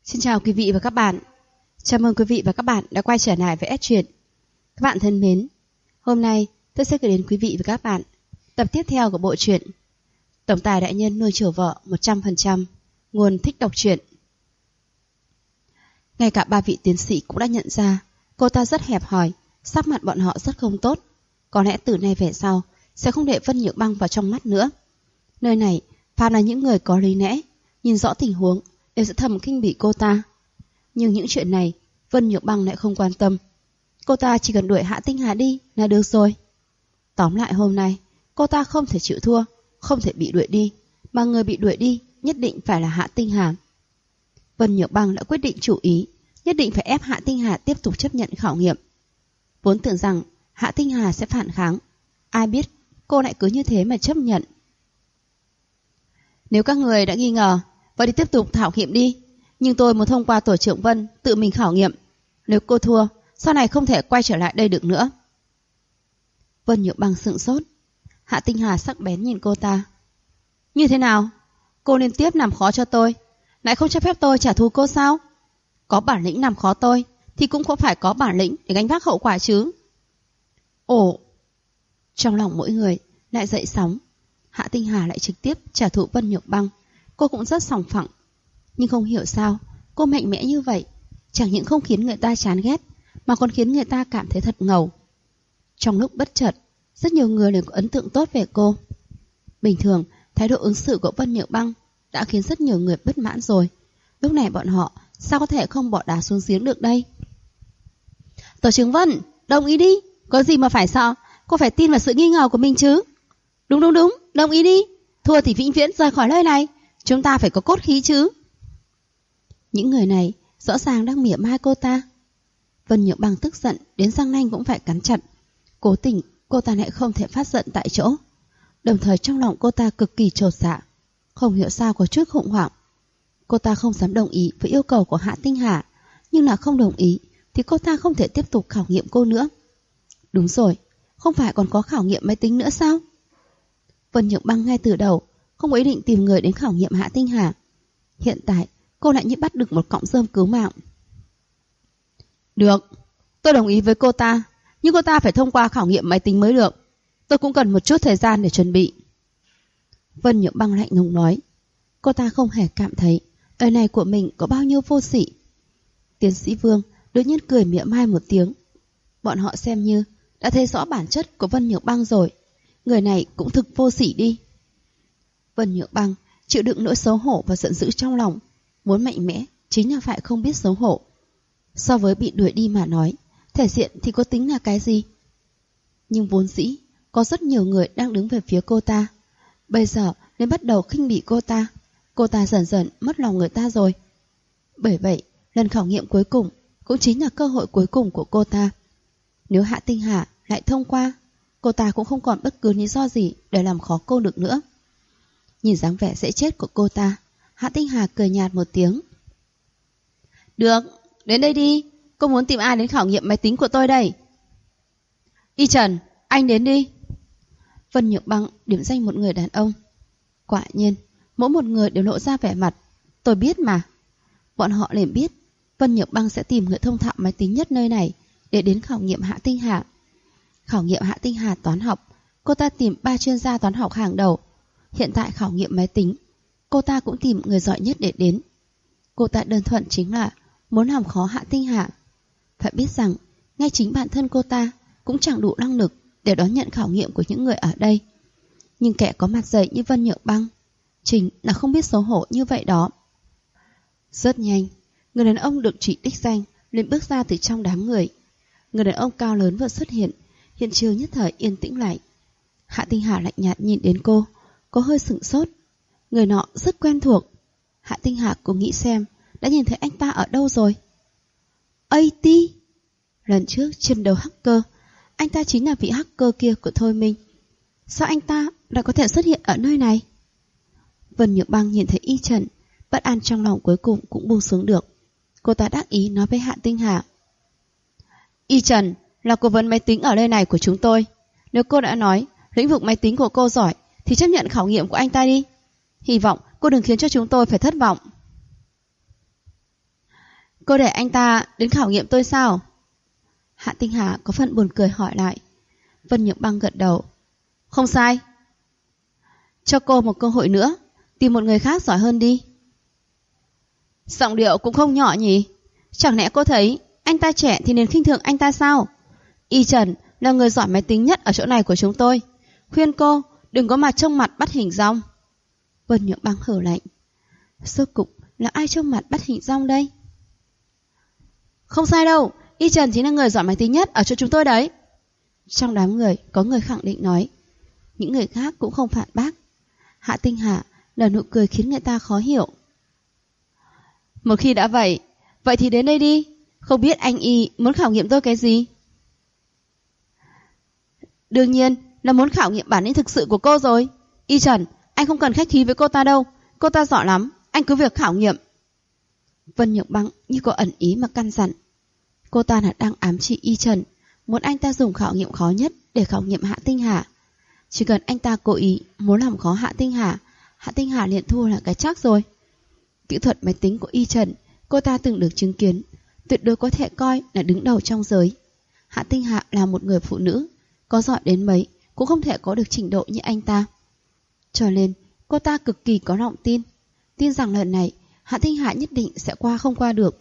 Xin chào quý vị và các bạn. Chào mừng quý vị và các bạn đã quay trở lại với S Truyện. Các bạn thân mến, hôm nay tôi sẽ gửi đến quý vị và các bạn tập tiếp theo của bộ truyện Tổng tài đại nhân nuôi chiều vợ 100%, nguồn thích đọc truyện. Ngay cả ba vị tiến sĩ cũng đã nhận ra cô ta rất hẹp hòi, sắc mặt bọn họ rất không tốt. Có lẽ từ nay về sau sẽ không để Vân Nhược Băng vào trong mắt nữa. Nơi này phàm là những người có lý lẽ, nhìn rõ tình huống đều sẽ thầm khinh bỉ cô ta. Nhưng những chuyện này Vân Nhược Băng lại không quan tâm. Cô ta chỉ cần đuổi Hạ Tinh Hà đi là được rồi. Tóm lại hôm nay cô ta không thể chịu thua, không thể bị đuổi đi, mà người bị đuổi đi nhất định phải là Hạ Tinh Hà. Vân Nhược Băng đã quyết định chủ ý, nhất định phải ép Hạ Tinh Hà tiếp tục chấp nhận khảo nghiệm. Vốn tưởng rằng Hạ Tinh Hà sẽ phản kháng, ai biết cô lại cứ như thế mà chấp nhận. Nếu các người đã nghi ngờ, vậy thì tiếp tục khảo nghiệm đi. Nhưng tôi muốn thông qua tổ trưởng Vân tự mình khảo nghiệm. Nếu cô thua, sau này không thể quay trở lại đây được nữa. Vân Nhược Băng sững sốt. Hạ Tinh Hà sắc bén nhìn cô ta. Như thế nào? Cô liên tiếp làm khó cho tôi, lại không cho phép tôi trả thù cô sao? Có bản lĩnh làm khó tôi thì cũng có phải có bản lĩnh để gánh vác hậu quả chứ. Ồ! Trong lòng mỗi người lại dậy sóng. Hạ Tinh Hà lại trực tiếp trả thù Vân Nhược Băng. Cô cũng rất sòng phẳng. Nhưng không hiểu sao cô mạnh mẽ như vậy, chẳng những không khiến người ta chán ghét, mà còn khiến người ta cảm thấy thật ngầu. Trong lúc bất chợt, rất nhiều người đều có ấn tượng tốt về cô. Bình thường, thái độ ứng xử của Vân Nhược Băng đã khiến rất nhiều người bất mãn rồi. Lúc này bọn họ sao có thể không bỏ đá xuống giếng được đây? Tổ trưởng Vân, đồng ý đi. Có gì mà phải sợ? Cô phải tin vào sự nghi ngờ của mình chứ. Đúng, đồng ý đi. Thua thì vĩnh viễn rời khỏi nơi này. Chúng ta phải có cốt khí chứ. Những người này rõ ràng đang mỉa mai cô ta. Vân Nhược Băng tức giận đến răng nanh cũng phải cắn chặt. Cố tình cô ta lại không thể phát giận tại chỗ. Đồng thời trong lòng cô ta cực kỳ chột dạ, không hiểu sao có chút khủng hoảng. Cô ta không dám đồng ý với yêu cầu của Hạ Tinh Hà, nhưng là không đồng ý thì cô ta không thể tiếp tục khảo nghiệm cô nữa. Đúng rồi, không phải còn có khảo nghiệm máy tính nữa sao? Vân Nhược Băng ngay từ đầu không ý định tìm người đến khảo nghiệm Hạ Tinh Hà. Hiện tại cô lại như bắt được một cọng rơm cứu mạng. Được, tôi đồng ý với cô ta, nhưng cô ta phải thông qua khảo nghiệm máy tính mới được. Tôi cũng cần một chút thời gian để chuẩn bị. Vân Nhược Băng lạnh lùng nói. Cô ta không hề cảm thấy lời này của mình có bao nhiêu vô sỉ. Tiến sĩ Vương đột nhiên cười mỉa mai một tiếng. Bọn họ xem như đã thấy rõ bản chất của Vân Nhược Băng rồi. Người này cũng thực vô sỉ đi. Vân Nhược Băng chịu đựng nỗi xấu hổ và giận dữ trong lòng. Muốn mạnh mẽ chính là phải không biết xấu hổ. So với bị đuổi đi mà nói, thể diện thì có tính là cái gì? Nhưng vốn dĩ có rất nhiều người đang đứng về phía cô ta. Bây giờ nên bắt đầu khinh bỉ cô ta dần dần mất lòng người ta rồi. Bởi vậy lần khảo nghiệm cuối cùng cũng chính là cơ hội cuối cùng của cô ta. Nếu Hạ Tinh Hà lại thông qua, cô ta cũng không còn bất cứ lý do gì để làm khó cô được nữa. Nhìn dáng vẻ dễ chết của cô ta, Hạ Tinh Hà cười nhạt một tiếng. Được, đến đây đi. Cô muốn tìm ai đến khảo nghiệm máy tính của tôi đây? Y Trần, anh đến đi. Vân Nhược Băng điểm danh một người đàn ông. Quả nhiên, mỗi một người đều lộ ra vẻ mặt tôi biết mà. Bọn họ liền biết Vân Nhược Băng sẽ tìm người thông thạo máy tính nhất nơi này để đến khảo nghiệm Hạ Tinh Hà. Khảo nghiệm Hạ Tinh Hà toán học, cô ta tìm 3 chuyên gia toán học hàng đầu. Hiện tại khảo nghiệm máy tính, cô ta cũng tìm người giỏi nhất để đến. Cô ta đơn thuần chính là muốn làm khó Hạ Tinh Hà. Phải biết rằng ngay chính bản thân cô ta cũng chẳng đủ năng lực để đón nhận khảo nghiệm của những người ở đây. Nhưng kẻ có mặt dày như Vân Nhược Băng chính là không biết xấu hổ như vậy đó. Rất nhanh, người đàn ông được chỉ đích danh liền bước ra từ trong đám người. Người đàn ông cao lớn vừa xuất hiện, hiện trường nhất thời yên tĩnh lại. Hạ Tinh Hà lạnh nhạt nhìn đến cô hơi sửng sốt. Người nọ rất quen thuộc. Hạ Tinh Hà cũng nghĩ xem đã nhìn thấy anh ta ở đâu rồi. AT! Lần trước chiến đấu hacker, anh ta chính là vị hacker kia của Thôi Minh. Sao anh ta lại có thể xuất hiện ở nơi này? Vân Nhược Băng nhìn thấy Y Trần, bất an trong lòng cuối cùng cũng buông xuống được. Cô ta đắc ý nói với Hạ Tinh Hà. Y Trần là cố vấn máy tính ở nơi này của chúng tôi. Nếu cô đã nói lĩnh vực máy tính của cô giỏi thì chấp nhận khảo nghiệm của anh ta đi. Hy vọng cô đừng khiến cho chúng tôi phải thất vọng. Cô để anh ta đến khảo nghiệm tôi sao? Hạ Tinh Hà có phần buồn cười hỏi lại. Vân Nhược Băng gật đầu. Không sai. Cho cô một cơ hội nữa, tìm một người khác giỏi hơn đi. Giọng điệu cũng không nhỏ nhỉ? Chẳng lẽ cô thấy anh ta trẻ thì nên khinh thường anh ta sao? Y Trần là người giỏi máy tính nhất ở chỗ này của chúng tôi. Khuyên cô đừng có mà trông mặt bắt hình dong. Vân Nhược Băng hừ lạnh. Rốt cục là ai trông mặt bắt hình dong đây? Không sai đâu, Y Trần chính là người giỏi máy tính nhất ở chỗ chúng tôi đấy. Trong đám người có người khẳng định nói. Những người khác cũng không phản bác. Hạ Tinh Hà là nụ cười khiến người ta khó hiểu. Một khi đã vậy thì đến đây đi. Không biết anh Y muốn khảo nghiệm tôi cái gì? Đương nhiên là muốn khảo nghiệm bản lĩnh thực sự của cô rồi. Y Trần, anh không cần khách khí với cô ta đâu. Cô ta giỏi lắm, anh cứ việc khảo nghiệm. Vân Nhược Băng như có ẩn ý mà căn dặn. Cô ta là đang ám chỉ Y Trần, muốn anh ta dùng khảo nghiệm khó nhất để khảo nghiệm Hạ Tinh Hà. Chỉ cần anh ta cố ý muốn làm khó Hạ Tinh Hà liền thua là cái chắc rồi. Kỹ thuật máy tính của Y Trần cô ta từng được chứng kiến, tuyệt đối có thể coi là đứng đầu trong giới. Hạ Tinh Hà là một người phụ nữ, có giỏi đến mấy cũng không thể có được trình độ như anh ta. Cho nên cô ta cực kỳ có lòng tin rằng lần này Hạ Tinh Hà nhất định sẽ không qua được.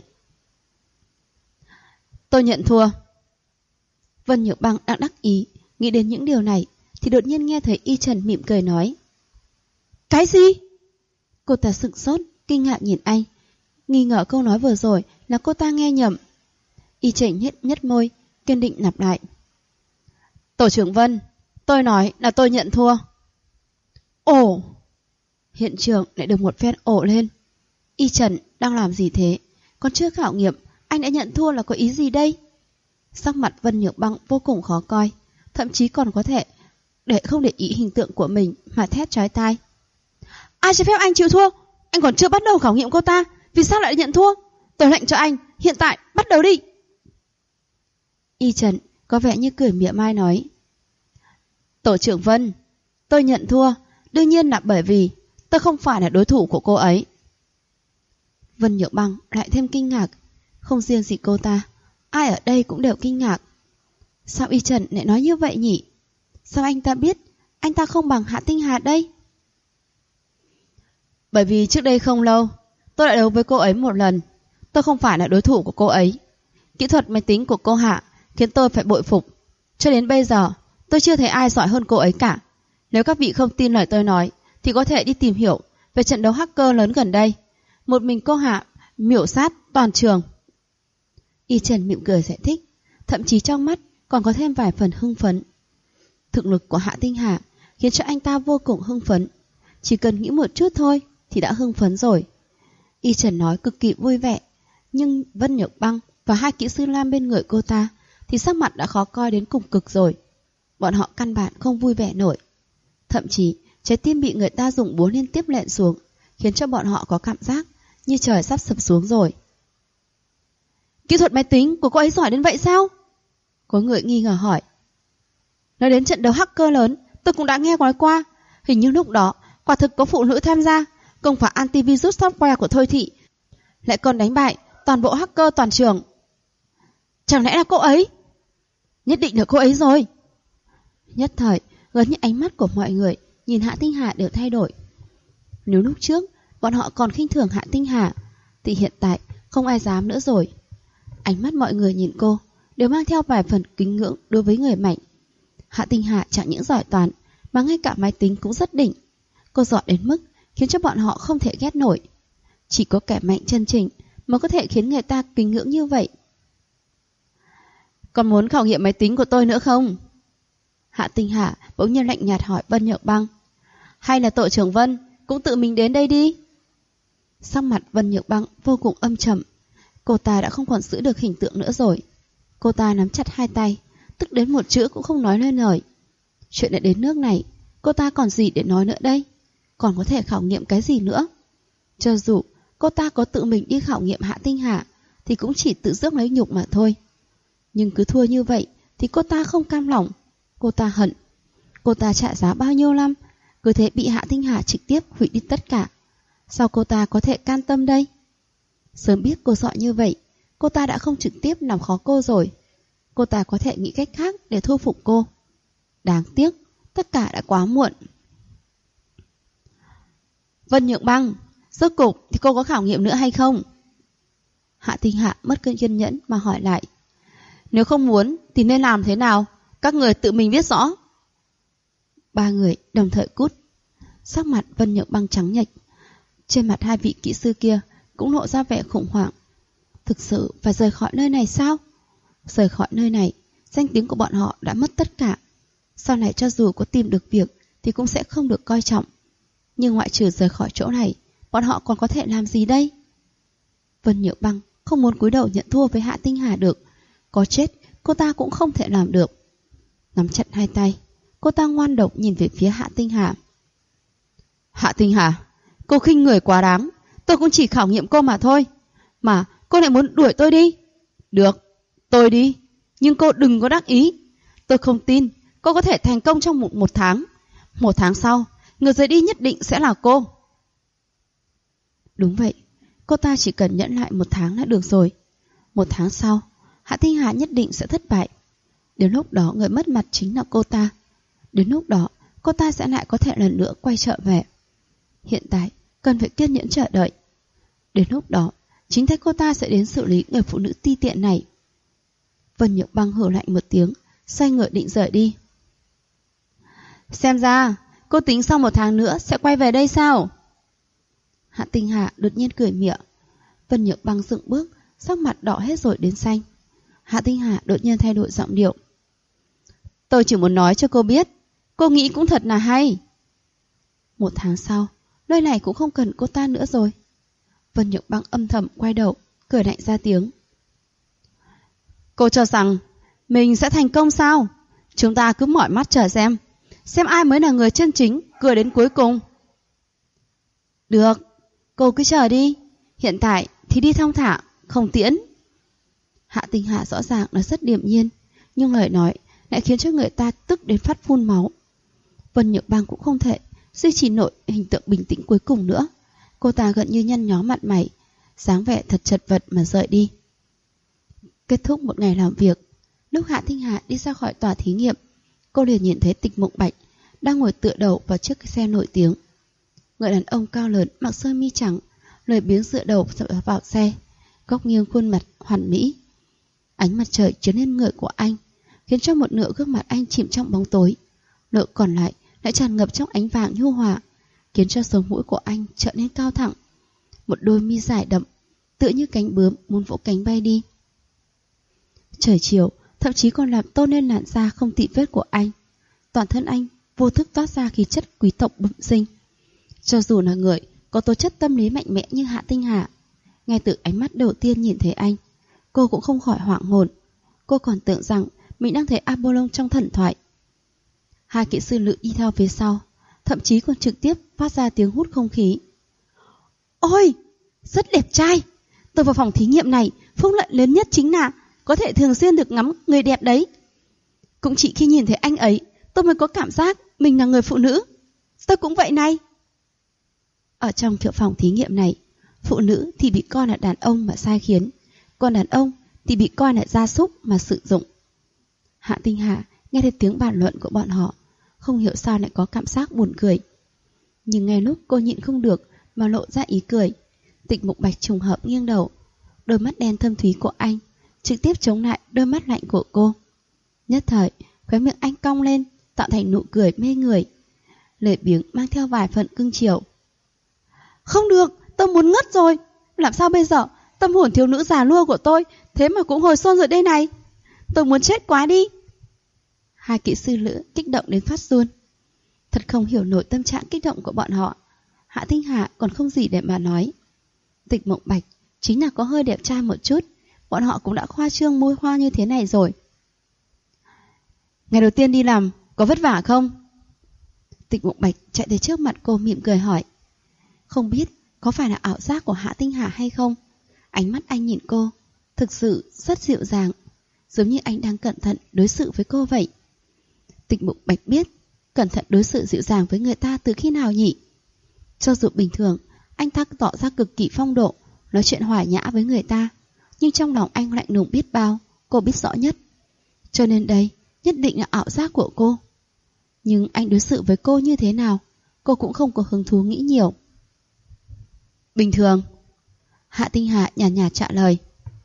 Tôi nhận thua. Vân Nhược Băng đang đắc ý nghĩ đến những điều này thì đột nhiên nghe thấy Y Trần mỉm cười nói. Cái gì? Cô ta sửng sốt, kinh ngạc nhìn anh, nghi ngờ câu nói vừa rồi là cô ta nghe nhầm. Y Trần nhếch môi, kiên định lặp lại. Tổ trưởng Vân, tôi nói là tôi nhận thua. Ồ! Hiện trường lại được một phen ồ lên. Y Trần đang làm gì thế? Còn chưa khảo nghiệm, anh đã nhận thua là có ý gì đây? Sắc mặt Vân Nhược Băng vô cùng khó coi, thậm chí còn có thể không để ý hình tượng của mình mà thét chói tai. Ai cho phép anh chịu thua? Anh còn chưa bắt đầu khảo nghiệm cô ta, vì sao lại nhận thua? Tôi lệnh cho anh, hiện tại bắt đầu đi. Y Trần có vẻ như cười mỉa mai nói. Tổ trưởng Vân, tôi nhận thua, đương nhiên là bởi vì tôi không phải là đối thủ của cô ấy. Vân Nhược Băng lại thêm kinh ngạc. Không riêng gì cô ta, ai ở đây cũng đều kinh ngạc. Sao Y Trần lại nói như vậy nhỉ? Sao anh ta biết anh ta không bằng Hạ Tinh Hà đây? Bởi vì trước đây không lâu tôi đã đấu với cô ấy một lần. Tôi không phải là đối thủ của cô ấy. Kỹ thuật máy tính của cô Hạ khiến tôi phải bội phục. Cho đến bây giờ tôi chưa thấy ai giỏi hơn cô ấy cả. Nếu các vị không tin lời tôi nói thì có thể đi tìm hiểu về trận đấu hacker lớn gần đây. Một mình cô Hạ miểu sát toàn trường. Y Trần mỉm cười giải thích, thậm chí trong mắt còn có thêm vài phần hưng phấn. Thực lực của Hạ Tinh Hà khiến cho anh ta vô cùng hưng phấn. Chỉ cần nghĩ một chút thôi thì đã hưng phấn rồi. Y Trần nói cực kỳ vui vẻ, nhưng Vân Nhược Băng và hai kỹ sư Lam bên người cô ta thì sắc mặt đã khó coi đến cùng cực rồi. Bọn họ căn bản không vui vẻ nổi. Thậm chí trái tim bị người ta dùng búa liên tiếp lện xuống, khiến cho bọn họ có cảm giác như trời sắp sập xuống rồi. Kỹ thuật máy tính của cô ấy giỏi đến vậy sao? Có người nghi ngờ hỏi. Nói đến trận đấu hacker lớn, tôi cũng đã nghe nói qua. Hình như lúc đó quả thực có phụ nữ tham gia. Công phá antivirus software của Thôi Thị lại còn đánh bại toàn bộ hacker toàn trường. Chẳng lẽ là cô ấy? Nhất định là cô ấy rồi. Nhất thời gần như ánh mắt của mọi người nhìn Hạ Tinh Hà đều thay đổi. Nếu lúc trước bọn họ còn khinh thường Hạ Tinh Hà thì hiện tại không ai dám nữa rồi. Ánh mắt mọi người nhìn cô đều mang theo vài phần kính ngưỡng đối với người mạnh. Hạ Tinh Hà chẳng những giỏi toán mà ngay cả máy tính cũng rất đỉnh. Cô giỏi đến mức khiến cho bọn họ không thể ghét nổi. Chỉ có kẻ mạnh chân chính mới có thể khiến người ta kính ngưỡng như vậy. Còn muốn khảo nghiệm máy tính của tôi nữa không? Hạ Tinh Hà bỗng nhiên lạnh nhạt hỏi Vân Nhược Băng. Hay là tổ trưởng Vân cũng tự mình đến đây đi? Sắc mặt Vân Nhược Băng vô cùng âm trầm. Cô ta đã không còn giữ được hình tượng nữa rồi. Cô ta nắm chặt hai tay, tức đến một chữ cũng không nói lên lời. Chuyện đã đến nước này, cô ta còn gì để nói nữa đây? Còn có thể khảo nghiệm cái gì nữa? Cho dù cô ta có tự mình đi khảo nghiệm Hạ Tinh Hà thì cũng chỉ tự rước lấy nhục mà thôi. Nhưng cứ thua như vậy thì cô ta không cam lòng. Cô ta hận. Cô ta trả giá bao nhiêu năm, cứ thế bị Hạ Tinh Hà trực tiếp hủy đi tất cả. Sao cô ta có thể can tâm đây? Sớm biết cô giỏi như vậy cô ta đã không trực tiếp làm khó cô rồi. Cô ta có thể nghĩ cách khác để thu phục cô. Đáng tiếc, tất cả đã quá muộn. Vân Nhượng Băng, rốt cục thì cô có khảo nghiệm nữa hay không? Hạ Tinh Hạ mất cơn kiên nhẫn mà hỏi lại. Nếu không muốn thì nên làm thế nào? Các người tự mình biết rõ. Ba người đồng thời cút. Sắc mặt Vân Nhượng Băng trắng nhệch. Trên mặt hai vị kỹ sư kia cũng lộ ra vẻ khủng hoảng. Thực sự phải rời khỏi nơi này sao? Rời khỏi nơi này, danh tiếng của bọn họ đã mất tất cả. Sau này cho dù có tìm được việc thì cũng sẽ không được coi trọng. Nhưng ngoại trừ rời khỏi chỗ này, bọn họ còn có thể làm gì đây? Vân Nhượng Băng không muốn cúi đầu nhận thua với Hạ Tinh Hà được. Có chết, cô ta cũng không thể làm được. Nắm chặt hai tay, cô ta ngoan độc nhìn về phía Hạ Tinh Hà. Hạ Tinh Hà, cô khinh người quá đáng. Tôi cũng chỉ khảo nghiệm cô mà thôi. Mà cô lại muốn đuổi tôi đi. Được, tôi đi. Nhưng cô đừng có đắc ý. Tôi không tin cô có thể thành công trong một tháng. Một tháng sau, người rời đi nhất định sẽ là cô. Đúng vậy, cô ta chỉ cần nhẫn lại một tháng là được rồi. Một tháng sau, Hạ Tinh Hà nhất định sẽ thất bại. Đến lúc đó người mất mặt chính là cô ta. Đến lúc đó, cô ta sẽ lại có thể lần nữa quay trở về. Hiện tại, cần phải kiên nhẫn chờ đợi. Đến lúc đó, chính tay cô ta sẽ đến xử lý người phụ nữ ti tiện này. Vân Nhượng Băng hừ lạnh một tiếng, xoay người định rời đi. Xem ra, cô tính sau một tháng nữa sẽ quay về đây sao? Hạ Tinh Hà đột nhiên cười mỉa. Vân Nhượng Băng dựng bước, sắc mặt đỏ hết rồi đến xanh. Hạ Tinh Hà đột nhiên thay đổi giọng điệu. Tôi chỉ muốn nói cho cô biết, cô nghĩ cũng thật là hay. Một tháng sau, nơi này cũng không cần cô ta nữa rồi. Vân Nhượng Băng âm thầm quay đầu, cười lạnh ra tiếng. Cô cho rằng mình sẽ thành công sao? Chúng ta cứ mỏi mắt chờ xem ai mới là người chân chính cười đến cuối cùng. Được, cô cứ chờ đi. Hiện tại thì đi thong thả, không tiễn. Hạ Tinh Hà rõ ràng là rất điềm nhiên, nhưng lời nói lại khiến cho người ta tức đến phát phun máu. Vân Nhượng Băng cũng không thể duy trì nổi hình tượng bình tĩnh cuối cùng nữa. Cô ta gần như nhăn nhó mặt mày, dáng vẻ thật chật vật mà rời đi. Kết thúc một ngày làm việc, lúc Hạ Tinh Hà đi ra khỏi tòa thí nghiệm, cô liền nhìn thấy Tịch Mộng Bạch đang ngồi tựa đầu vào chiếc xe nổi tiếng. Người đàn ông cao lớn mặc sơ mi trắng, lười biếng dựa đầu vào xe, góc nghiêng khuôn mặt hoàn mỹ. Ánh mặt trời chiếu lên người của anh, khiến cho một nửa gương mặt anh chìm trong bóng tối, nửa còn lại tràn ngập trong ánh vàng nhu hòa, khiến cho sống mũi của anh trở nên cao thẳng. Một đôi mi dài đậm, tựa như cánh bướm muốn vỗ cánh bay đi. Trời chiều thậm chí còn làm tôn lên làn da không tị vết của anh. Toàn thân anh vô thức toát ra khí chất quý tộc bẩm sinh. Cho dù là người có tố chất tâm lý mạnh mẽ như Hạ Tinh Hà, ngay từ ánh mắt đầu tiên nhìn thấy anh, cô cũng không khỏi hoảng hồn. Cô còn tưởng rằng mình đang thấy Apollon trong thần thoại. Hai kỹ sư nữ đi theo phía sau, thậm chí còn trực tiếp phát ra tiếng hút không khí. Ôi, rất đẹp trai. Tôi vào phòng thí nghiệm này, phúc lợi lớn nhất chính là có thể thường xuyên được ngắm người đẹp đấy. Cũng chỉ khi nhìn thấy anh ấy, tôi mới có cảm giác mình là người phụ nữ. Tôi cũng vậy này. Ở trong kiểu phòng thí nghiệm này, phụ nữ thì bị coi là đàn ông mà sai khiến, còn đàn ông thì bị coi là gia súc mà sử dụng. Hạ Tinh Hà nghe thấy tiếng bàn luận của bọn họ, không hiểu sao lại có cảm giác buồn cười. Nhưng ngay lúc cô nhịn không được mà lộ ra ý cười, Tịch Mục Bạch trùng hợp nghiêng đầu, đôi mắt đen thâm thúy của anh trực tiếp chống lại đôi mắt lạnh của cô. Nhất thời, khóe miệng anh cong lên, tạo thành nụ cười mê người, lười biếng mang theo vài phần cưng chiều. Không được, tôi muốn ngất rồi. Làm sao bây giờ? Tâm hồn thiếu nữ già nua của tôi thế mà cũng hồi xuân rồi đây này. Tôi muốn chết quá đi. Hai kỹ sư nữ kích động đến phát run. Thật không hiểu nổi tâm trạng kích động của bọn họ. Hạ Tinh Hà còn không gì để mà nói. Tịch Mộng Bạch chính là có hơi đẹp trai một chút, bọn họ cũng đã khoa trương môi hoa như thế này rồi. Ngày đầu tiên đi làm có vất vả không? Tịch Mộng Bạch chạy tới trước mặt cô mỉm cười hỏi. Không biết có phải là ảo giác của Hạ Tinh Hà hay không, ánh mắt anh nhìn cô thực sự rất dịu dàng, giống như anh đang cẩn thận đối xử với cô vậy. Tịch Mộng Bạch biết cẩn thận đối xử dịu dàng với người ta từ khi nào nhỉ? Cho dù bình thường anh ta tỏ ra cực kỳ phong độ, nói chuyện hòa nhã với người ta, nhưng trong lòng anh lạnh lùng biết bao, cô biết rõ nhất. Cho nên đây nhất định là ảo giác của cô. Nhưng anh đối xử với cô như thế nào, cô cũng không có hứng thú nghĩ nhiều. Bình thường. Hạ Tinh Hà nhàn nhạt trả lời.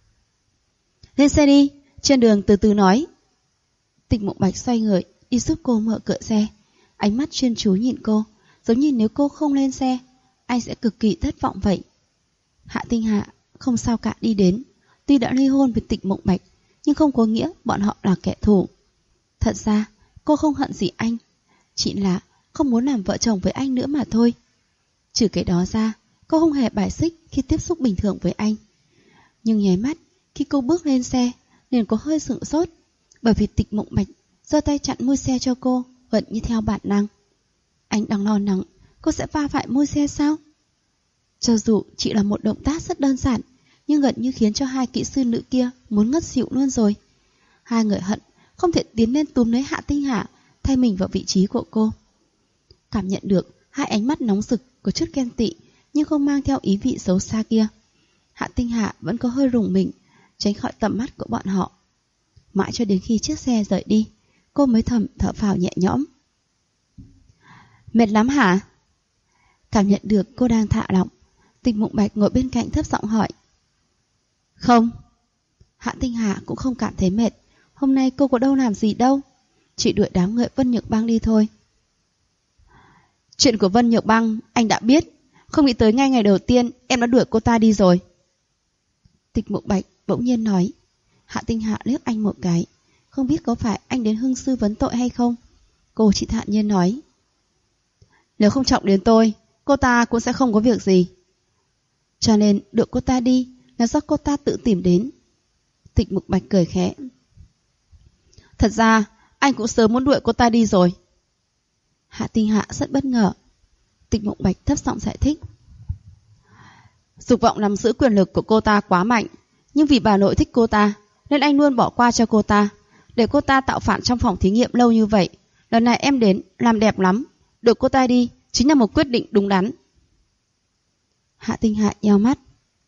Lên xe đi, trên đường từ từ nói. Tịch Mộng Bạch xoay người đi giúp cô mở cửa xe, ánh mắt chuyên chú nhìn cô, giống như nếu cô không lên xe, anh sẽ cực kỳ thất vọng vậy. Hạ Tinh Hà không sao cả đi đến. Tuy đã ly hôn với Tịch Mộng Bạch, nhưng không có nghĩa bọn họ là kẻ thù. Thật ra cô không hận gì anh, chỉ là không muốn làm vợ chồng với anh nữa mà thôi. Trừ cái đó ra, cô không hề bài xích khi tiếp xúc bình thường với anh. Nhưng nháy mắt khi cô bước lên xe, liền có hơi sửng sốt, bởi vì Tịch Mộng Bạch giơ tay chặn mui xe cho cô, gần như theo bản năng. Anh đang lo lắng cô sẽ va phải mui xe sao? Cho dù chỉ là một động tác rất đơn giản, nhưng gần như khiến cho hai kỹ sư nữ kia muốn ngất xỉu luôn rồi. Hai người hận không thể tiến lên túm lấy Hạ Tinh Hà, thay mình vào vị trí của cô. Cảm nhận được hai ánh mắt nóng rực có chút ghen tị, nhưng không mang theo ý vị xấu xa kia. Hạ Tinh Hà vẫn có hơi rùng mình, tránh khỏi tầm mắt của bọn họ. Mãi cho đến khi chiếc xe rời đi, cô mới thầm thở phào nhẹ nhõm. Mệt lắm hả? Cảm nhận được cô đang thả lỏng, Tịch Mộng Bạch ngồi bên cạnh thấp giọng hỏi. Không. Hạ Tinh Hà cũng không cảm thấy mệt. Hôm nay cô có đâu làm gì đâu, chỉ đuổi đám người Vân Nhược Băng đi thôi. Chuyện của Vân Nhược Băng anh đã biết, không nghĩ tới ngay ngày đầu tiên em đã đuổi cô ta đi rồi. Tịch Mộng Bạch bỗng nhiên nói. Hạ Tinh Hà liếc anh một cái, không biết có phải anh đến hưng sư vấn tội hay không. Cô chỉ thản nhiên nói. Nếu không trọng đến tôi, cô ta cũng sẽ không có việc gì. Cho nên đuổi cô ta đi là do cô ta tự tìm đến. Tịch Mộng Bạch cười khẽ. Thật ra anh cũng sớm muốn đuổi cô ta đi rồi. Hạ Tinh Hạ rất bất ngờ. Tịch Mộng Bạch thấp giọng giải thích. Dục vọng nắm giữ quyền lực của cô ta quá mạnh, nhưng vì bà nội thích cô ta nên anh luôn bỏ qua cho cô ta, để cô ta tạo phản trong phòng thí nghiệm lâu như vậy. Lần này em đến làm đẹp lắm, đuổi cô ta đi chính là một quyết định đúng đắn. Hạ Tinh Hạ nheo mắt.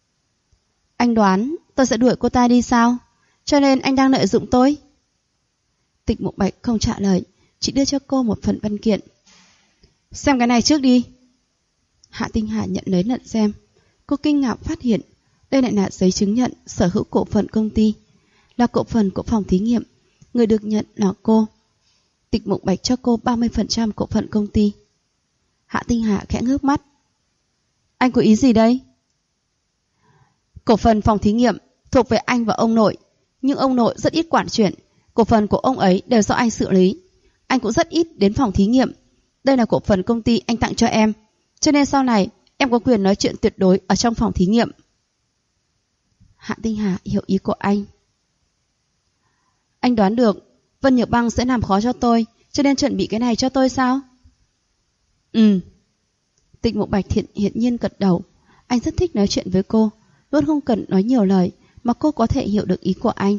Anh đoán tôi sẽ đuổi cô ta đi sao? Cho nên anh đang lợi dụng tôi? Tịch Mộng Bạch không trả lời, chỉ đưa cho cô một phần văn kiện. Xem cái này trước đi. Hạ Tinh Hà nhận lấy nhận xem. Cô kinh ngạc phát hiện đây lại là giấy chứng nhận sở hữu cổ phần công ty, là cổ phần của phòng thí nghiệm. Người được nhận là cô. Tịch Mộng Bạch cho cô 30% cổ phần công ty. Hạ Tinh Hà khẽ ngước mắt. Anh có ý gì đây? Cổ phần phòng thí nghiệm thuộc về anh và ông nội, nhưng ông nội rất ít quản chuyện. Cổ phần của ông ấy đều do anh xử lý. Anh cũng rất ít đến phòng thí nghiệm. Đây là cổ phần công ty anh tặng cho em, cho nên sau này em có quyền nói chuyện tuyệt đối ở trong phòng thí nghiệm. Hạ Tinh Hà hiểu ý của anh. Anh đoán được Vân Nhược Băng sẽ làm khó cho tôi, cho nên chuẩn bị cái này cho tôi sao? Tịch Mộng Bạch hiển nhiên gật đầu. Anh rất thích nói chuyện với cô, luôn không cần nói nhiều lời mà cô có thể hiểu được ý của anh.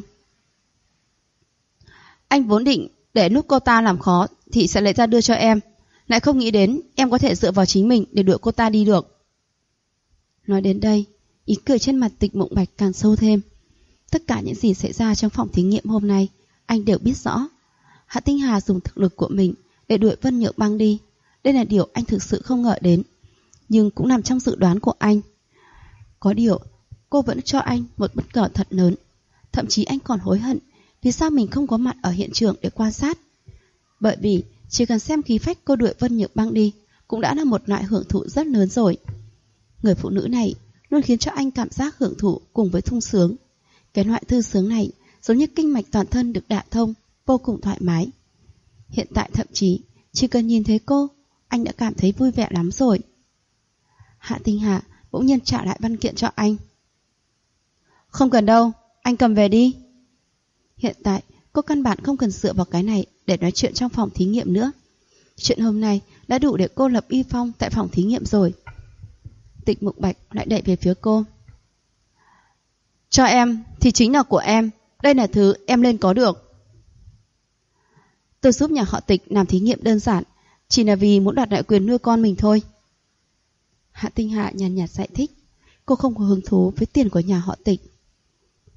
Anh vốn định để lúc cô ta làm khó thì sẽ lấy ra đưa cho em, lại không nghĩ đến em có thể dựa vào chính mình để đuổi cô ta đi được. Nói đến đây, ý cười trên mặt Tịch Mộng Bạch càng sâu thêm. Tất cả những gì xảy ra trong phòng thí nghiệm hôm nay anh đều biết rõ. Hạ Tinh Hà dùng thực lực của mình để đuổi Vân Nhược Băng đi. Đây là điều anh thực sự không ngờ đến, nhưng cũng nằm trong dự đoán của anh. Có điều cô vẫn cho anh một bất ngờ thật lớn. Thậm chí anh còn hối hận vì sao mình không có mặt ở hiện trường để quan sát. Bởi vì chỉ cần xem khí phách cô đuổi Vân Nhược Băng đi cũng đã là một loại hưởng thụ rất lớn rồi. Người phụ nữ này luôn khiến cho anh cảm giác hưởng thụ cùng với sung sướng. Cái loại thư sướng này giống như kinh mạch toàn thân được đả thông, vô cùng thoải mái. Hiện tại thậm chí chỉ cần nhìn thấy cô, anh đã cảm thấy vui vẻ lắm rồi. Hạ Tinh Hà bỗng nhiên trả lại văn kiện cho anh. Không cần đâu, anh cầm về đi. Hiện tại cô căn bản không cần dựa vào cái này để nói chuyện trong phòng thí nghiệm nữa. Chuyện hôm nay đã đủ để cô lập uy phong tại phòng thí nghiệm rồi. Tịch Mộng Bạch lại đẩy về phía cô. Cho em thì chính là của em. Đây là thứ em nên có được. Tôi giúp nhà họ Tịch làm thí nghiệm đơn giản, chỉ là vì muốn đoạt lại quyền nuôi con mình thôi. Hạ Tinh Hạ nhàn nhạt giải thích. Cô không có hứng thú với tiền của nhà họ Tịch.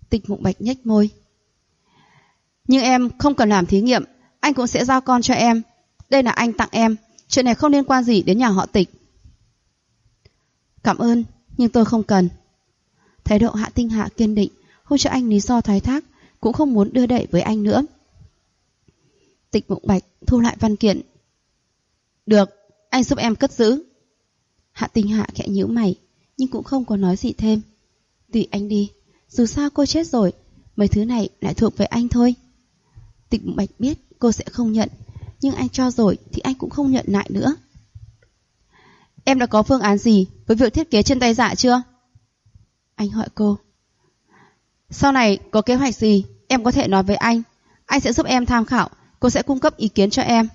Tịch Mộng Bạch nhếch môi. Nhưng em không cần làm thí nghiệm, anh cũng sẽ giao con cho em. Đây là anh tặng em, chuyện này không liên quan gì đến nhà họ Tịch. Cảm ơn, nhưng tôi không cần. Thái độ Hạ Tinh Hạ kiên định, không cho anh lý do thoái thác, cũng không muốn đưa đẩy với anh nữa. Tịch Mộng Bạch thu lại văn kiện. Được, anh giúp em cất giữ. Hạ Tinh Hạ khẽ nhíu mày, nhưng cũng không có nói gì thêm. Tùy anh đi, dù sao cô chết rồi, mấy thứ này lại thuộc về anh thôi. Tịch Mộng Bạch biết cô sẽ không nhận, nhưng anh cho rồi thì anh cũng không nhận lại nữa. Em đã có phương án gì với việc thiết kế chân tay dạ chưa? Anh hỏi cô. Sau này có kế hoạch gì em có thể nói với anh sẽ giúp em tham khảo, cô sẽ cung cấp ý kiến cho em.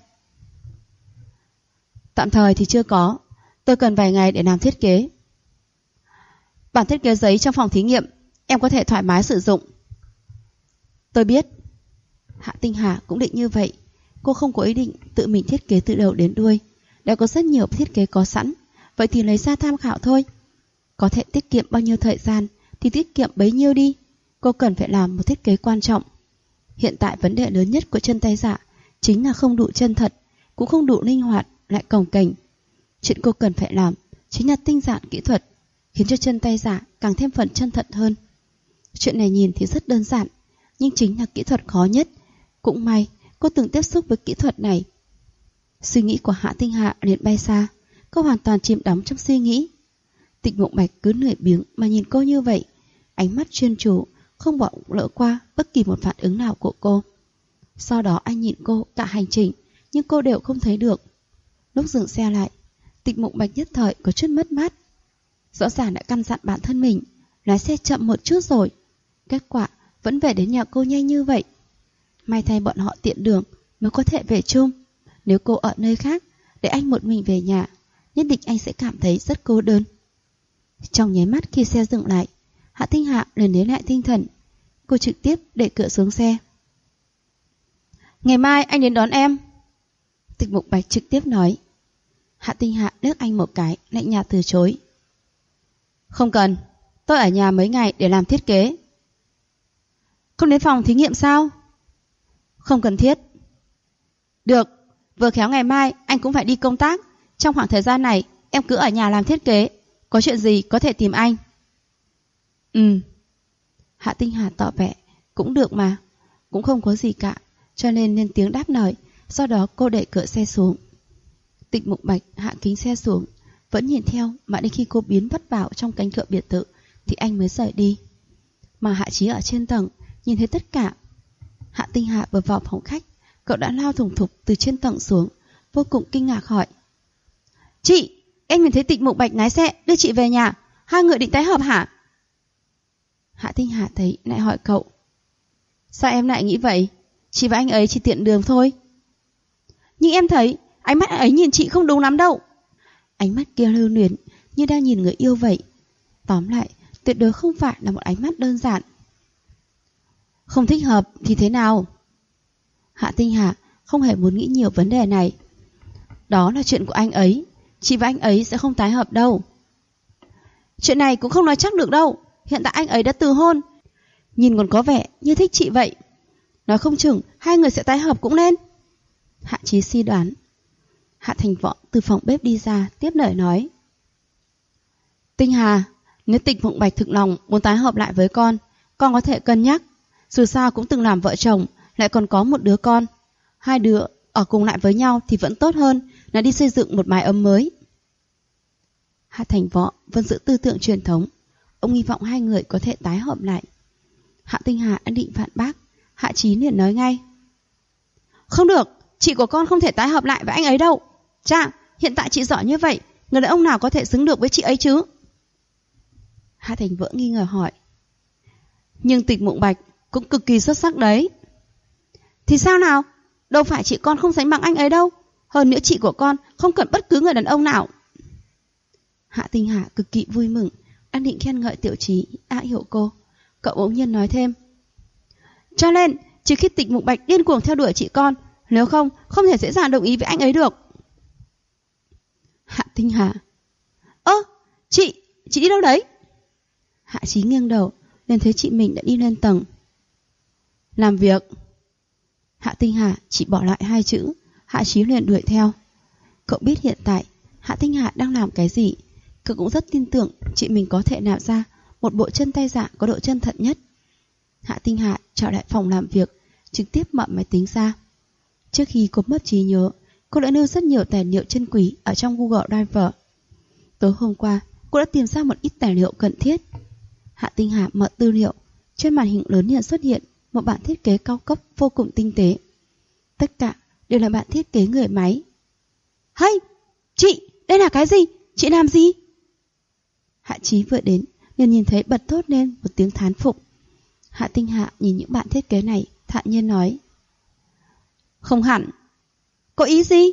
Tạm thời thì chưa có, tôi cần vài ngày để làm thiết kế. Bản thiết kế giấy trong phòng thí nghiệm em có thể thoải mái sử dụng. Tôi biết. Hạ Tinh Hà cũng định như vậy. Cô không có ý định tự mình thiết kế từ đầu đến đuôi. Đã có rất nhiều thiết kế có sẵn, vậy thì lấy ra tham khảo thôi. Có thể tiết kiệm bao nhiêu thời gian thì tiết kiệm bấy nhiêu đi. Cô cần phải làm một thiết kế quan trọng. Hiện tại vấn đề lớn nhất của chân tay dạ chính là không đủ chân thật, cũng không đủ linh hoạt, lại cồng kềnh. Chuyện cô cần phải làm chính là tinh giản kỹ thuật, khiến cho chân tay dạ càng thêm phần chân thật hơn. Chuyện này nhìn thì rất đơn giản, nhưng chính là kỹ thuật khó nhất. Cũng may cô từng tiếp xúc với kỹ thuật này. Suy nghĩ của Hạ Tinh Hạ liền bay xa. Cô hoàn toàn chìm đắm trong suy nghĩ. Tịch Mộng Bạch cứ lười biếng mà nhìn cô như vậy, ánh mắt chuyên chú, không bỏ lỡ qua bất kỳ một phản ứng nào của cô. Sau đó anh nhìn cô cả hành trình, nhưng cô đều không thấy được. Lúc dừng xe lại, Tịch Mộng Bạch nhất thời có chút mất mát. Rõ ràng đã căn dặn bản thân mình lái xe chậm một chút rồi, kết quả vẫn về đến nhà cô nhanh như vậy. May thay bọn họ tiện đường mới có thể về chung. Nếu cô ở nơi khác, để anh một mình về nhà, nhất định anh sẽ cảm thấy rất cô đơn. Trong nháy mắt khi xe dừng lại, Hạ Tinh Hạ liền lấy lại tinh thần. Cô trực tiếp đẩy cửa xuống xe. Ngày mai anh đến đón em. Tịch Mộng Bạch trực tiếp nói. Hạ Tinh Hạ liếc anh một cái, lạnh nhạt từ chối. Không cần, tôi ở nhà mấy ngày để làm thiết kế. Không đến phòng thí nghiệm sao? Không cần thiết. Được, vừa khéo ngày mai anh cũng phải đi công tác. Trong khoảng thời gian này em cứ ở nhà làm thiết kế, có chuyện gì có thể tìm anh. Hạ Tinh Hà tỏ vẻ cũng được mà, cũng không có gì cả, cho nên lên tiếng đáp lời. Sau đó cô đẩy cửa xe xuống. Tịch Mộng Bạch hạ kính xe xuống, vẫn nhìn theo mà đến khi cô biến mất vào trong cánh cửa biệt thự thì anh mới rời đi. Mà Hạ Chí ở trên tầng nhìn thấy tất cả. Hạ Tinh Hà vừa vào phòng khách, cậu đã lao thủng thục từ trên tầng xuống, vô cùng kinh ngạc hỏi. Chị, em nhìn thấy Tịch Mộng Bạch lái xe đưa chị về nhà, hai người định tái hợp hả? Hạ Tinh Hà thấy lại hỏi cậu. Sao em lại nghĩ vậy? Chị và anh ấy chỉ tiện đường thôi. Nhưng em thấy ánh mắt ấy nhìn chị không đúng lắm đâu. Ánh mắt kia lưu luyến như đang nhìn người yêu vậy. Tóm lại, tuyệt đối không phải là một ánh mắt đơn giản. Không thích hợp thì thế nào? Hạ Tinh Hà không hề muốn nghĩ nhiều vấn đề này. Đó là chuyện của anh ấy, chị và anh ấy sẽ không tái hợp đâu. Chuyện này cũng không nói chắc được đâu. Hiện tại anh ấy đã từ hôn, nhìn còn có vẻ như thích chị vậy. Nói không chừng hai người sẽ tái hợp cũng nên. Hạ Chí suy đoán. Hạ Thành Võ từ phòng bếp đi ra, tiếp lời nói. Tinh Hà, nếu Tịch Mộng Bạch thực lòng muốn tái hợp lại với con có thể cân nhắc. Dù sao cũng từng làm vợ chồng, lại còn có một đứa con. Hai đứa ở cùng lại với nhau thì vẫn tốt hơn là đi xây dựng một mái ấm mới. Hạ Thành Võ vẫn giữ tư tưởng truyền thống. Ông hy vọng hai người có thể tái hợp lại. Hạ Tinh Hà đã định phản bác, Hạ Chí liền nói ngay. Không được, chị của con không thể tái hợp lại với anh ấy đâu. Cha, hiện tại chị giỏi như vậy, người đàn ông nào có thể xứng được với chị ấy chứ? Hạ Thành Võ nghi ngờ hỏi. Nhưng Tịch Mộng Bạch cũng cực kỳ xuất sắc đấy. Thì sao nào? Đâu phải chị con không sánh bằng anh ấy đâu. Hơn nữa chị của con không cần bất cứ người đàn ông nào. Hạ Tinh Hà cực kỳ vui mừng, đang định khen ngợi Tiểu Chí đã hiểu cô. Cậu bỗng nhiên nói thêm. Cho nên, trừ khi Tịch Mộng Bạch điên cuồng theo đuổi chị con, nếu không thể dễ dàng đồng ý với anh ấy được. Hạ Tinh Hà. Chị đi đâu đấy? Hạ Chí nghiêng đầu, liền thấy chị mình đã đi lên tầng. Làm việc. Hạ Tinh Hà chỉ bỏ lại 2 chữ, Hạ Chí liền đuổi theo. Cậu biết hiện tại Hạ Tinh Hà đang làm cái gì. Cậu cũng rất tin tưởng chị mình có thể làm ra một bộ chân tay dạ có độ chân thật nhất. Hạ Tinh Hà trở lại phòng làm việc, trực tiếp mở máy tính ra. Trước khi cô mất trí nhớ, cô đã lưu rất nhiều tài liệu chân quý ở trong Google Drive. Tối hôm qua, cô đã tìm ra một ít tài liệu cần thiết. Hạ Tinh Hà mở tư liệu, trên màn hình lớn liền xuất hiện một bản thiết kế cao cấp vô cùng tinh tế. Tất cả đều là bản thiết kế người máy. Hey, chị, đây là cái gì? Chị làm gì? Hạ Chí vừa đến, liền nhìn thấy bật thốt lên một tiếng thán phục. Hạ Tinh Hà nhìn những bản thiết kế này, thản nhiên nói. Không hẳn. Có ý gì?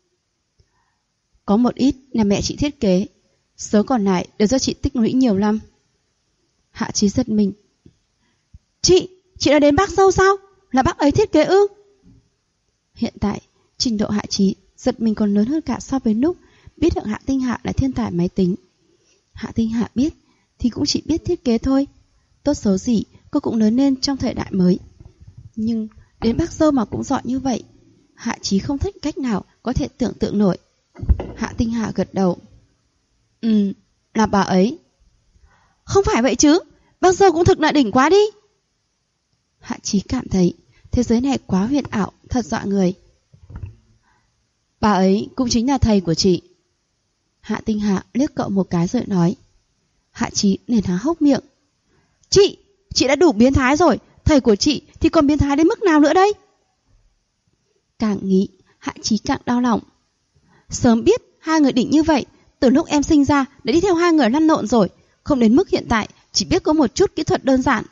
Có một ít là mẹ chị thiết kế, số còn lại đều do chị tích lũy nhiều năm. Hạ Chí giật mình. Chị đã đến bác dâu sao? Là bác ấy thiết kế ư? Hiện tại, trình độ Hạ Chí giật mình còn lớn hơn cả so với lúc biết được Hạ Tinh Hà là thiên tài máy tính. Hạ Tinh Hà biết thì cũng chỉ biết thiết kế thôi. Tốt xấu gì cô cũng lớn lên trong thời đại mới. Nhưng đến bác dâu mà cũng giỏi như vậy, Hạ Chí không thích cách nào có thể tưởng tượng nổi. Hạ Tinh Hà gật đầu. Là bà ấy. Không phải vậy chứ, bác dâu cũng thực là đỉnh quá đi. Hạ Chí cảm thấy thế giới này quá huyền ảo, thật dọa người. Bà ấy cũng chính là thầy của chị. Hạ Tinh Hà liếc cậu một cái rồi nói. Hạ Chí liền há hốc miệng. Chị đã đủ biến thái rồi, thầy của chị thì còn biến thái đến mức nào nữa đây? Càng nghĩ, Hạ Chí càng đau lòng. Sớm biết hai người đỉnh như vậy, từ lúc em sinh ra đã đi theo hai người lăn lộn rồi, không đến mức hiện tại chỉ biết có một chút kỹ thuật đơn giản.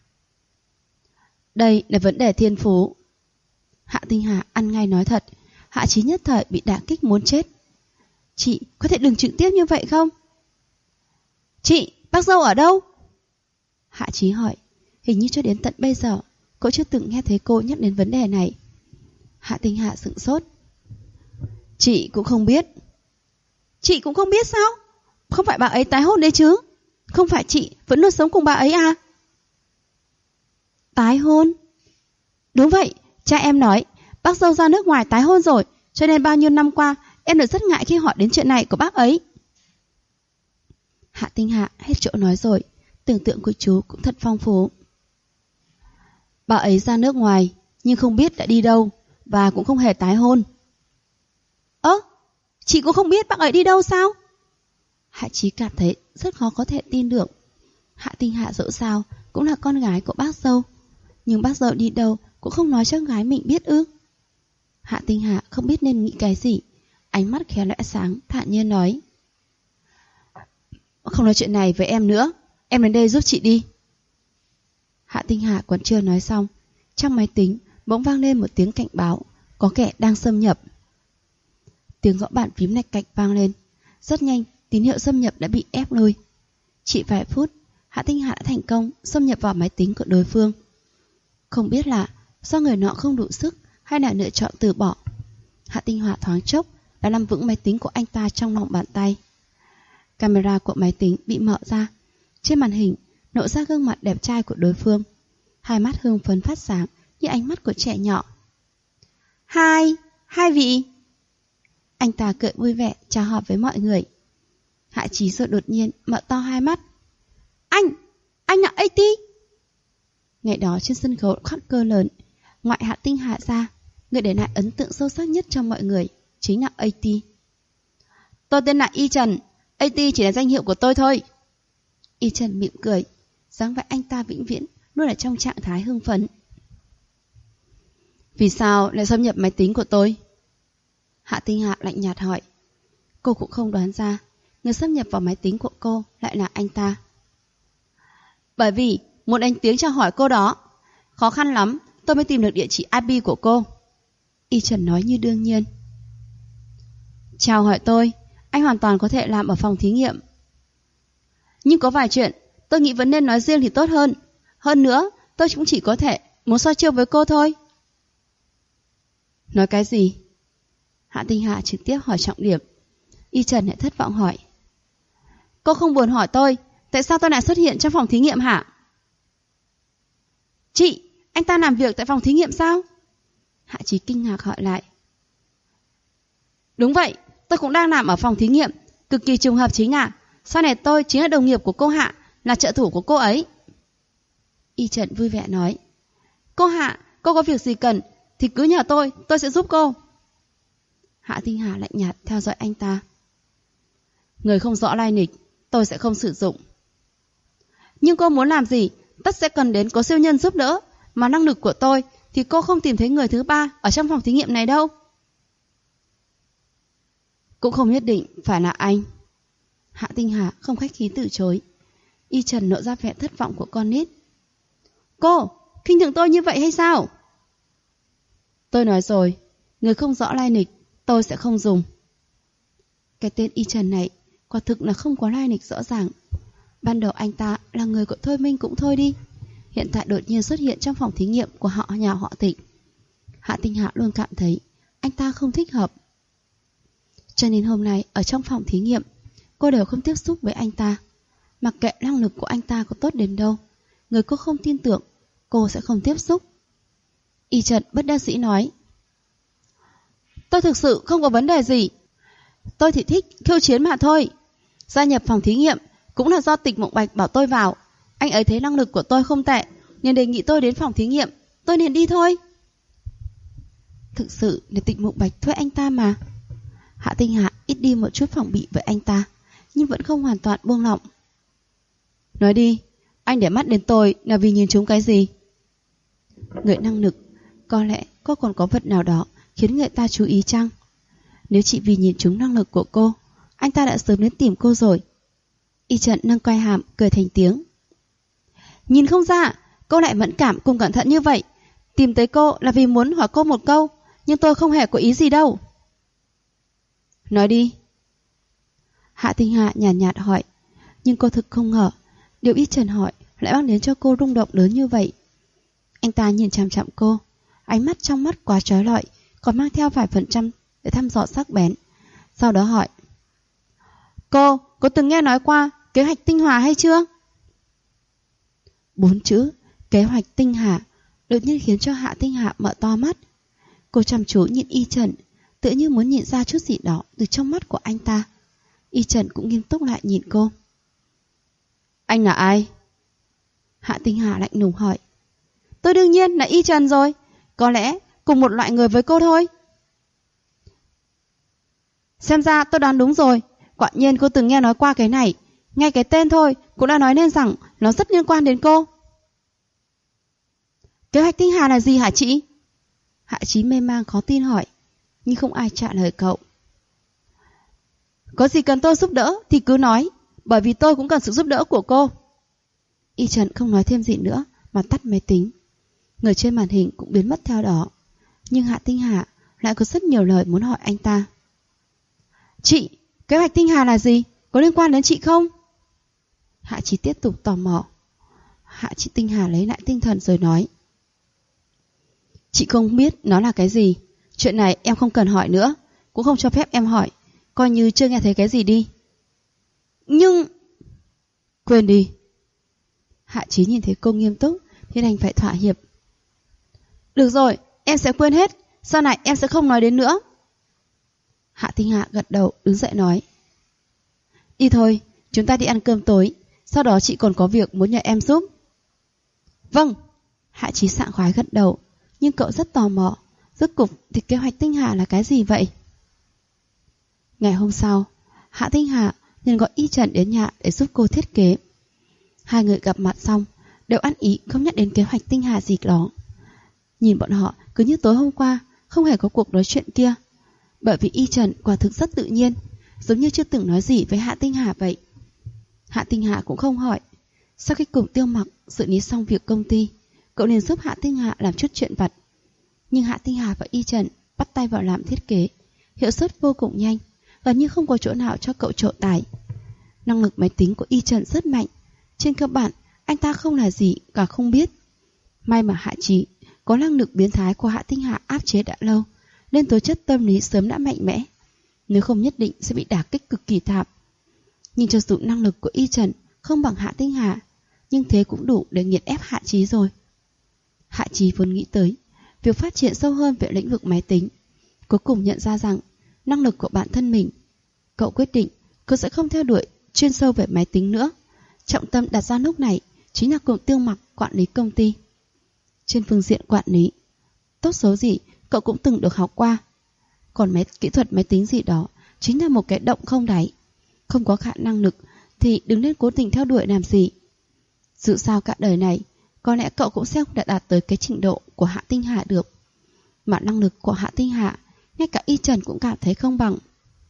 Đây là vấn đề thiên phú. Hạ Tinh Hà ăn ngay nói thật. Hạ Chí nhất thời bị đả kích muốn chết. Chị có thể đừng trực tiếp như vậy không? Chị, bác dâu ở đâu? Hạ Chí hỏi. Hình như cho đến tận bây giờ cậu chưa từng nghe thấy cô nhắc đến vấn đề này. Hạ Tinh Hà sửng sốt. Chị cũng không biết. Chị cũng không biết sao? Không phải bà ấy tái hôn đấy chứ? Không phải chị vẫn luôn sống cùng bà ấy à? Tái hôn? Đúng vậy, cha em nói bác dâu ra nước ngoài tái hôn rồi, cho nên bao nhiêu năm qua em được rất ngại khi hỏi đến chuyện này của bác ấy. Hạ Tinh Hà hết chỗ nói rồi, tưởng tượng của chú cũng thật phong phú. Bà ấy ra nước ngoài, nhưng không biết đã đi đâu, và cũng không hề tái hôn. Chị cũng không biết bác ấy đi đâu sao? Hạ Chí cảm thấy rất khó có thể tin được. Hạ Tinh Hà dẫu sao cũng là con gái của bác dâu, nhưng bác dâu đi đâu cũng không nói cho gái mình biết ư? Hạ Tinh Hà không biết nên nghĩ cái gì, ánh mắt khéo lẽ sáng, thản nhiên nói. Không nói chuyện này với em nữa, em đến đây giúp chị đi. Hạ Tinh Hà còn chưa nói xong, trong máy tính bỗng vang lên một tiếng cảnh báo, có kẻ đang xâm nhập. Tiếng gõ bàn phím lạch cạch vang lên. Rất nhanh, tín hiệu xâm nhập đã bị ép lui. Chỉ vài phút, Hạ Tinh Hà đã thành công xâm nhập vào máy tính của đối phương. Không biết là do người nọ không đủ sức hay là lựa chọn từ bỏ, Hạ Tinh Hà thoáng chốc đã nắm vững máy tính của anh ta trong lòng bàn tay. Camera của máy tính bị mở ra. Trên màn hình lộ ra gương mặt đẹp trai của đối phương. Hai mắt hưng phấn phát sáng như ánh mắt của trẻ nhỏ. Hai vị. Anh ta cười vui vẻ chào hỏi với mọi người. Hạ Chí rồi đột nhiên mở to hai mắt. Anh là AT. Ngày đó trên sân khấu khắc cơ lớn, ngoại Hạ Tinh Hà ra, người để lại ấn tượng sâu sắc nhất trong mọi người chính là AT. Tôi tên là Y Trần, AT chỉ là danh hiệu của tôi thôi. Y Trần mỉm cười, dáng vẻ anh ta vĩnh viễn luôn ở trong trạng thái hưng phấn. Vì sao lại xâm nhập máy tính của tôi? Hạ Tinh Hà lạnh nhạt hỏi. Cô cũng không đoán ra người xâm nhập vào máy tính của cô lại là anh ta. Bởi vì muốn đánh tiếng chào hỏi cô đó. Khó khăn lắm tôi mới tìm được địa chỉ IP của cô. Y Trần nói như đương nhiên. Chào hỏi tôi, anh hoàn toàn có thể làm ở phòng thí nghiệm. Nhưng có vài chuyện tôi nghĩ vẫn nên nói riêng thì tốt hơn. Hơn nữa tôi cũng chỉ có thể muốn so chiêu với cô thôi. Nói cái gì? Hạ Tinh Hà trực tiếp hỏi trọng điểm. Y Trần lại thất vọng hỏi. Cô không buồn hỏi tôi tại sao tôi lại xuất hiện trong phòng thí nghiệm hả? Chị, anh ta làm việc tại phòng thí nghiệm sao? Hạ Chí kinh ngạc hỏi lại. Đúng vậy, tôi cũng đang làm ở phòng thí nghiệm. Cực kỳ trùng hợp chính ạ. Sau này tôi chính là đồng nghiệp của cô Hạ, là trợ thủ của cô ấy. Y Trần vui vẻ nói. Cô Hạ, cô có việc gì cần thì cứ nhờ tôi sẽ giúp cô. Hạ Tinh Hà lạnh nhạt theo dõi anh ta. Người không rõ lai lịch, tôi sẽ không sử dụng. Nhưng cô muốn làm gì, tất sẽ cần đến có siêu nhân giúp đỡ. Mà năng lực của tôi thì cô không tìm thấy người thứ ba ở trong phòng thí nghiệm này đâu. Cũng không nhất định phải là anh. Hạ Tinh Hà không khách khí từ chối. Y Trần nở ra vẻ thất vọng của con nít. Cô, khinh thường tôi như vậy hay sao? Tôi nói rồi, người không rõ lai lịch tôi sẽ không dùng. Cái tên Y Trần này quả thực là không có lai lịch rõ ràng. Ban đầu anh ta là người của Thôi Minh cũng thôi đi, hiện tại đột nhiên xuất hiện trong phòng thí nghiệm của nhà họ Thịnh. Hạ Tinh Hạ luôn cảm thấy anh ta không thích hợp. Cho nên hôm nay ở trong phòng thí nghiệm, cô đều không tiếp xúc với anh ta. Mặc kệ năng lực của anh ta có tốt đến đâu, người cô không tin tưởng, cô sẽ không tiếp xúc. Y Trần bất đắc dĩ nói. Tôi thực sự không có vấn đề gì. Tôi chỉ thích khiêu chiến mà thôi. Gia nhập phòng thí nghiệm cũng là do Tịch Mộng Bạch bảo tôi vào. Anh ấy thấy năng lực của tôi không tệ, nên đề nghị tôi đến phòng thí nghiệm. Tôi nên đi thôi. Thực sự là Tịch Mộng Bạch thuê anh ta mà. Hạ Tinh Hạ ít đi một chút phòng bị với anh ta, nhưng vẫn không hoàn toàn buông lỏng. Nói đi, anh để mắt đến tôi là vì nhìn trúng cái gì? Người năng lực, có lẽ cô còn có vật nào đó khiến người ta chú ý chăng? Nếu chỉ vì nhìn trúng năng lực của cô, anh ta đã sớm đến tìm cô rồi. Y Trần nâng quai hàm cười thành tiếng. Nhìn không ra, cô lại mẫn cảm cùng cẩn thận như vậy. Tìm tới cô là vì muốn hỏi cô một câu, nhưng tôi không hề có ý gì đâu. Nói đi. Hạ Tinh Hạ nhàn nhạt hỏi, nhưng cô thực không ngờ điều Y Trần hỏi lại mang đến cho cô rung động lớn như vậy. Anh ta nhìn chằm chằm cô, ánh mắt trong mắt quá chói lọi, còn mang theo vài phần trăm để thăm dò sắc bén. Sau đó hỏi, cô có từng nghe nói qua kế hoạch tinh hà hay chưa? 4 chữ kế hoạch tinh hà đột nhiên khiến cho Hạ Tinh Hạ mở to mắt. Cô chăm chú nhìn Y Trần, tựa như muốn nhìn ra chút gì đó từ trong mắt của anh ta. Y Trần cũng nghiêm túc lại nhìn cô. Anh là ai? Hạ Tinh Hà lạnh lùng hỏi. Tôi đương nhiên là Y Trần rồi. Có lẽ cùng một loại người với cô thôi. Xem ra tôi đoán đúng rồi. Quả nhiên cô từng nghe nói qua cái này. Ngay cái tên thôi cũng đã nói nên rằng nó rất liên quan đến cô. Kế hoạch tinh hà là gì hả chị? Hạ Chí mê mang khó tin hỏi, nhưng không ai trả lời cậu. Có gì cần tôi giúp đỡ thì cứ nói, bởi vì tôi cũng cần sự giúp đỡ của cô. Y Trần không nói thêm gì nữa mà tắt máy tính. Người trên màn hình cũng biến mất theo đó. Nhưng Hạ Tinh Hà lại có rất nhiều lời muốn hỏi anh ta. Chị, kế hoạch tinh hà là gì? Có liên quan đến chị không? Hạ Chí tiếp tục tò mò. Hạ Chí Tinh Hà lấy lại tinh thần rồi nói. Chị không biết nó là cái gì. Chuyện này em không cần hỏi nữa, cũng không cho phép em hỏi. Coi như chưa nghe thấy cái gì đi. Nhưng... Quên đi. Hạ Chí nhìn thấy cô nghiêm túc thì đành phải thỏa hiệp. Được rồi, em sẽ quên hết. Sau này em sẽ không nói đến nữa. Hạ Tinh Hạ gật đầu đứng dậy nói. Đi thôi, chúng ta đi ăn cơm tối. Sau đó chị còn có việc muốn nhờ em giúp. Vâng. Hạ Chí sảng khoái gật đầu. Nhưng cậu rất tò mò, rốt cục thì kế hoạch tinh hà là cái gì vậy? Ngày hôm sau, Hạ Tinh Hà liền gọi Y Trần đến nhà để giúp cô thiết kế. Hai người gặp mặt xong đều ăn ý không nhắc đến kế hoạch tinh hà gì đó. Nhìn bọn họ cứ như tối hôm qua không hề có cuộc nói chuyện kia. Bởi vì Y Trần quả thực rất tự nhiên, giống như chưa từng nói gì với Hạ Tinh Hà vậy. Hạ Tinh Hà cũng không hỏi. Sau khi cùng Tiêu Mặc xử lý xong việc công ty, cậu liền giúp Hạ Tinh Hà làm chút chuyện vặt. Nhưng Hạ Tinh Hà và Y Trần bắt tay vào làm thiết kế, hiệu suất vô cùng nhanh, gần như không có chỗ nào cho cậu trổ tài. Năng lực máy tính của Y Trần rất mạnh, trên cơ bản anh ta không là gì cả không biết. May mà Hạ Chí có năng lực biến thái của Hạ Tinh Hà áp chế đã lâu, nên tố chất tâm lý sớm đã mạnh mẽ, nếu không nhất định sẽ bị đả kích cực kỳ thảm. Nhưng cho dù năng lực của Y Trần không bằng Hạ Tinh Hà, nhưng thế cũng đủ để nghiền ép Hạ Chí rồi. Hạ Chí vốn nghĩ tới việc phát triển sâu hơn về lĩnh vực máy tính, cuối cùng nhận ra rằng năng lực của bản thân mình. Cậu quyết định cô sẽ không theo đuổi chuyên sâu về máy tính nữa. Trọng tâm đặt ra lúc này chính là cùng Tiêu Mặc quản lý công ty. Trên phương diện quản lý, tốt xấu gì cậu cũng từng được học qua. Còn kỹ thuật máy tính gì đó chính là một cái động không đáy. Không có khả năng lực thì đừng nên cố tình theo đuổi làm gì. Dù sao cả đời này, có lẽ cậu cũng sẽ không đạt tới cái trình độ của Hạ Tinh Hà được. Mà năng lực của Hạ Tinh Hà, ngay cả Y Trần cũng cảm thấy không bằng.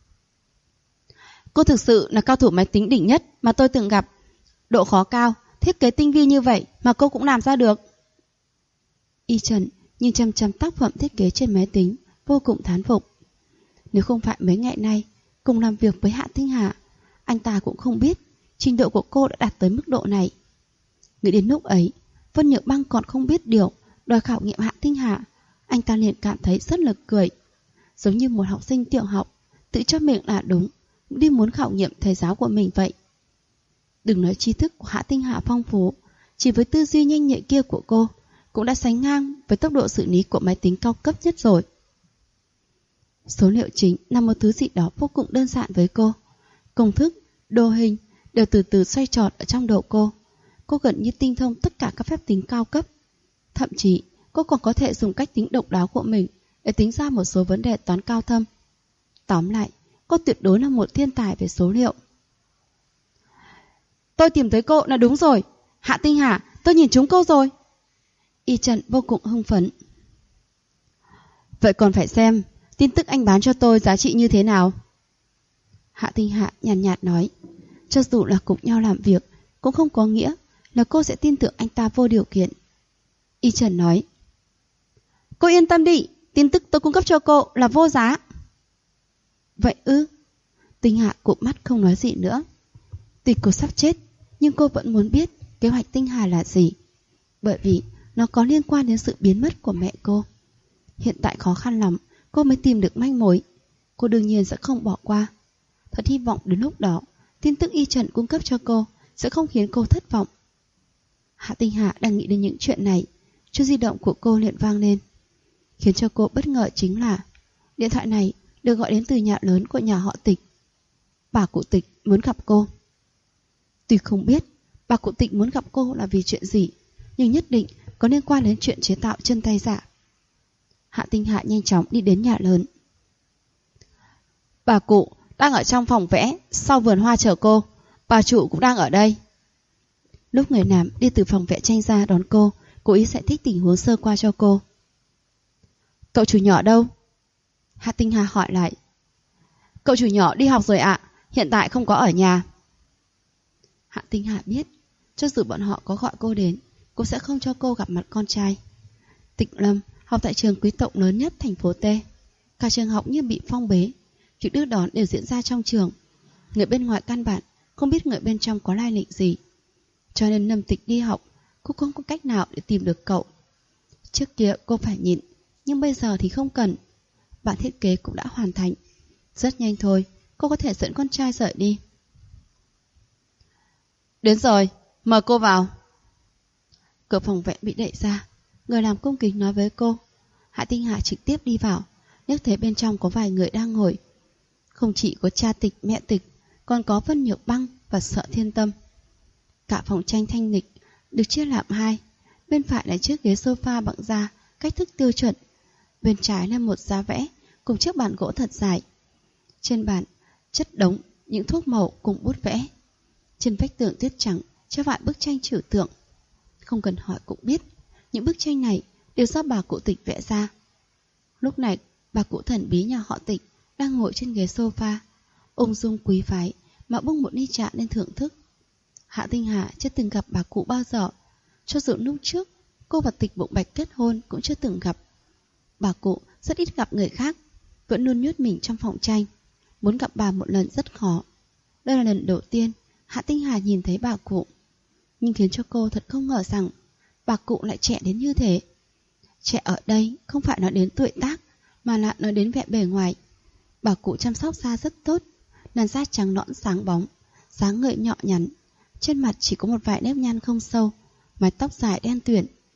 Cô thực sự là cao thủ máy tính đỉnh nhất mà tôi từng gặp. Độ khó cao, thiết kế tinh vi như vậy mà cô cũng làm ra được. Y Trần nhìn chăm chăm tác phẩm thiết kế trên máy tính, vô cùng thán phục. Nếu không phải mấy ngày nay cùng làm việc với Hạ Tinh Hà, anh ta cũng không biết trình độ của cô đã đạt tới mức độ này. Nghĩ đến lúc ấy, Vân Nhược Băng còn không biết điều đòi khảo nghiệm Hạ Tinh Hà, anh ta liền cảm thấy rất là cười. Giống như một học sinh tiểu học tự cho mình là đúng, đi muốn khảo nghiệm thầy giáo của mình vậy. Đừng nói tri thức của Hạ Tinh Hà phong phú, chỉ với tư duy nhanh nhạy kia của cô cũng đã sánh ngang với tốc độ xử lý của máy tính cao cấp nhất rồi. Số liệu chính là một thứ gì đó vô cùng đơn giản với cô. Công thức, đồ hình đều từ từ xoay tròn ở trong đầu cô. Cô gần như tinh thông tất cả các phép tính cao cấp. Thậm chí cô còn có thể dùng cách tính độc đáo của mình để tính ra một số vấn đề toán cao thâm. Tóm lại, cô tuyệt đối là một thiên tài về số liệu. Tôi tìm thấy cô là đúng rồi. Hạ Tinh Hà, tôi nhìn trúng cô rồi. Y Trần vô cùng hưng phấn. Vậy còn phải xem tin tức anh bán cho tôi giá trị như thế nào. Hạ Tinh Hà nhàn nhạt nói, cho dù là cùng nhau làm việc cũng không có nghĩa là cô sẽ tin tưởng anh ta vô điều kiện. Y Trần nói, cô yên tâm đi, tin tức tôi cung cấp cho cô là vô giá. Vậy ư? Tinh Hà cụp mắt không nói gì nữa. Tuy cô sắp chết, nhưng cô vẫn muốn biết kế hoạch Tinh Hà là gì, bởi vì nó có liên quan đến sự biến mất của mẹ cô. Hiện tại khó khăn lắm cô mới tìm được manh mối. Cô đương nhiên sẽ không bỏ qua. Thật hy vọng đến lúc đó tin tức Y Trần cung cấp cho cô sẽ không khiến cô thất vọng. Hạ Tinh Hà đang nghĩ đến những chuyện này, chuông di động của cô liền vang lên. Khiến cho cô bất ngờ chính là điện thoại này được gọi đến từ nhà lớn của nhà họ Tịch. Bà cụ Tịch muốn gặp cô. Tuy không biết bà cụ Tịch muốn gặp cô là vì chuyện gì, nhưng nhất định có liên quan đến chuyện chế tạo chân tay giả. Hạ Tinh Hà nhanh chóng đi đến nhà lớn. Bà cụ đang ở trong phòng vẽ sau vườn hoa chờ cô. Bà chủ cũng đang ở đây. Lúc người làm đi từ phòng vẽ tranh ra đón cô, cố ý giải thích tình huống sơ qua cho cô. Cậu chủ nhỏ đâu? Hạ Tinh Hà hỏi lại. Cậu chủ nhỏ đi học rồi ạ, hiện tại không có ở nhà. Hạ Tinh Hà biết, cho dù bọn họ có gọi cô đến, cô sẽ không cho cô gặp mặt con trai. Tịch Lâm học tại trường quý tộc lớn nhất thành phố T. Cả trường học như bị phong bế, việc đưa đón đều diễn ra trong trường. Người bên ngoài căn bản không biết người bên trong có lai lịch gì. Cho nên Lâm Tịch đi học, cô không có cách nào để tìm được cậu. Trước kia cô phải nhịn, nhưng bây giờ thì không cần. Bản thiết kế cũng đã hoàn thành. Rất nhanh thôi, cô có thể dẫn con trai rời đi. Đến rồi, mời cô vào. Cửa phòng vẽ bị đẩy ra, người làm cung kính nói với cô. Hạ Tinh Hà trực tiếp đi vào, liếc thấy bên trong có vài người đang ngồi. Không chỉ có cha Tịch, mẹ Tịch, còn có Vân Nhược Băng và Sợ Thiên Tâm. Cả phòng tranh thanh lịch được chia làm hai. Bên phải là chiếc ghế sofa bằng da cách thức tiêu chuẩn, bên trái là một giá vẽ cùng chiếc bàn gỗ thật dài. Trên bàn chất đống những thuốc màu cùng bút vẽ. Trên vách tường tuyết trắng treo vài bức tranh trừu tượng. Không cần hỏi cũng biết, những bức tranh này đều do bà cụ Tịch vẽ ra. Lúc này, bà cụ thần bí nhà họ Tịch đang ngồi trên ghế sofa, ung dung quý phái mà bưng một ly trà lên thưởng thức. Hạ Tinh Hà chưa từng gặp bà cụ bao giờ, cho dù lúc trước cô và Tịch Bụng Bạch kết hôn cũng chưa từng gặp. Bà cụ rất ít gặp người khác, vẫn luôn nhốt mình trong phòng tranh. Muốn gặp bà một lần rất khó. Đây là lần đầu tiên Hạ Tinh Hà nhìn thấy bà cụ. Nhưng khiến cho cô thật không ngờ rằng bà cụ lại trẻ đến như thế. Trẻ ở đây không phải nói đến tuổi tác, mà là nói đến vẻ bề ngoài. Bà cụ chăm sóc da rất tốt, làn da trắng nõn sáng bóng, dáng người nhỏ nhắn, trên mặt chỉ có một vài nếp nhăn không sâu, mái tóc dài đen tuyền.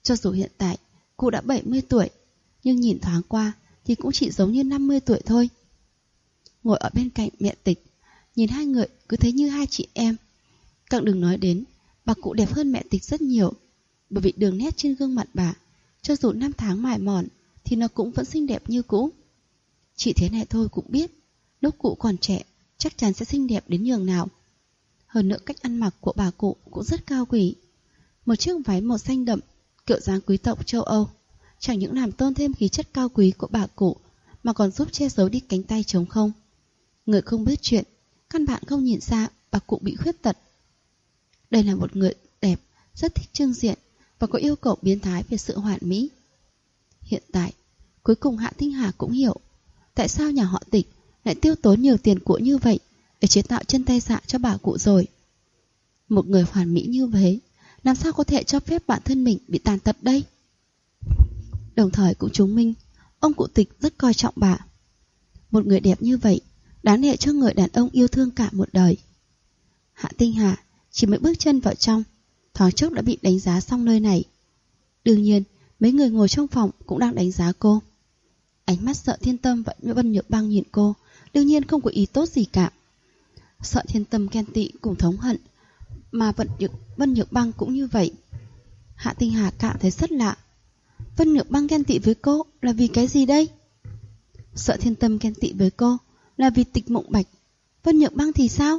Cho dù hiện tại cụ đã 70 tuổi, nhưng nhìn thoáng qua thì cũng chỉ giống như 50 tuổi thôi. Ngồi ở bên cạnh mẹ Tịch, nhìn hai người cứ thấy như hai chị em. Càng đừng nói đến, bà cụ đẹp hơn mẹ Tịch rất nhiều, bởi vì đường nét trên gương mặt bà, cho dù năm tháng mài mòn thì nó cũng vẫn xinh đẹp như cũ. Chỉ thế này thôi cũng biết, lúc cụ còn trẻ chắc chắn sẽ xinh đẹp đến nhường nào. Hơn nữa cách ăn mặc của bà cụ cũng rất cao quý. Một chiếc váy màu xanh đậm, kiểu dáng quý tộc châu Âu, chẳng những làm tôn thêm khí chất cao quý của bà cụ, mà còn giúp che giấu đi cánh tay trống không. Người không biết chuyện, căn bản không nhìn ra bà cụ bị khuyết tật. Đây là một người đẹp, rất thích trưng diện và có yêu cầu biến thái về sự hoàn mỹ. Hiện tại, cuối cùng Hạ Tinh Hà cũng hiểu tại sao nhà họ Tịch lại tiêu tốn nhiều tiền của như vậy để chế tạo chân tay dạ cho bà cụ rồi. Một người hoàn mỹ như thế, làm sao có thể cho phép bản thân mình bị tàn tật đây? Đồng thời cũng chứng minh ông cụ Tịch rất coi trọng bà. Một người đẹp như vậy đáng để cho người đàn ông yêu thương cả một đời. Hạ Tinh Hà chỉ mới bước chân vào trong, thoáng chốc đã bị đánh giá xong nơi này. Đương nhiên mấy người ngồi trong phòng cũng đang đánh giá cô. Ánh mắt Sợ Thiên Tâm và Vân Nhược Băng nhìn cô, đương nhiên không có ý tốt gì cả. Sợ Thiên Tâm ghen tị cùng thống hận, mà Vân Nhược Băng cũng như vậy. Hạ Tinh Hà cảm thấy rất lạ. Vân Nhược Băng ghen tị với cô là vì cái gì đây? Sợ Thiên Tâm ghen tị với cô là vì Tịch Mộng Bạch. Vân Nhược Băng thì sao?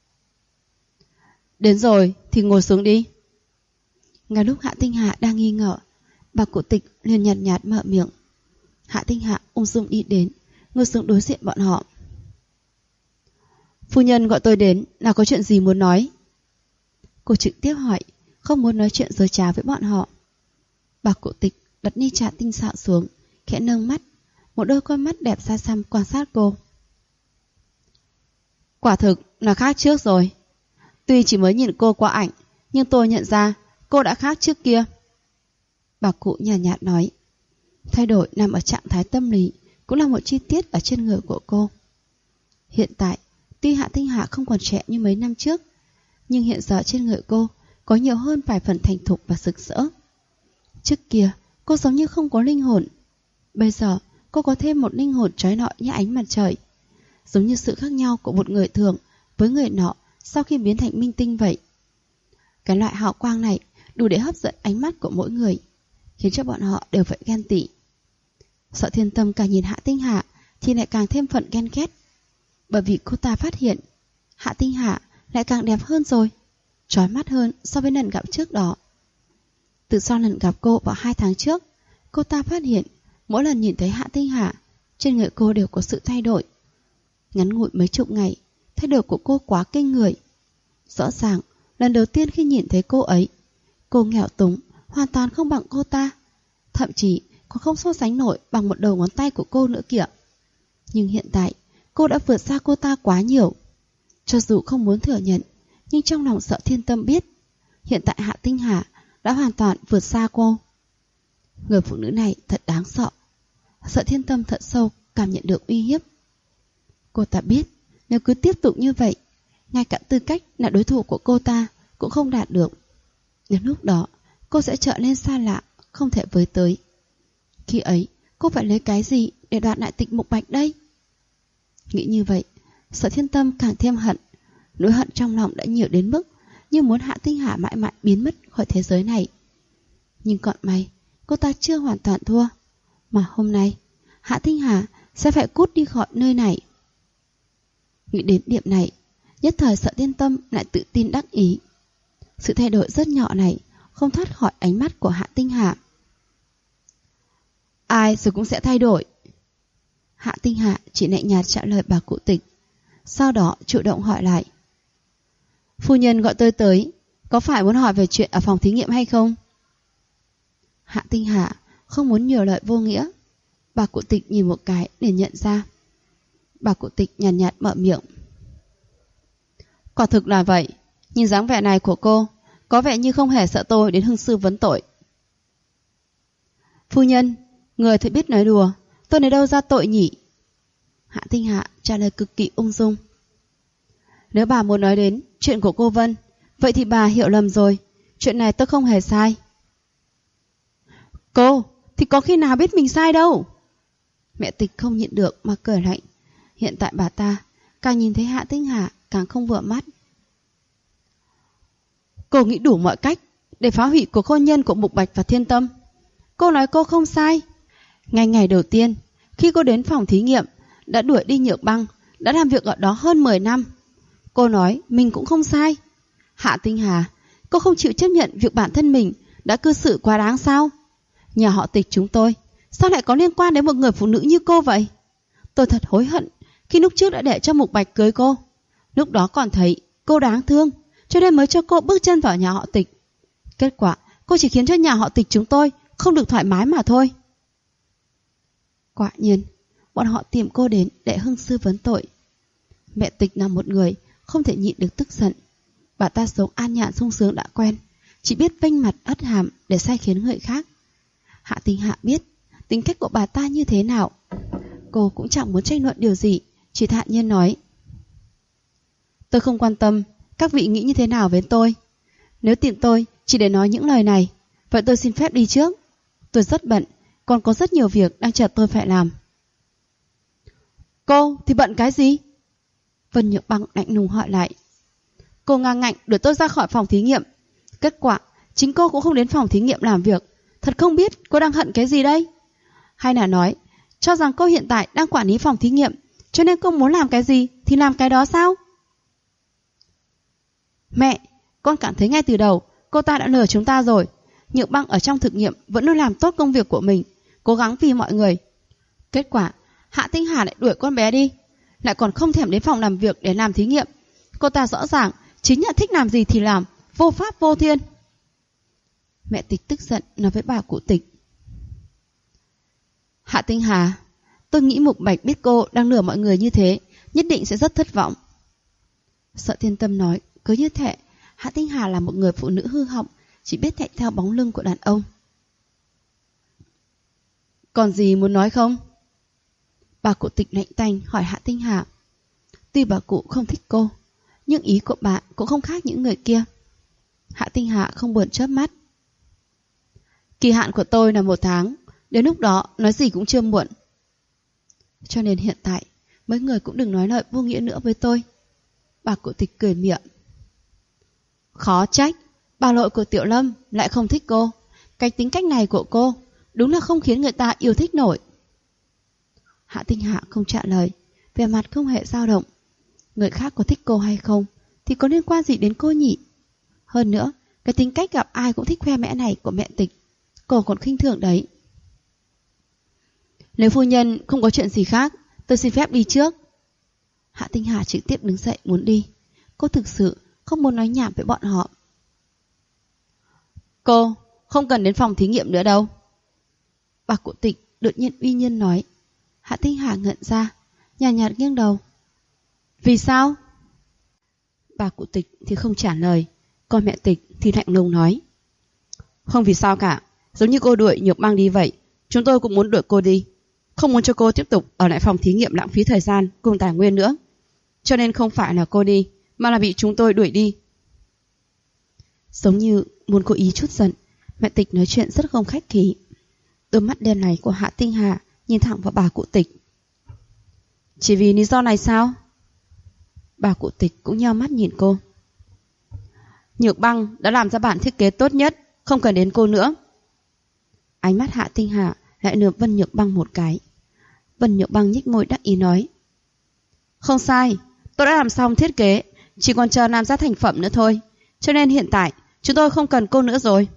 Đến rồi thì ngồi xuống đi. Ngay lúc Hạ Tinh Hà đang nghi ngờ, bà cụ Tịch liền nhạt nhạt mở miệng. Hạ Tinh Hà ung dung đi đến, ngồi xuống đối diện bọn họ. Phu nhân gọi tôi đến là có chuyện gì muốn nói? Cô trực tiếp hỏi, không muốn nói chuyện dối trá với bọn họ. Bà cụ Tịch đặt ly trà tinh xạo xuống, khẽ nâng mắt, một đôi con mắt đẹp xa xăm quan sát cô. Quả thực là khác trước rồi. Tuy chỉ mới nhìn cô qua ảnh, nhưng tôi nhận ra cô đã khác trước kia. Bà cụ nhàn nhạt nói. Thay đổi nằm ở trạng thái tâm lý, cũng là một chi tiết ở trên người của cô. Hiện tại, tuy Hạ Tinh Hà không còn trẻ như mấy năm trước, nhưng hiện giờ trên người cô có nhiều hơn vài phần thành thục và rực rỡ. Trước kia, cô giống như không có linh hồn. Bây giờ, cô có thêm một linh hồn chói lọi như ánh mặt trời. Giống như sự khác nhau của một người thường với người nọ sau khi biến thành minh tinh vậy. Cái loại hào quang này đủ để hấp dẫn ánh mắt của mỗi người, khiến cho bọn họ đều phải ghen tị. Sợ Thiên Tâm càng nhìn Hạ Tinh Hà thì lại càng thêm phần ghen ghét, bởi vì cô ta phát hiện Hạ Tinh Hà lại càng đẹp hơn rồi, chói mắt hơn so với lần gặp trước đó. Từ sau lần gặp cô vào 2 tháng trước, cô ta phát hiện mỗi lần nhìn thấy Hạ Tinh Hà, trên người cô đều có sự thay đổi. Ngắn ngủi mấy chục ngày, thay đổi của cô quá kinh người. Rõ ràng, lần đầu tiên khi nhìn thấy cô ấy, cô nghèo túng, hoàn toàn không bằng cô ta. Thậm chí còn không so sánh nổi bằng một đầu ngón tay của cô nữa kìa. Nhưng hiện tại, cô đã vượt xa cô ta quá nhiều. Cho dù không muốn thừa nhận, nhưng trong lòng Sợ Thiên Tâm biết, hiện tại Hạ Tinh Hà đã hoàn toàn vượt xa cô. Người phụ nữ này thật đáng sợ. Sợ Thiên Tâm thật sâu cảm nhận được uy hiếp. Cô ta biết, nếu cứ tiếp tục như vậy, ngay cả tư cách là đối thủ của cô ta cũng không đạt được. Đến lúc đó, cô sẽ trở nên xa lạ, không thể với tới. Khi ấy, cô phải lấy cái gì để đoạt lại Tịch Mộng Bạch đây? Nghĩ như vậy, Sợ Thiên Tâm càng thêm hận. Nỗi hận trong lòng đã nhiều đến mức như muốn Hạ Tinh Hà mãi mãi biến mất khỏi thế giới này. Nhưng còn may, cô ta chưa hoàn toàn thua. Mà hôm nay, Hạ Tinh Hà sẽ phải cút đi khỏi nơi này. Nghĩ đến điểm này, nhất thời Sợ Thiên Tâm lại tự tin đắc ý. Sự thay đổi rất nhỏ này không thoát khỏi ánh mắt của Hạ Tinh Hà. Ai rồi cũng sẽ thay đổi. Hạ Tinh Hà chỉ lạnh nhạt trả lời bà cụ Tịch, sau đó chủ động hỏi lại. Phu nhân gọi tôi tới, có phải muốn hỏi về chuyện ở phòng thí nghiệm hay không? Hạ Tinh Hà không muốn nhiều lời vô nghĩa. Bà cụ Tịch nhìn một cái để nhận ra. Bà cụ Tịch nhàn nhạt mở miệng. Quả thực là vậy. Nhìn dáng vẻ này của cô, có vẻ như không hề sợ tôi đến hưng sư vấn tội. Phu nhân, người thì biết nói đùa, tôi lấy đâu ra tội nhỉ? Hạ Tinh Hà trả lời cực kỳ ung dung. Nếu bà muốn nói đến chuyện của cô Vân, vậy thì bà hiểu lầm rồi. Chuyện này tôi không hề sai. Cô thì có khi nào biết mình sai đâu. Mẹ Tịch không nhịn được mà cười lạnh. Hiện tại bà ta càng nhìn thấy Hạ Tinh Hà càng không vừa mắt. Cô nghĩ đủ mọi cách để phá hủy cuộc hôn nhân của Mục Bạch và Thiên Tâm. Cô nói cô không sai. Ngay ngày đầu tiên khi cô đến phòng thí nghiệm đã đuổi đi Nhược Băng, đã làm việc ở đó hơn 10 năm. Cô nói mình cũng không sai. Hạ Tinh Hà, cô không chịu chấp nhận việc bản thân mình đã cư xử quá đáng sao? Nhà họ Tịch chúng tôi sao lại có liên quan đến một người phụ nữ như cô vậy? Tôi thật hối hận khi lúc trước đã để cho Mục Bạch cưới cô. Lúc đó còn thấy cô đáng thương, cho nên mới cho cô bước chân vào nhà họ Tịch. Kết quả cô chỉ khiến cho nhà họ Tịch chúng tôi không được thoải mái mà thôi. Quả nhiên bọn họ tìm cô đến để hưng sư vấn tội. Mẹ Tịch là một người không thể nhịn được tức giận. Bà ta sống an nhàn sung sướng đã quen, chỉ biết vênh mặt ất hàm để sai khiến người khác. Hạ Tinh Hạ biết tính cách của bà ta như thế nào. Cô cũng chẳng muốn tranh luận điều gì, chỉ thản nhiên nói: tôi không quan tâm các vị nghĩ như thế nào với tôi. Nếu tìm tôi chỉ để nói những lời này, vậy tôi xin phép đi trước. Tôi rất bận, còn có rất nhiều việc đang chờ tôi phải làm. Cô thì bận cái gì? Vân Nhược Băng lạnh lùng hỏi lại. Cô ngang ngạnh đuổi tôi ra khỏi phòng thí nghiệm. Kết quả chính cô cũng không đến phòng thí nghiệm làm việc. Thật không biết cô đang hận cái gì đây? Hay là nói cho rằng cô hiện tại đang quản lý phòng thí nghiệm, cho nên cô muốn làm cái gì thì làm cái đó sao? Mẹ, con cảm thấy ngay từ đầu cô ta đã lừa chúng ta rồi. Nhược Băng ở trong thực nghiệm vẫn luôn làm tốt công việc của mình, cố gắng vì mọi người. Kết quả Hạ Tinh Hà lại đuổi con bé đi, lại còn không thèm đến phòng làm việc để làm thí nghiệm. Cô ta rõ ràng chính là thích làm gì thì làm, vô pháp vô thiên. Mẹ Tịch tức giận nói với bà cụ Tịch. Hạ Tinh Hà, tôi nghĩ Mục Bạch biết cô đang lừa mọi người như thế, nhất định sẽ rất thất vọng. Sợ Thiên Tâm nói, cứ như thế, Hạ Tinh Hà là một người phụ nữ hư hỏng, chỉ biết chạy theo bóng lưng của đàn ông. Còn gì muốn nói không? Bà cụ Tịch lạnh tanh hỏi Hạ Tinh Hà. Tuy bà cụ không thích cô, nhưng ý của bà cũng không khác những người kia. Hạ Tinh Hà không buồn chớp mắt. Kỳ hạn của tôi là 1 tháng, đến lúc đó nói gì cũng chưa muộn. Cho nên hiện tại mấy người cũng đừng nói lời vô nghĩa nữa với tôi. Bà cụ Tịch cười miệng. Khó trách bà nội của Tiểu Lâm lại không thích cô. Cái tính cách này của cô đúng là không khiến người ta yêu thích nổi. Hạ Tinh Hạ không trả lời, vẻ mặt không hề dao động. Người khác có thích cô hay không thì có liên quan gì đến cô nhỉ? Hơn nữa, cái tính cách gặp ai cũng thích khoe mẽ này của mẹ Tịch, cô còn khinh thường đấy. Nếu phu nhân không có chuyện gì khác, tôi xin phép đi trước. Hạ Tinh Hà trực tiếp đứng dậy muốn đi. Cô thực sự không muốn nói nhảm với bọn họ. Cô không cần đến phòng thí nghiệm nữa đâu. Bà cụ Tịch đột nhiên uy nhiên nói. Hạ Tinh Hà ngẩn ra, nhàn nhạt nghiêng đầu. Vì sao? Bà cụ Tịch thì không trả lời, còn mẹ Tịch thì lạnh lùng nói. Không vì sao cả, giống như cô đuổi Nhược Băng đi vậy, chúng tôi cũng muốn đuổi cô đi. Không muốn cho cô tiếp tục ở lại phòng thí nghiệm lãng phí thời gian cùng tài nguyên nữa. Cho nên không phải là cô đi, mà là bị chúng tôi đuổi đi. Giống như muốn cố ý chút giận, mẹ Tịch nói chuyện rất không khách khí. Đôi mắt đen này của Hạ Tinh Hà nhìn thẳng vào bà cụ Tịch. Chỉ vì lý do này sao? Bà cụ Tịch cũng nheo mắt nhìn cô. Nhược Băng đã làm ra bản thiết kế tốt nhất, không cần đến cô nữa. Ánh mắt Hạ Tinh Hà lại lườm Vân Nhược Băng một cái. Vân Nhược Băng nhếch môi đắc ý nói. Không sai, tôi đã làm xong thiết kế, chỉ còn chờ làm ra thành phẩm nữa thôi. Cho nên hiện tại chúng tôi không cần cô nữa rồi.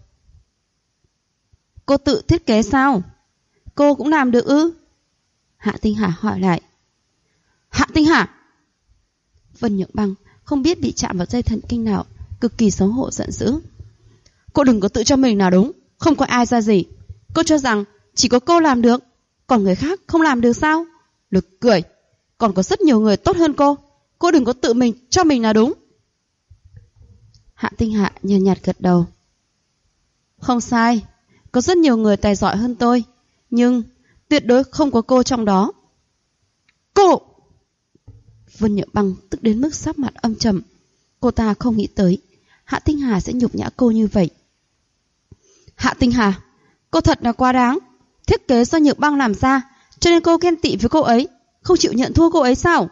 Cô tự thiết kế sao? Cô cũng làm được ư? Hạ Tinh Hà hỏi lại. Hạ Tinh Hà! Vân Nhược Băng không biết bị chạm vào dây thần kinh nào, cực kỳ xấu hổ giận dữ. Cô đừng có tự cho mình là đúng, không có ai ra gì. Cô cho rằng chỉ có cô làm được, còn người khác không làm được sao? Lực cười, còn có rất nhiều người tốt hơn cô. Cô đừng có tự mình cho mình là đúng. Hạ Tinh Hạ nhàn nhạt gật đầu. Không sai, có rất nhiều người tài giỏi hơn tôi, nhưng tuyệt đối không có cô trong đó. Cô! Vân Nhược Băng tức đến mức sắc mặt âm trầm. Cô ta không nghĩ tới Hạ Tinh Hà sẽ nhục nhã cô như vậy. Hạ Tinh Hà, Cô thật là quá đáng. Thiết kế do Nhược Băng làm ra, cho nên cô ghen tị với cô ấy, không chịu nhận thua cô ấy sao?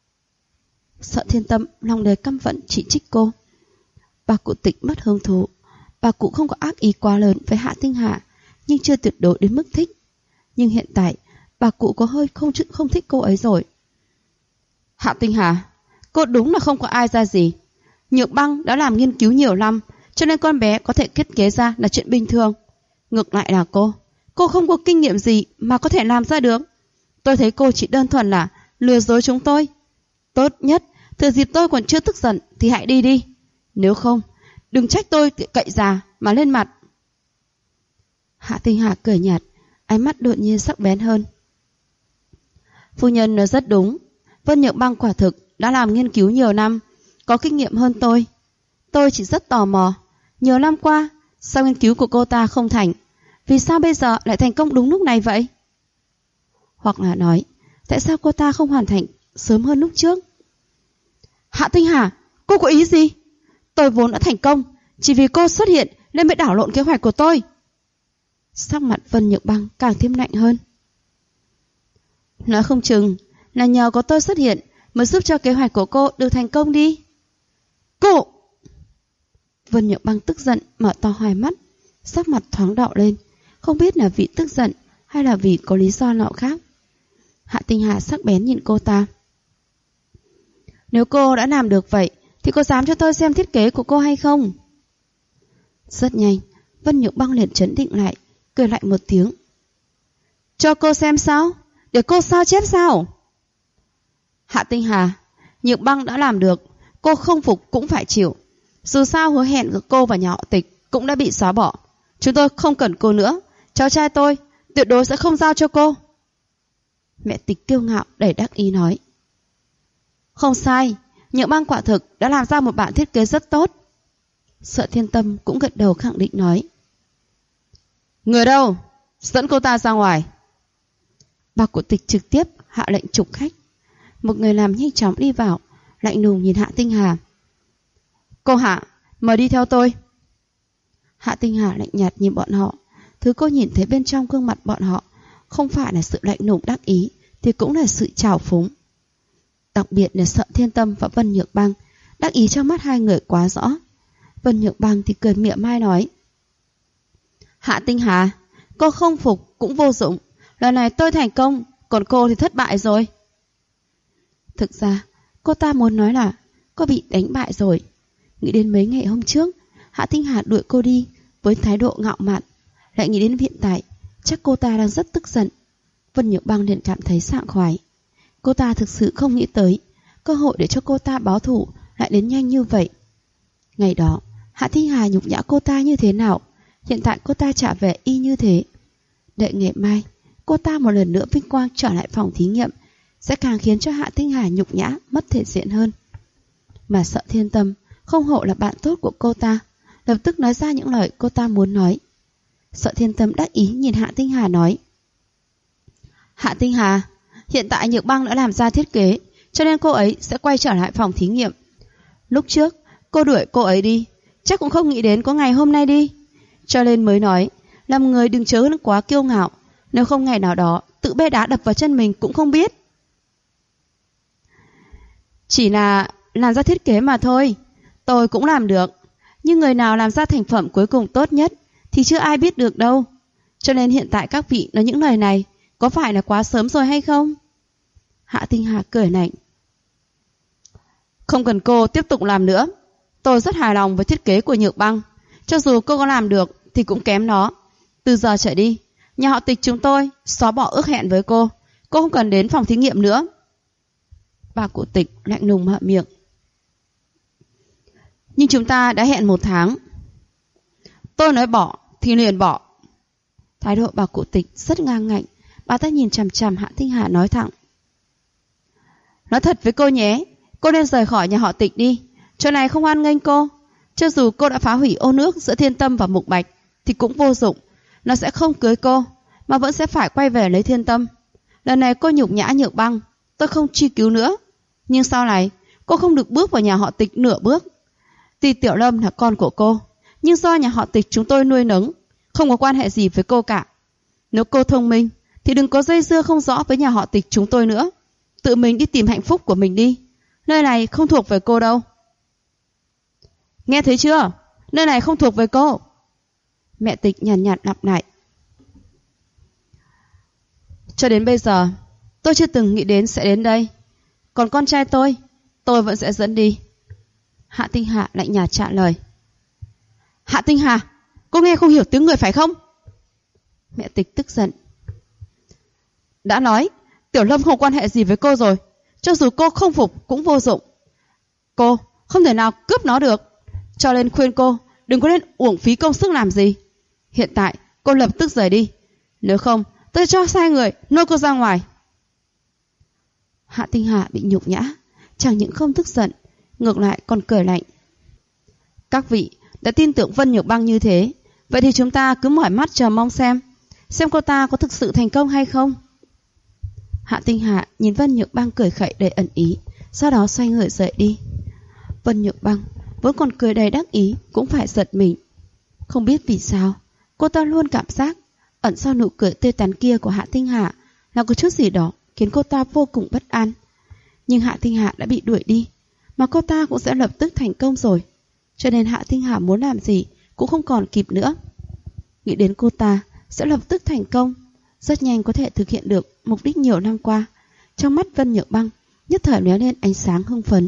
Sợ Thiên Tâm lòng đầy căm phẫn chỉ trích cô. Bà cụ Tịch mất hứng thú. Bà cụ không có ác ý quá lớn với Hạ Tinh Hà, nhưng chưa tuyệt đối đến mức thích. Nhưng hiện tại bà cụ có hơi không thích cô ấy rồi. Hạ Tinh Hà, cô đúng là không có ai ra gì. Nhược Băng đã làm nghiên cứu nhiều năm, cho nên con bé có thể thiết kế ra là chuyện bình thường. Ngược lại là cô không có kinh nghiệm gì mà có thể làm ra được. Tôi thấy cô chỉ đơn thuần là lừa dối chúng tôi. Tốt nhất, thừa dịp tôi còn chưa tức giận thì hãy đi đi. Nếu không, đừng trách tôi cậy già mà lên mặt. Hạ Tinh Hà cười nhạt, ánh mắt đột nhiên sắc bén hơn. Phu nhân nói rất đúng. Vân Nhược Băng quả thực đã làm nghiên cứu nhiều năm, có kinh nghiệm hơn tôi. Tôi chỉ rất tò mò, nhiều năm qua sao nghiên cứu của cô ta không thành, vì sao bây giờ lại thành công đúng lúc này vậy? Hoặc là nói, tại sao cô ta không hoàn thành sớm hơn lúc trước? Hạ Tinh Hà, cô có ý gì? Tôi vốn đã thành công, chỉ vì cô xuất hiện nên mới đảo lộn kế hoạch của tôi. Sắc mặt Vân Nhược Băng càng thêm lạnh hơn. Nói không chừng là nhờ có tôi xuất hiện mới giúp cho kế hoạch của cô được thành công đi. Cô! Vân Nhược Băng tức giận mở to hai mắt, sắc mặt thoáng đỏ lên, không biết là vì tức giận hay là vì có lý do nào khác. Hạ Tinh Hà sắc bén nhìn cô ta. Nếu cô đã làm được vậy thì có dám cho tôi xem thiết kế của cô hay không? Rất nhanh, Vân Nhược Băng liền trấn định lại, cười lại một tiếng. Cho cô xem sao? Để cô sao chép sao? Hạ Tinh Hà, Nhược Băng đã làm được, cô không phục cũng phải chịu. Dù sao hứa hẹn của cô và nhà họ Tịch cũng đã bị xóa bỏ. Chúng tôi không cần cô nữa. Cháu trai tôi tuyệt đối sẽ không giao cho cô. Mẹ Tịch kiêu ngạo đầy đắc ý nói. Không sai, Nhược Băng quả thực đã làm ra một bản thiết kế rất tốt. Sợ Thiên Tâm cũng gật đầu khẳng định nói. Người đâu? Dẫn cô ta ra ngoài. Bà cụ Tịch trực tiếp hạ lệnh trục khách. Một người làm nhanh chóng đi vào, lạnh lùng nhìn Hạ Tinh Hà. Cô Hạ, mời đi theo tôi. Hạ Tinh Hà lạnh nhạt nhìn bọn họ. Thứ cô nhìn thấy bên trong gương mặt bọn họ không phải là sự lạnh lùng đắc ý, thì cũng là sự trào phúng. Đặc biệt là Sợ Thiên Tâm và Vân Nhược Băng đắc ý trong mắt hai người quá rõ. Vân Nhược Băng thì cười mỉa mai nói. Hạ Tinh Hà, cô không phục cũng vô dụng. Lần này tôi thành công, còn cô thì thất bại rồi. Thực ra cô ta muốn nói là cô bị đánh bại rồi. Nghĩ đến mấy ngày hôm trước Hạ Tinh Hà đuổi cô đi với thái độ ngạo mạn, lại nghĩ đến hiện tại chắc cô ta đang rất tức giận. Vân Nhược Băng liền cảm thấy sảng khoái. Cô ta thực sự không nghĩ tới cơ hội để cho cô ta báo thù lại đến nhanh như vậy. Ngày đó Hạ Tinh Hà nhục nhã cô ta như thế nào, hiện tại cô ta trả về y như thế. Đợi ngày mai cô ta một lần nữa vinh quang trở lại phòng thí nghiệm, sẽ càng khiến cho Hạ Tinh Hà nhục nhã mất thể diện hơn. Mà Sợ Thiên Tâm không hộ là bạn tốt của cô ta, lập tức nói ra những lời cô ta muốn nói. Sợ Thiên Tâm đắc ý nhìn Hạ Tinh Hà nói. Hạ Tinh Hà, hiện tại Nhược Băng đã làm ra thiết kế, cho nên cô ấy sẽ quay trở lại phòng thí nghiệm. Lúc trước cô đuổi cô ấy đi, chắc cũng không nghĩ đến có ngày hôm nay đi, cho nên mới nói làm người đừng chớ quá kiêu ngạo, nếu không ngày nào đó tự bê đá đập vào chân mình cũng không biết. Chỉ là làm ra thiết kế mà thôi, tôi cũng làm được, nhưng người nào làm ra thành phẩm cuối cùng tốt nhất thì chưa ai biết được đâu. Cho nên hiện tại các vị nói những lời này có phải là quá sớm rồi hay không? Hạ Tinh Hà cười lạnh. Không cần cô tiếp tục làm nữa, tôi rất hài lòng với thiết kế của Nhược Băng. Cho dù cô có làm được thì cũng kém nó. Từ giờ trở đi, nhà họ Tịch chúng tôi xóa bỏ ước hẹn với cô không cần đến phòng thí nghiệm nữa. Bà cụ Tịch lạnh lùng mở miệng. Nhưng chúng ta đã hẹn 1 tháng. Tôi nói bỏ thì liền bỏ. Thái độ bà cụ Tịch rất ngang ngạnh. Bà ta nhìn chằm chằm Hạ Tinh Hà nói thẳng. Nói thật với cô nhé, cô nên rời khỏi nhà họ Tịch đi. Chỗ này không hoan nghênh cô. Cho dù cô đã phá hủy ôn ước giữa Thiên Tâm và Mục Bạch thì cũng vô dụng. Nó sẽ không cưới cô, mà vẫn sẽ phải quay về lấy Thiên Tâm. Lần này cô nhục nhã Nhược Băng, tôi không truy cứu nữa. Nhưng sau này cô không được bước vào nhà họ Tịch nửa bước. Tuy Tiểu Lâm là con của cô, nhưng do nhà họ Tịch chúng tôi nuôi nấng, không có quan hệ gì với cô cả. Nếu cô thông minh thì đừng có dây dưa không rõ với nhà họ Tịch chúng tôi nữa. Tự mình đi tìm hạnh phúc của mình đi. Nơi này không thuộc về cô đâu. Nghe thấy chưa? Nơi này không thuộc về cô. Mẹ Tịch nhàn nhạt lặp lại. Cho đến bây giờ tôi chưa từng nghĩ đến sẽ đến đây. Còn con trai tôi vẫn sẽ dẫn đi. Hạ Tinh Hà lạnh nhạt trả lời. Hạ Tinh Hà, cô nghe không hiểu tiếng người phải không? Mẹ Tịch tức giận. Đã nói Tiểu Lâm không quan hệ gì với cô rồi. Cho dù cô không phục cũng vô dụng. Cô không thể nào cướp nó được. Cho nên khuyên cô đừng có nên uổng phí công sức làm gì. Hiện tại cô lập tức rời đi. Nếu không tôi cho sai người nôi cô ra ngoài. Hạ Tinh Hà bị nhục nhã, chẳng những không tức giận, ngược lại còn cười lạnh. Các vị đã tin tưởng Vân Nhược Băng như thế, vậy thì chúng ta cứ mỏi mắt chờ mong xem cô ta có thực sự thành công hay không. Hạ Tinh Hà nhìn Vân Nhược Băng cười khẩy đầy ẩn ý, sau đó xoay người rời đi. Vân Nhược Băng vốn còn cười đầy đắc ý cũng phải giật mình. Không biết vì sao, cô ta luôn cảm giác ẩn sau nụ cười tươi tắn kia của Hạ Tinh Hà là có chút gì đó khiến cô ta vô cùng bất an. Nhưng Hạ Tinh Hà đã bị đuổi đi, mà cô ta cũng sẽ lập tức thành công rồi. Cho nên Hạ Tinh Hà muốn làm gì cũng không còn kịp nữa. Nghĩ đến cô ta sẽ lập tức thành công, rất nhanh có thể thực hiện được mục đích nhiều năm qua. Trong mắt Vân Nhược Băng nhất thời lóe lên ánh sáng hưng phấn.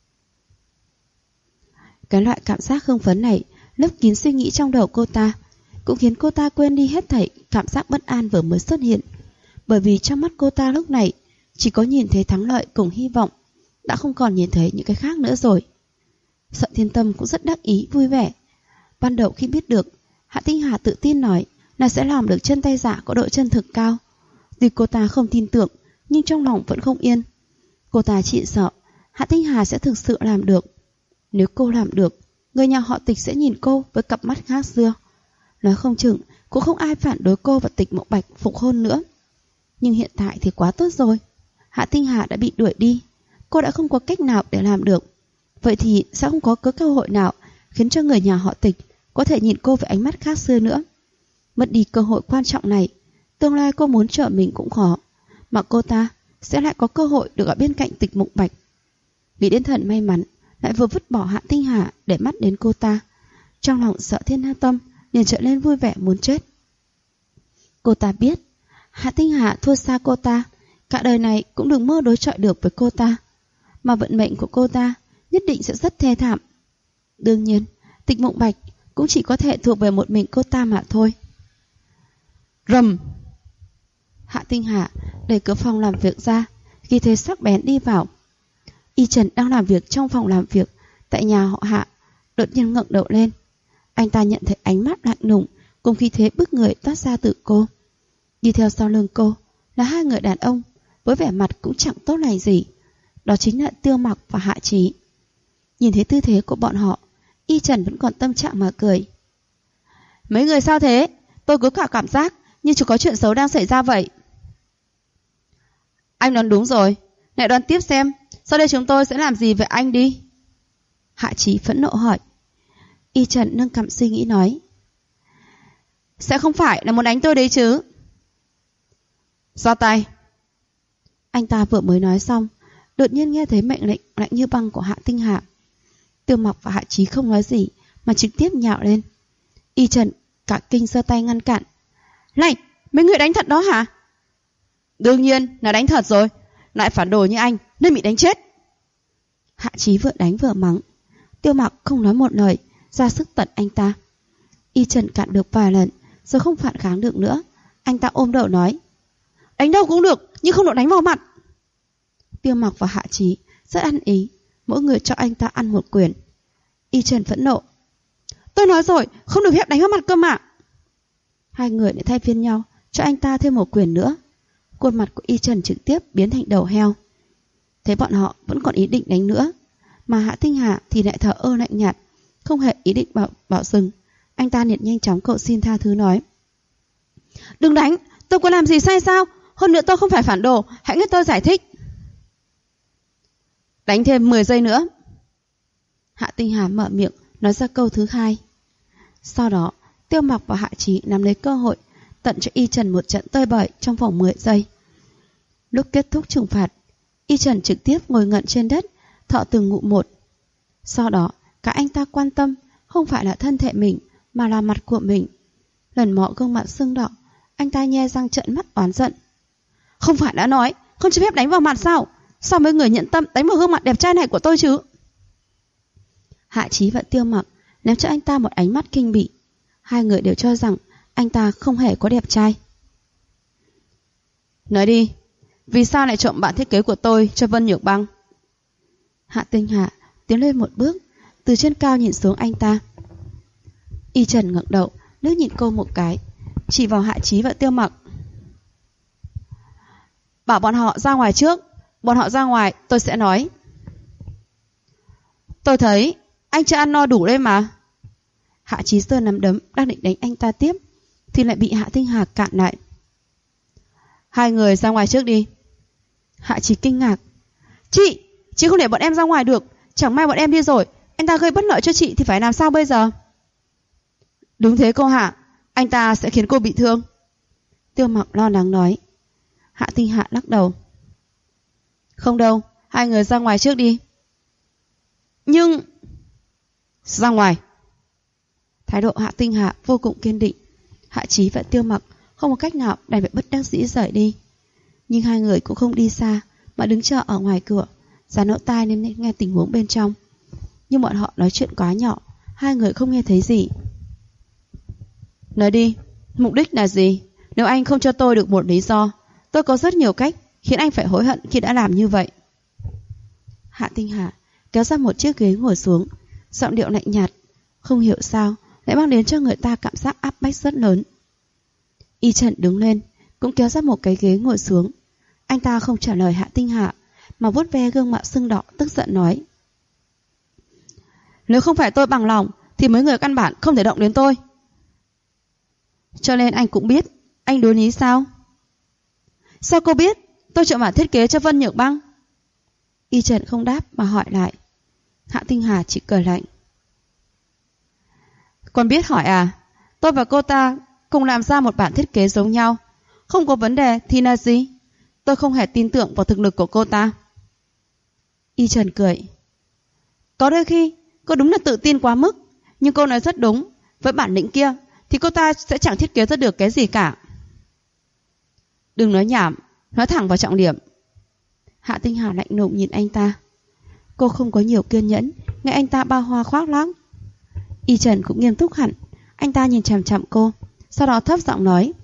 Cái loại cảm giác hưng phấn này lấp kín suy nghĩ trong đầu cô ta, cũng khiến cô ta quên đi hết thảy cảm giác bất an vừa mới xuất hiện. Bởi vì trong mắt cô ta lúc này chỉ có nhìn thấy thắng lợi cùng hy vọng, đã không còn nhìn thấy những cái khác nữa rồi. Sợ Thiên Tâm cũng rất đắc ý vui vẻ. Ban đầu khi biết được Hạ Tinh Hà tự tin nói là sẽ làm được chân tay giả có độ chân thực cao, tuy cô ta không tin tưởng nhưng trong lòng vẫn không yên. Cô ta chỉ sợ Hạ Tinh Hà sẽ thực sự làm được. Nếu cô làm được, người nhà họ Tịch sẽ nhìn cô với cặp mắt khác xưa. Nói không chừng cũng không ai phản đối cô và Tịch Mộng Bạch phục hôn nữa. Nhưng hiện tại thì quá tốt rồi. Hạ Tinh Hà đã bị đuổi đi, cô đã không có cách nào để làm được. Vậy thì sẽ không có cơ hội nào khiến cho người nhà họ Tịch có thể nhìn cô với ánh mắt khác xưa nữa. Mất đi cơ hội quan trọng này, tương lai cô muốn trợ mình cũng khó, mà cô ta sẽ lại có cơ hội được ở bên cạnh Tịch Mộng Bạch. Nghĩ đến thần may mắn lại vừa vứt bỏ Hạ Tinh Hà để mắt đến cô ta, trong lòng sợ Thiên Tâm liền trở lên vui vẻ muốn chết. Cô ta biết Hạ Tinh Hà thua xa cô ta, cả đời này cũng đừng mơ đối chọi được với cô ta, mà vận mệnh của cô ta nhất định sẽ rất thê thảm. Đương nhiên Tịch Mộng Bạch cũng chỉ có thể thuộc về một mình cô ta mà thôi. Rầm! Hạ Tinh Hà đẩy cửa phòng làm việc ra, khi thế sắc bén đi vào. Y Trần đang làm việc trong phòng làm việc tại nhà họ Hạ, đột nhiên ngẩng đầu lên. Anh ta nhận thấy ánh mắt lạnh lùng cùng khí thế bức người toát ra từ cô. Đi theo sau lưng cô là hai người đàn ông với vẻ mặt cũng chẳng tốt lành gì, đó chính là Tiêu Mặc và Hạ Chí. Nhìn thấy tư thế của bọn họ, Y Trần vẫn còn tâm trạng mà cười. Mấy người sao thế? Tôi cứ cả cảm giác như chỉ có chuyện xấu đang xảy ra vậy. Anh đoán đúng rồi. Lại đoán tiếp xem, sau đây chúng tôi sẽ làm gì với anh đi? Hạ Chí phẫn nộ hỏi. Y Trần nâng cằm suy nghĩ nói. Sẽ không phải là muốn đánh tôi đấy chứ? Ra tay. Anh ta vừa mới nói xong, đột nhiên nghe thấy mệnh lệnh lạnh như băng của Hạ Tinh Hà. Tiêu Mặc và Hạ Chí không nói gì mà trực tiếp nhạo lên. Y Trần cả kinh giơ tay ngăn cản. Này, mấy người đánh thật đó hả? Đương nhiên là đánh thật rồi. Lại phản đồ như anh nên bị đánh chết. Hạ Chí vừa đánh vừa mắng. Tiêu Mặc không nói một lời, ra sức tận anh ta. Y Trần cản được vài lần rồi không phản kháng được nữa. Anh ta ôm đầu nói. Đánh đâu cũng được, nhưng không được đánh vào mặt. Tiêu Mặc và Hạ Chí rất ăn ý, mỗi người cho anh ta ăn một quyền. Y Trần phẫn nộ. Tôi nói rồi, không được phép đánh vào mặt cơ mà. Hai người lại thay phiên nhau cho anh ta thêm một quyền nữa. Khuôn mặt của Y Trần trực tiếp biến thành đầu heo. Thấy bọn họ vẫn còn ý định đánh nữa, mà Hạ Tinh Hà thì lại thờ ơ lạnh nhạt, không hề ý định bảo dừng. Anh ta liền nhanh chóng cầu xin tha thứ nói. Đừng đánh, tôi có làm gì sai sao? Hơn nữa tôi không phải phản đồ, hãy nghe tôi giải thích. Đánh thêm 10 giây nữa. Hạ Tinh Hà mở miệng nói ra câu thứ hai. Sau đó Tiêu Mặc và Hạ Chí nắm lấy cơ hội tận cho Y Trần một trận tơi bời trong vòng 10 giây. Lúc kết thúc trừng phạt, Y Trần trực tiếp ngồi ngận trên đất, thọ từng ngụm một. Sau đó, cả anh ta quan tâm không phải là thân thể mình mà là mặt của mình. Lần mọ gương mặt sưng đỏ, anh ta nhe răng trợn mắt oán giận. Không phải đã nói không cho phép đánh vào mặt sao? Sao mấy người nhận tâm đánh vào gương mặt đẹp trai này của tôi chứ? Hạ Chí và Tiêu Mặc ném cho anh ta một ánh mắt kinh bỉ. Hai người đều cho rằng anh ta không hề có đẹp trai. Nói đi, vì sao lại trộm bản thiết kế của tôi cho Vân Nhược Băng? Hạ Tinh Hà tiến lên một bước, từ trên cao nhìn xuống anh ta. Y Trần ngẩng đầu, liếc nhìn cô một cái, chỉ vào Hạ Chí và Tiêu Mặc. Bảo bọn họ ra ngoài trước, bọn họ ra ngoài tôi sẽ nói. Tôi thấy anh chưa ăn no đủ đây mà. Hạ Chí giơ nắm đấm đang định đánh anh ta tiếp thì lại bị Hạ Tinh Hà cản lại. Hai người ra ngoài trước đi. Hạ Chí kinh ngạc. Chị không để bọn em ra ngoài được. Chẳng may bọn em đi rồi, anh ta gây bất lợi cho chị thì phải làm sao bây giờ? Đúng thế cô Hạ, anh ta sẽ khiến cô bị thương. Tiêu Mặc lo lắng nói. Hạ Tinh Hạ lắc đầu. Không đâu, hai người ra ngoài trước đi. Nhưng... Ra ngoài. Thái độ Hạ Tinh Hạ vô cùng kiên định. Hạ Chí và Tiêu Mặc không có cách nào đành phải bất đắc dĩ rời đi. Nhưng hai người cũng không đi xa mà đứng chờ ở ngoài cửa, dán lỗ tai nên nghe tình huống bên trong. Nhưng bọn họ nói chuyện quá nhỏ, hai người không nghe thấy gì. Nói đi, mục đích là gì? Nếu anh không cho tôi được một lý do, tôi có rất nhiều cách khiến anh phải hối hận khi đã làm như vậy. Hạ Tinh Hà kéo ra một chiếc ghế ngồi xuống, giọng điệu lạnh nhạt, không hiểu sao lại mang đến cho người ta cảm giác áp bách rất lớn. Y Trần đứng lên, cũng kéo ra một cái ghế ngồi xuống. Anh ta không trả lời Hạ Tinh Hà, mà vuốt ve gương mặt sưng đỏ, tức giận nói. Nếu không phải tôi bằng lòng, thì mấy người căn bản không thể động đến tôi. Cho nên anh cũng biết, anh đối lý sao? Sao cô biết tôi chọn bản thiết kế cho Vân Nhược Băng? Y Trần không đáp mà hỏi lại. Hạ Tinh Hà chỉ cười lạnh. Còn biết hỏi à? Tôi và cô ta cùng làm ra một bản thiết kế giống nhau. Không có vấn đề thì là gì? Tôi không hề tin tưởng vào thực lực của cô ta. Y Trần cười. Có đôi khi cô đúng là tự tin quá mức, nhưng cô nói rất đúng. Với bản lĩnh kia thì cô ta sẽ chẳng thiết kế ra được cái gì cả. Đừng nói nhảm, nói thẳng vào trọng điểm. Hạ Tinh Hà lạnh lùng nhìn anh ta. Cô không có nhiều kiên nhẫn nghe anh ta bao hoa khoác lác. Y Trần cũng nghiêm túc hẳn. Anh ta nhìn chằm chằm cô, sau đó thấp giọng nói.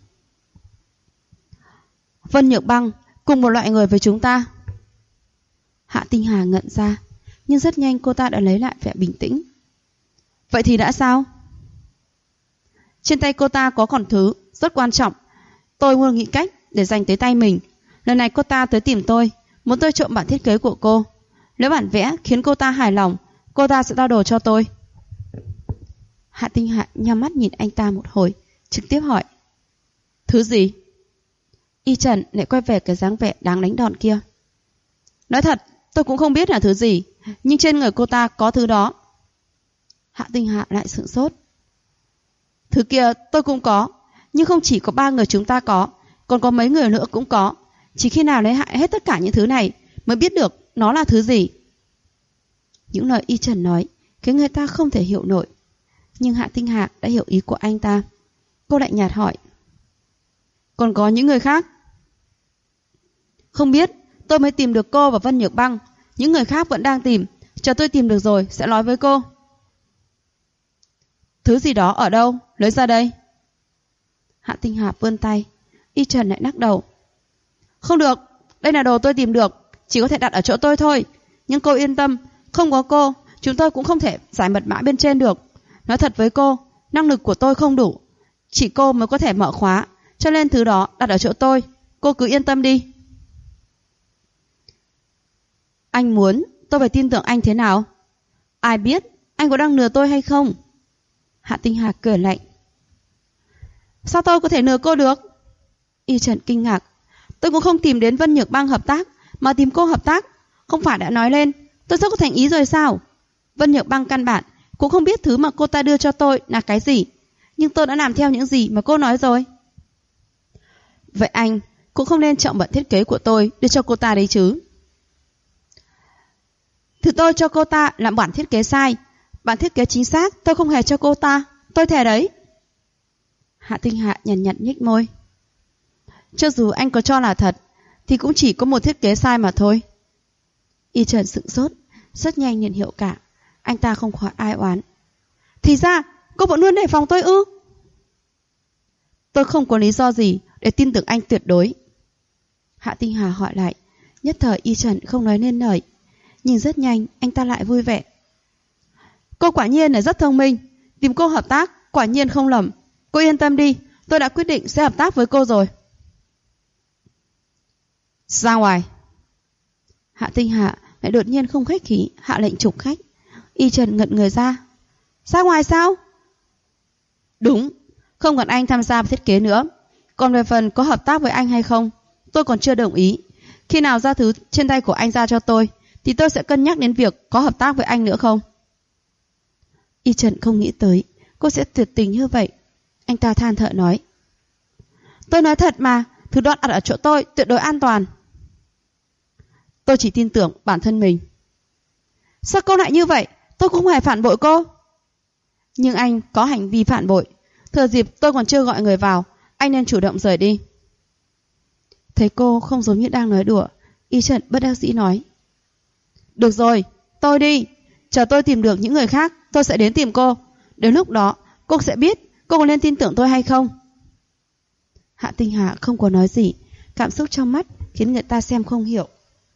Vân Nhược Băng cùng một loại người với chúng ta. Hạ Tinh Hà ngẩn ra, nhưng rất nhanh cô ta đã lấy lại vẻ bình tĩnh. Vậy thì đã sao? Trên tay cô ta có còn thứ rất quan trọng. Tôi muốn nghĩ cách để giành tới tay mình. Lần này cô ta tới tìm tôi, muốn tôi trộm bản thiết kế của cô. Nếu bản vẽ khiến cô ta hài lòng, cô ta sẽ giao đồ cho tôi. Hạ Tinh Hạ nhắm mắt nhìn anh ta một hồi, trực tiếp hỏi. Thứ gì? Y Trần lại quay về cái dáng vẻ đáng đánh đòn kia. Nói thật, tôi cũng không biết là thứ gì, nhưng trên người cô ta có thứ đó. Hạ Tinh Hạ lại sửng sốt. Thứ kia tôi cũng có, nhưng không chỉ có 3 người chúng ta có, còn có mấy người nữa cũng có. Chỉ khi nào lấy hại hết tất cả những thứ này mới biết được nó là thứ gì. Những lời Y Trần nói khiến người ta không thể hiểu nổi. Nhưng Hạ Tinh Hạ đã hiểu ý của anh ta. Cô lạnh nhạt hỏi. Còn có những người khác? Không biết, tôi mới tìm được cô và Vân Nhược Băng. Những người khác vẫn đang tìm. Chờ tôi tìm được rồi sẽ nói với cô. Thứ gì đó ở đâu? Lấy ra đây. Hạ Tinh Hạ vươn tay. Y Trần lại lắc đầu. Không được, đây là đồ tôi tìm được, chỉ có thể đặt ở chỗ tôi thôi. Nhưng cô yên tâm, không có cô, chúng tôi cũng không thể giải mật mã bên trên được. Nói thật với cô, năng lực của tôi không đủ, chỉ cô mới có thể mở khóa, cho nên thứ đó đặt ở chỗ tôi. Cô cứ yên tâm đi. Anh muốn tôi phải tin tưởng anh thế nào? Ai biết anh có đang lừa tôi hay không? Hạ Tinh Hà cười lạnh. Sao tôi có thể lừa cô được? Y Trần kinh ngạc. Tôi cũng không tìm đến Vân Nhược Băng hợp tác, mà tìm cô hợp tác. Không phải đã nói lên tôi rất có thành ý rồi sao? Vân Nhược Băng căn bản cũng không biết thứ mà cô ta đưa cho tôi là cái gì. Nhưng tôi đã làm theo những gì mà cô nói rồi. Vậy anh cũng không nên chọn bản thiết kế của tôi đưa cho cô ta đấy chứ. Thử tôi cho cô ta làm bản thiết kế sai. Bản thiết kế chính xác tôi không hề cho cô ta. Tôi thề đấy. Hạ Tinh Hạ nhàn nhạt nhếch môi. Cho dù anh có cho là thật thì cũng chỉ có một thiết kế sai mà thôi. Y Trần sững sốt, rất nhanh nhận hiệu cả. Anh ta không khỏi ai oán. Thì ra cô vẫn luôn đề phòng tôi ư? Tôi không có lý do gì để tin tưởng anh tuyệt đối. Hạ Tinh Hà hỏi lại. Nhất thời Y Trần không nói nên lời. Nhưng rất nhanh anh ta lại vui vẻ. Cô quả nhiên là rất thông minh. Tìm cô hợp tác quả nhiên không lầm. Cô yên tâm đi, tôi đã quyết định sẽ hợp tác với cô rồi. Ra ngoài. Hạ Tinh Hạ lại đột nhiên không khách khí hạ lệnh trục khách. Y Trần ngẩn người ra. Ra ngoài sao? Đúng, không cần anh tham gia thiết kế nữa. Còn về phần có hợp tác với anh hay không, tôi còn chưa đồng ý. Khi nào ra thứ trên tay của anh ra cho tôi thì tôi sẽ cân nhắc đến việc có hợp tác với anh nữa không. Y Trần không nghĩ tới cô sẽ tuyệt tình như vậy. Anh ta than thở nói. Tôi nói thật mà, thứ đó đặt ở chỗ tôi tuyệt đối an toàn. Tôi chỉ tin tưởng bản thân mình. Sao cô lại như vậy? Tôi cũng không hề phản bội cô. Nhưng anh có hành vi phản bội. Thừa dịp tôi còn chưa gọi người vào, anh nên chủ động rời đi. Thấy cô không giống như đang nói đùa, Y Trần bất đắc dĩ nói. Được rồi, tôi đi. Chờ tôi tìm được những người khác, tôi sẽ đến tìm cô. Đến lúc đó, cô sẽ biết cô có nên tin tưởng tôi hay không. Hạ Tinh Hà không có nói gì. Cảm xúc trong mắt khiến người ta xem không hiểu.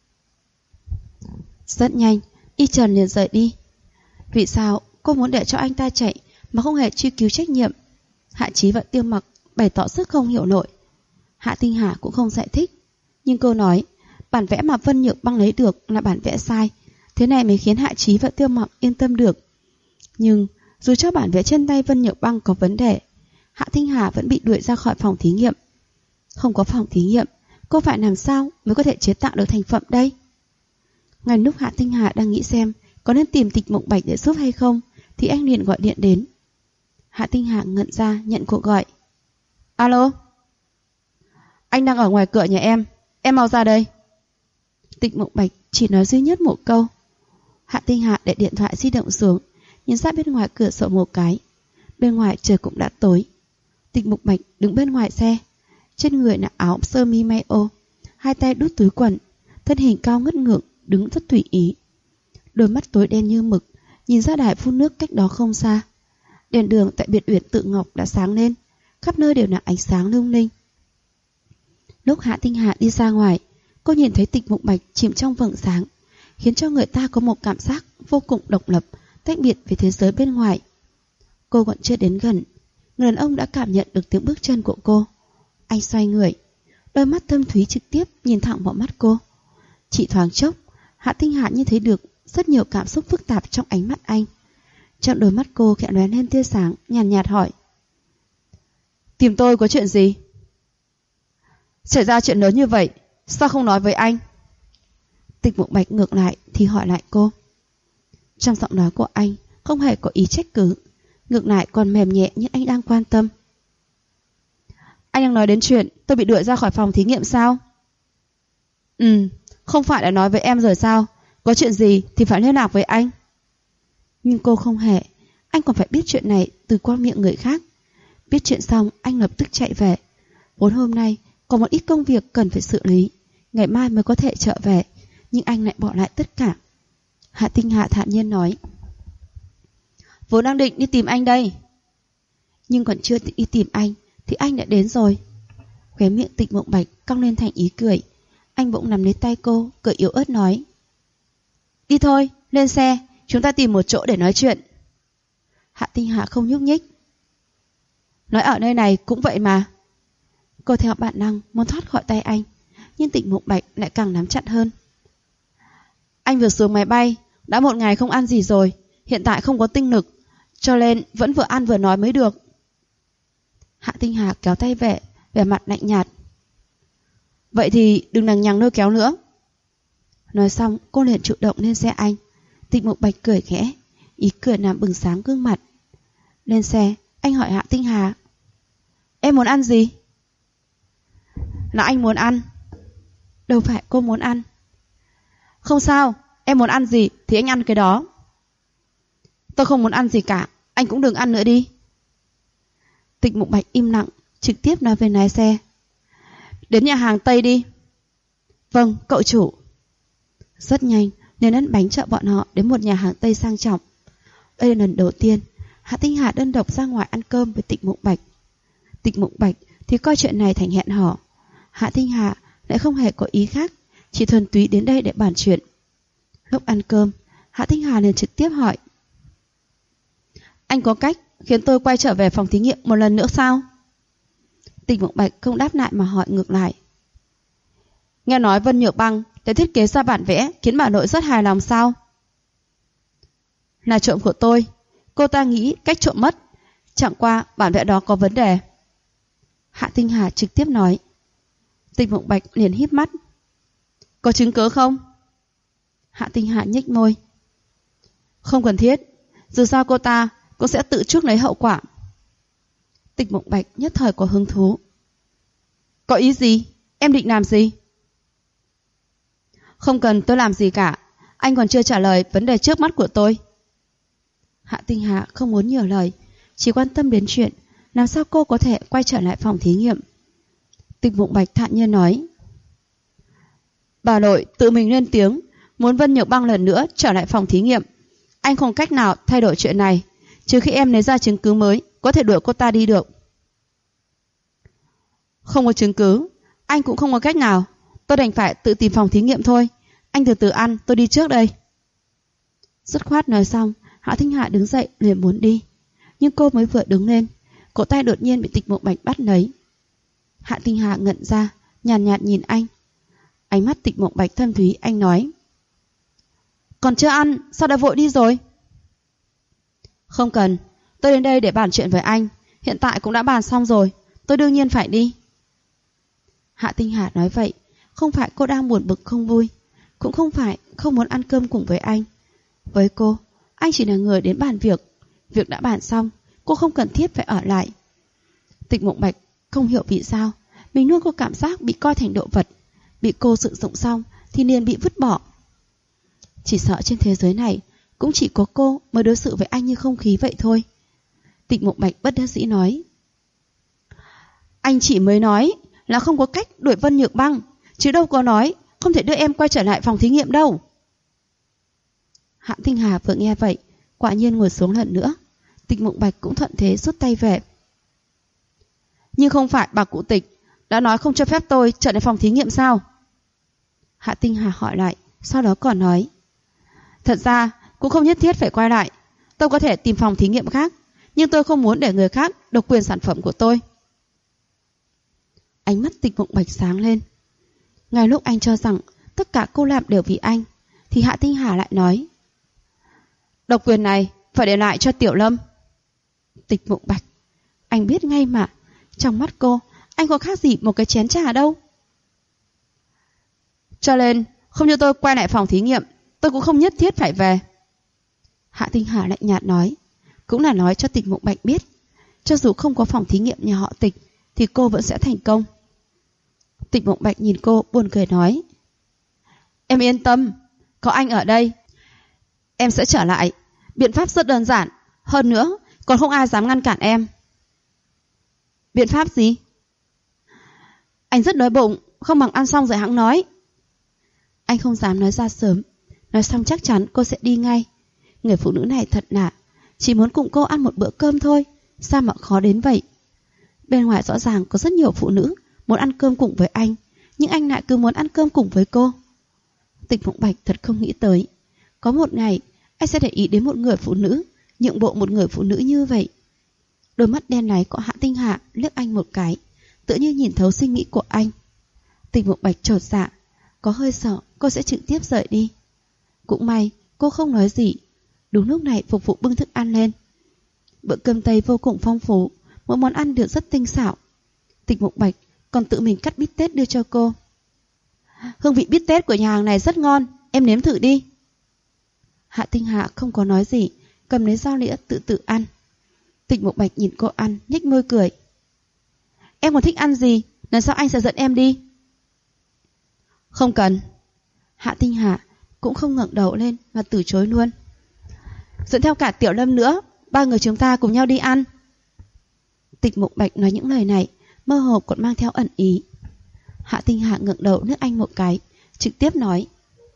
Rất nhanh, Y Trần liền rời đi. Vì sao cô muốn để cho anh ta chạy mà không hề truy cứu trách nhiệm? Hạ Chí và Tiêu Mặc bày tỏ rất không hiểu nổi. Hạ Tinh Hà cũng không giải thích. Nhưng cô nói bản vẽ mà Vân Nhược Băng lấy được là bản vẽ sai. Thế này mới khiến Hạ Chí và Tiêu Mặc yên tâm được. Nhưng dù cho bản vẽ trên tay Vân Nhược Băng có vấn đề, Hạ Tinh Hà vẫn bị đuổi ra khỏi phòng thí nghiệm. Không có phòng thí nghiệm, cô phải làm sao mới có thể chế tạo được thành phẩm đây? Ngay lúc Hạ Tinh Hà đang nghĩ xem có nên tìm Tịch Mộng Bạch để giúp hay không, thì anh liền gọi điện đến. Hạ Tinh Hà ngẩn ra nhận cuộc gọi. Alo? Anh đang ở ngoài cửa nhà em mau ra đây. Tịch Mộng Bạch chỉ nói duy nhất một câu. Hạ Tinh Hà để điện thoại di động xuống, nhìn sát bên ngoài cửa sổ một cái. Bên ngoài trời cũng đã tối. Tịch Mộng Bạch đứng bên ngoài xe, trên người là áo sơ mi may ô, hai tay đút túi quần, thân hình cao ngất ngưỡng, đứng rất tùy ý. Đôi mắt tối đen như mực, nhìn ra đài phun nước cách đó không xa. Đèn đường tại biệt uyển Tự Ngọc đã sáng lên, khắp nơi đều là ánh sáng lung linh. Lúc Hạ Tinh Hà đi ra ngoài, cô nhìn thấy Tịch Mộng Bạch chìm trong vầng sáng, khiến cho người ta có một cảm giác vô cùng độc lập, tách biệt với thế giới bên ngoài. Cô còn chưa đến gần, người đàn ông đã cảm nhận được tiếng bước chân của cô. Anh xoay người, đôi mắt thâm thúy trực tiếp nhìn thẳng vào mắt cô. Chỉ thoáng chốc, Hạ Tinh Hà như thấy được rất nhiều cảm xúc phức tạp trong ánh mắt anh. Trong đôi mắt cô khẽ lóe lên tia sáng, nhàn nhạt hỏi. Tìm tôi có chuyện gì? Xảy ra chuyện lớn như vậy, sao không nói với anh? Tịch Mộng Bạch ngược lại thì hỏi lại cô. Trong giọng nói của anh không hề có ý trách cứ, ngược lại còn mềm nhẹ như anh đang quan tâm. Anh đang nói đến chuyện tôi bị đuổi ra khỏi phòng thí nghiệm sao? Không phải đã nói với em rồi sao? Có chuyện gì thì phải liên lạc với anh. Nhưng cô không hề. Anh còn phải biết chuyện này từ qua miệng người khác. Biết chuyện xong anh lập tức chạy về. Vốn hôm nay có một ít công việc cần phải xử lý, ngày mai mới có thể trở về. Nhưng anh lại bỏ lại tất cả. Hạ Tinh Hạ thản nhiên nói. Vốn đang định đi tìm anh đây. Nhưng còn chưa đi tìm anh thì anh đã đến rồi. Khóe miệng Tịch Mộng Bạch cong lên thành ý cười. Anh bỗng nắm lấy tay cô, cười yếu ớt nói. Đi thôi, lên xe, chúng ta tìm một chỗ để nói chuyện. Hạ Tinh Hạ không nhúc nhích. Nói ở nơi này cũng vậy mà. Cô theo bản năng muốn thoát khỏi tay anh, nhưng Tịch Mộng Bạch lại càng nắm chặt hơn. Anh vừa xuống máy bay, đã một ngày không ăn gì rồi, hiện tại không có tinh lực, cho nên vẫn vừa ăn vừa nói mới được. Hạ Tinh Hà kéo tay về, vẻ mặt lạnh nhạt. Vậy thì đừng lằng nhằng lôi kéo nữa. Nói xong cô liền chủ động lên xe anh. Tịch Mộng Bạch cười khẽ, ý cười làm bừng sáng gương mặt. Lên xe, Anh hỏi Hạ Tinh Hà. Em muốn ăn gì? Là anh muốn ăn. Đâu phải cô muốn ăn. Không sao, em muốn ăn gì thì anh ăn cái đó. Tôi không muốn ăn gì cả, anh cũng đừng ăn nữa đi. Tịch Mục Bạch im lặng, trực tiếp nói với lái xe. Đến nhà hàng Tây đi. Vâng, cậu chủ. Rất nhanh, nên ăn bánh chợ bọn họ đến một nhà hàng Tây sang trọng. Đây là lần đầu tiên Hạ Tinh Hà đơn độc ra ngoài ăn cơm với Tịch Mục Bạch. Tịch Mục Bạch thì coi chuyện này thành hẹn hò. Hạ Tinh Hà lại không hề có ý khác, chỉ thuần túy đến đây để bàn chuyện. Lúc ăn cơm, Hạ Tinh Hà liền trực tiếp hỏi. Anh có cách khiến tôi quay trở về phòng thí nghiệm một lần nữa sao? Tịch Mục Bạch không đáp lại mà hỏi ngược lại. Nghe nói Vân Nhược Băng đã thiết kế ra bản vẽ khiến bà nội rất hài lòng sao? Là trộm của tôi. Cô ta nghĩ cách trộm mất. Chẳng qua bản vẽ đó có vấn đề. Hạ Tinh Hà trực tiếp nói. Tịch Mục Bạch liền híp mắt. Có chứng cứ không? Hạ Tinh Hà nhếch môi. Không cần thiết. Dù sao cô ta cũng sẽ tự chuốc lấy hậu quả. Tịch Mục Bạch nhất thời có hứng thú. Có ý gì? Em định làm gì? Không cần tôi làm gì cả. Anh còn chưa trả lời vấn đề trước mắt của tôi. Hạ Tinh Hà không muốn nhiều lời, chỉ quan tâm đến chuyện làm sao cô có thể quay trở lại phòng thí nghiệm. Tịch Mục Bạch thản nhiên nói. Bà nội tự mình lên tiếng muốn Vân Nhược Băng lần nữa trở lại phòng thí nghiệm. Anh không cách nào thay đổi chuyện này, trừ khi em lấy ra chứng cứ mới có thể đuổi cô ta đi được. Không có chứng cứ, anh cũng không có cách nào. Tôi đành phải tự tìm phòng thí nghiệm thôi. Anh từ từ ăn, tôi đi trước đây. Dứt khoát nói xong, Hạ Tinh Hà đứng dậy liền muốn đi. Nhưng cô mới vừa đứng lên, cổ tay đột nhiên bị Tịch Mục Bạch bắt lấy. Hạ Tinh Hà ngẩn ra, nhàn nhạt nhìn anh. Ánh mắt Tịch Mục Bạch thâm thúy, anh nói. Còn chưa ăn, sao đã vội đi rồi? Không cần, tôi đến đây để bàn chuyện với anh. Hiện tại cũng đã bàn xong rồi, tôi đương nhiên phải đi. Hạ Tinh Hà nói vậy, không phải cô đang buồn bực không vui, cũng không phải không muốn ăn cơm cùng với anh. Với cô, anh chỉ là người đến bàn việc. Việc đã bàn xong, cô không cần thiết phải ở lại. Tịch Mục Bạch không hiểu vì sao mình luôn có cảm giác bị coi thành đồ vật. Bị cô sử dụng xong thì liền bị vứt bỏ. Chỉ sợ trên thế giới này cũng chỉ có cô mới đối xử với anh như không khí vậy thôi. Tịch Mục Bạch bất đắc dĩ nói. Anh chỉ mới nói là không có cách đuổi Vân Nhược Băng, chứ đâu có nói không thể đưa em quay trở lại phòng thí nghiệm đâu. Hạ Tinh Hà vừa nghe vậy, quả nhiên ngồi xuống lần nữa. Tịch Mục Bạch cũng thuận thế rút tay về. Nhưng không phải bà cụ Tịch đã nói không cho phép tôi trở lại phòng thí nghiệm sao? Hạ Tinh Hà hỏi lại, sau đó còn nói. Thật ra cũng không nhất thiết phải quay lại. Tôi có thể tìm phòng thí nghiệm khác, nhưng tôi không muốn để người khác độc quyền sản phẩm của tôi. Ánh mắt Tịch Mục Bạch sáng lên. Ngay lúc anh cho rằng tất cả cô làm đều vì anh, thì Hạ Tinh Hà lại nói. Độc quyền này phải để lại cho Tiểu Lâm. Tịch Mục Bạch, anh biết ngay mà, trong mắt cô, anh có khác gì một cái chén trà đâu. Cho nên, không cho tôi quay lại phòng thí nghiệm, tôi cũng không nhất thiết phải về. Hạ Tinh Hà lạnh nhạt nói, cũng là nói cho Tịch Mục Bạch biết, cho dù không có phòng thí nghiệm nhà họ Tịch, thì cô vẫn sẽ thành công. Tịch Mục Bạch nhìn cô buồn cười nói. Em yên tâm, có anh ở đây, em sẽ trở lại. Biện pháp rất đơn giản, hơn nữa còn không ai dám ngăn cản em. Biện pháp gì? Anh rất đói bụng, không bằng ăn xong rồi hẵng nói. Anh không dám nói ra sớm, nói xong chắc chắn cô sẽ đi ngay. Người phụ nữ này thật lạ, chỉ muốn cùng cô ăn một bữa cơm thôi, sao mà khó đến vậy? Bên ngoài rõ ràng có rất nhiều phụ nữ muốn ăn cơm cùng với anh, nhưng anh lại cứ muốn ăn cơm cùng với cô. Tịch Mục Bạch thật không nghĩ tới, có một ngày anh sẽ để ý đến một người phụ nữ, nhượng bộ một người phụ nữ như vậy. Đôi mắt đen láy của Hạ Tinh Hà liếc anh một cái, tự như nhìn thấu suy nghĩ của anh. Tịch Mục Bạch chột dạ, có hơi sợ cô sẽ trực tiếp rời đi. Cũng may cô không nói gì. Đúng lúc này phục vụ bưng thức ăn lên. Bữa cơm Tây vô cùng phong phú, mỗi món ăn được rất tinh xảo. Tịch Mục Bạch còn tự mình cắt bít tết đưa cho cô. Hương vị bít tết của nhà hàng này rất ngon, em nếm thử đi. Hạ Tinh Hà không có nói gì, cầm lấy dao đĩa tự ăn. Tịch Mục Bạch nhìn cô ăn, nhếch môi cười. Em còn thích ăn gì? Lần sau anh sẽ dẫn em đi. Không cần. Hạ Tinh Hà cũng không ngẩng đầu lên mà từ chối luôn. Dẫn theo cả Tiểu Lâm nữa, 3 người chúng ta cùng nhau đi ăn. Tịch Mục Bạch nói những lời này mơ hồ còn mang theo ẩn ý. Hạ Tinh Hà ngẩng đầu liếc anh một cái, trực tiếp nói.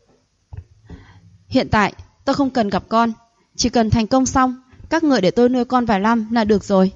Hiện tại tôi không cần gặp con, chỉ cần thành công xong, các người để tôi nuôi con vài năm là được rồi.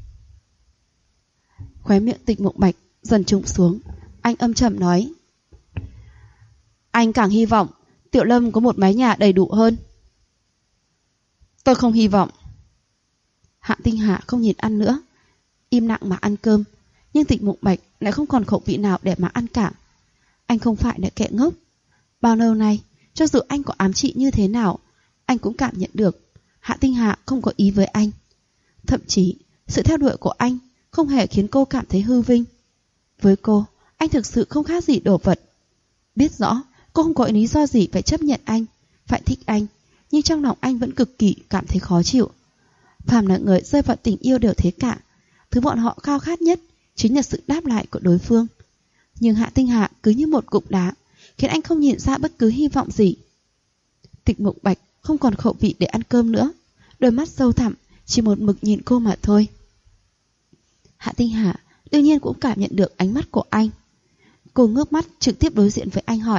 Khóe miệng Tịch Mục Bạch dần trùng xuống, anh âm trầm nói. Anh càng hy vọng Tiểu Lâm có một mái nhà đầy đủ hơn. Tôi không hy vọng. Hạ Tinh Hà không nhìn ăn nữa, im lặng mà ăn cơm. Nhưng Tịch Mục Bạch lại không còn khẩu vị nào để mà ăn cả. Anh không phải là kẻ ngốc. Bao lâu nay, cho dù anh có ám trị như thế nào, anh cũng cảm nhận được Hạ Tinh Hà không có ý với anh. Thậm chí, sự theo đuổi của anh không hề khiến cô cảm thấy hư vinh. Với cô, anh thực sự không khác gì đồ vật. Biết rõ, cô không có lý do gì phải chấp nhận anh, phải thích anh, nhưng trong lòng anh vẫn cực kỳ cảm thấy khó chịu. Phàm là người rơi vào tình yêu đều thế cả. Thứ bọn họ khao khát nhất chính là sự đáp lại của đối phương. Nhưng Hạ Tinh Hà cứ như một cục đá, khiến anh không nhìn ra bất cứ hy vọng gì. Tịch Mục Bạch không còn khẩu vị để ăn cơm nữa, đôi mắt sâu thẳm chỉ một mực nhìn cô mà thôi. Hạ Tinh Hà đương nhiên cũng cảm nhận được ánh mắt của anh. Cô ngước mắt trực tiếp đối diện với anh hỏi.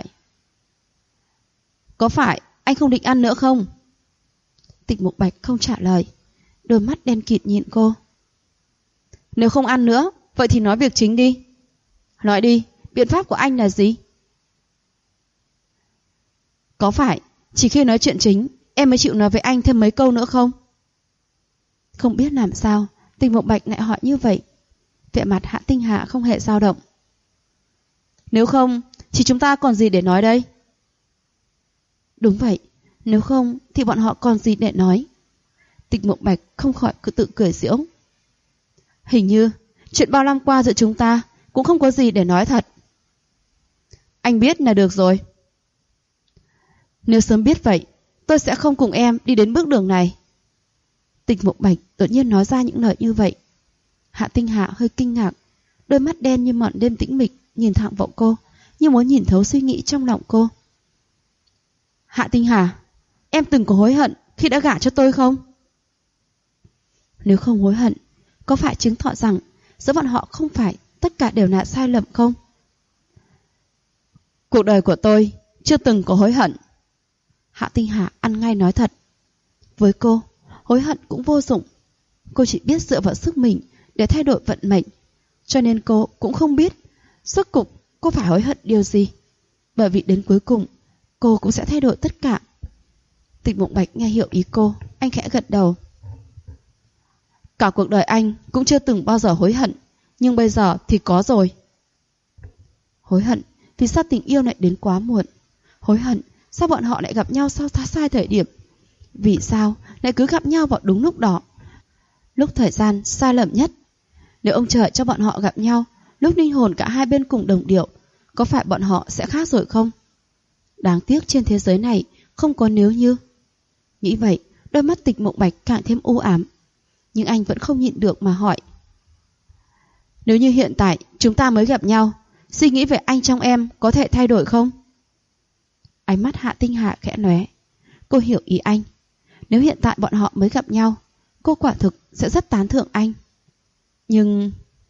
Có phải anh không định ăn nữa không? Tịch Mục Bạch không trả lời, đôi mắt đen kịt nhìn cô. Nếu không ăn nữa, vậy thì nói việc chính đi. Nói đi, biện pháp của anh là gì? Có phải chỉ khi nói chuyện chính em mới chịu nói với anh thêm mấy câu nữa không? Không biết làm sao Tịch Mục Bạch lại hỏi như vậy. Vẻ mặt Hạ Tinh Hà không hề dao động. Nếu không thì chúng ta còn gì để nói đây? Đúng vậy, nếu không thì bọn họ còn gì để nói? Tịch Mục Bạch không khỏi cứ tự cười giễu. Hình như chuyện bao năm qua giữa chúng ta cũng không có gì để nói thật. Anh biết là được rồi. Nếu sớm biết vậy, tôi sẽ không cùng em đi đến bước đường này. Tịch Mục Bạch đột nhiên nói ra những lời như vậy. Hạ Tinh Hà hơi kinh ngạc, đôi mắt đen như màn đêm tĩnh mịch nhìn thẳng vào cô, như muốn nhìn thấu suy nghĩ trong lòng cô. Hạ Tinh Hà, em từng có hối hận khi đã gả cho tôi không? Nếu không hối hận, có phải chứng tỏ rằng giữa bọn họ không phải tất cả đều là sai lầm không? Cuộc đời của tôi chưa từng có hối hận. Hạ Tinh Hà ăn ngay nói thật. Với cô, hối hận cũng vô dụng. Cô chỉ biết dựa vào sức mình để thay đổi vận mệnh. Cho nên cô cũng không biết rốt cục cô phải hối hận điều gì. Bởi vì đến cuối cùng cô cũng sẽ thay đổi tất cả. Tịch Mục Bạch nghe hiểu ý cô, anh khẽ gật đầu. Cả cuộc đời anh cũng chưa từng bao giờ hối hận, nhưng bây giờ thì có rồi. Hối hận vì sao tình yêu lại đến quá muộn? Hối hận sao bọn họ lại gặp nhau sau sai thời điểm? Vì sao lại cứ gặp nhau vào đúng lúc đó, lúc thời gian sai lầm nhất? Nếu ông trời cho bọn họ gặp nhau lúc linh hồn cả hai bên cùng đồng điệu, có phải bọn họ sẽ khác rồi không? Đáng tiếc trên thế giới này không có nếu như. Nghĩ vậy, đôi mắt Tịch Mục Bạch càng thêm u ám. Nhưng anh vẫn không nhịn được mà hỏi. Nếu như hiện tại chúng ta mới gặp nhau, suy nghĩ về anh trong em có thể thay đổi không? Ánh mắt Hạ Tinh Hà khẽ lóe. Cô hiểu ý anh. Nếu hiện tại bọn họ mới gặp nhau, cô quả thực sẽ rất tán thưởng anh. Nhưng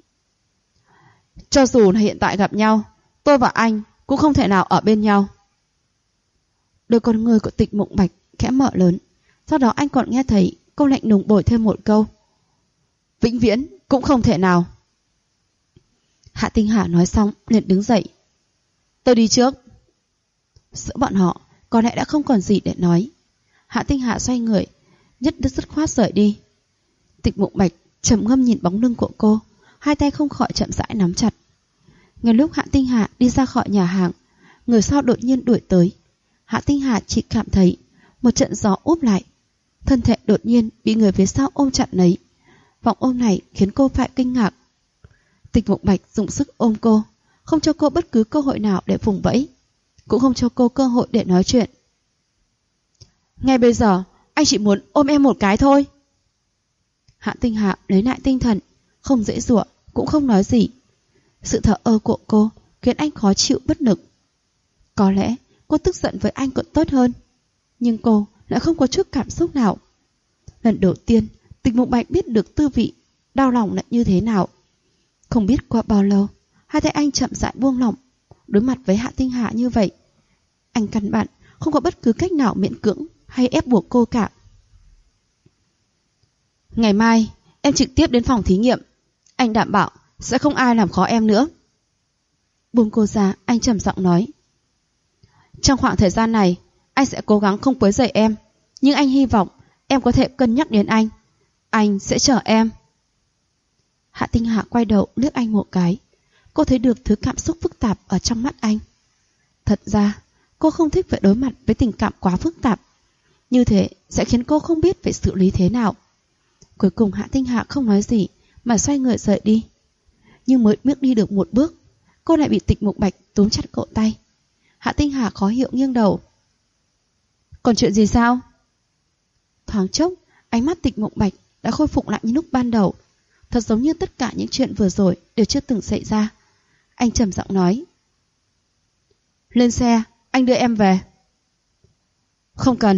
cho dù là hiện tại gặp nhau, tôi và anh cũng không thể nào ở bên nhau. Đôi con người của Tịch Mục Bạch khẽ mở lớn. Sau đó anh còn nghe thấy cô lạnh lùng bồi thêm một câu. Vĩnh viễn cũng không thể nào. Hạ Tinh Hà nói xong liền đứng dậy. Tôi đi trước. Giữa bọn họ có lẽ đã không còn gì để nói. Hạ Tinh Hà xoay người, nhất dứt khoát rời đi. Tịch Mục Bạch trầm ngâm nhìn bóng lưng của cô, hai tay không khỏi chậm rãi nắm chặt. Ngay lúc Hạ Tinh Hà đi ra khỏi nhà hàng, người sau đột nhiên đuổi tới. Hạ Tinh Hà chỉ cảm thấy một trận gió úp lại, thân thể đột nhiên bị người phía sau ôm chặt lấy. Vòng ôm này khiến cô phải kinh ngạc. Tịch Mục Bạch dùng sức ôm cô, không cho cô bất cứ cơ hội nào để vùng vẫy, cũng không cho cô cơ hội để nói chuyện. Ngay bây giờ anh chỉ muốn ôm em một cái thôi. Hạ Tinh Hạ lấy lại tinh thần, không dễ dụa, cũng không nói gì. Sự thờ ơ của cô khiến anh khó chịu bất lực. Có lẽ cô tức giận với anh còn tốt hơn, nhưng cô lại không có chút cảm xúc nào. Lần đầu tiên Tịch Mục Bạch biết được tư vị đau lòng là như thế nào. Không biết qua bao lâu, hai tay anh chậm rãi buông lỏng. Đối mặt với Hạ Tinh Hạ như vậy, anh căn bản không có bất cứ cách nào miễn cưỡng hay ép buộc cô cả. Ngày mai em trực tiếp đến phòng thí nghiệm. Anh đảm bảo sẽ không ai làm khó em nữa. Buông cô ra, anh trầm giọng nói. Trong khoảng thời gian này, anh sẽ cố gắng không quấy rầy em, nhưng anh hy vọng em có thể cân nhắc đến anh. Anh sẽ chờ em. Hạ Tinh Hạ quay đầu liếc anh một cái. Cô thấy được thứ cảm xúc phức tạp ở trong mắt anh. Thật ra, cô không thích phải đối mặt với tình cảm quá phức tạp. Như thế sẽ khiến cô không biết phải xử lý thế nào. Cuối cùng Hạ Tinh Hạ không nói gì mà xoay người rời đi. Nhưng mới bước đi được một bước, cô lại bị Tịch Mục Bạch túm chặt cổ tay. Hạ Tinh Hạ khó hiểu nghiêng đầu. Còn chuyện gì sao? Thoáng chốc, ánh mắt Tịch Mục Bạch đã khôi phục lại như lúc ban đầu. Thật giống như tất cả những chuyện vừa rồi đều chưa từng xảy ra. Anh trầm giọng nói. Lên xe, anh đưa em về. Không cần.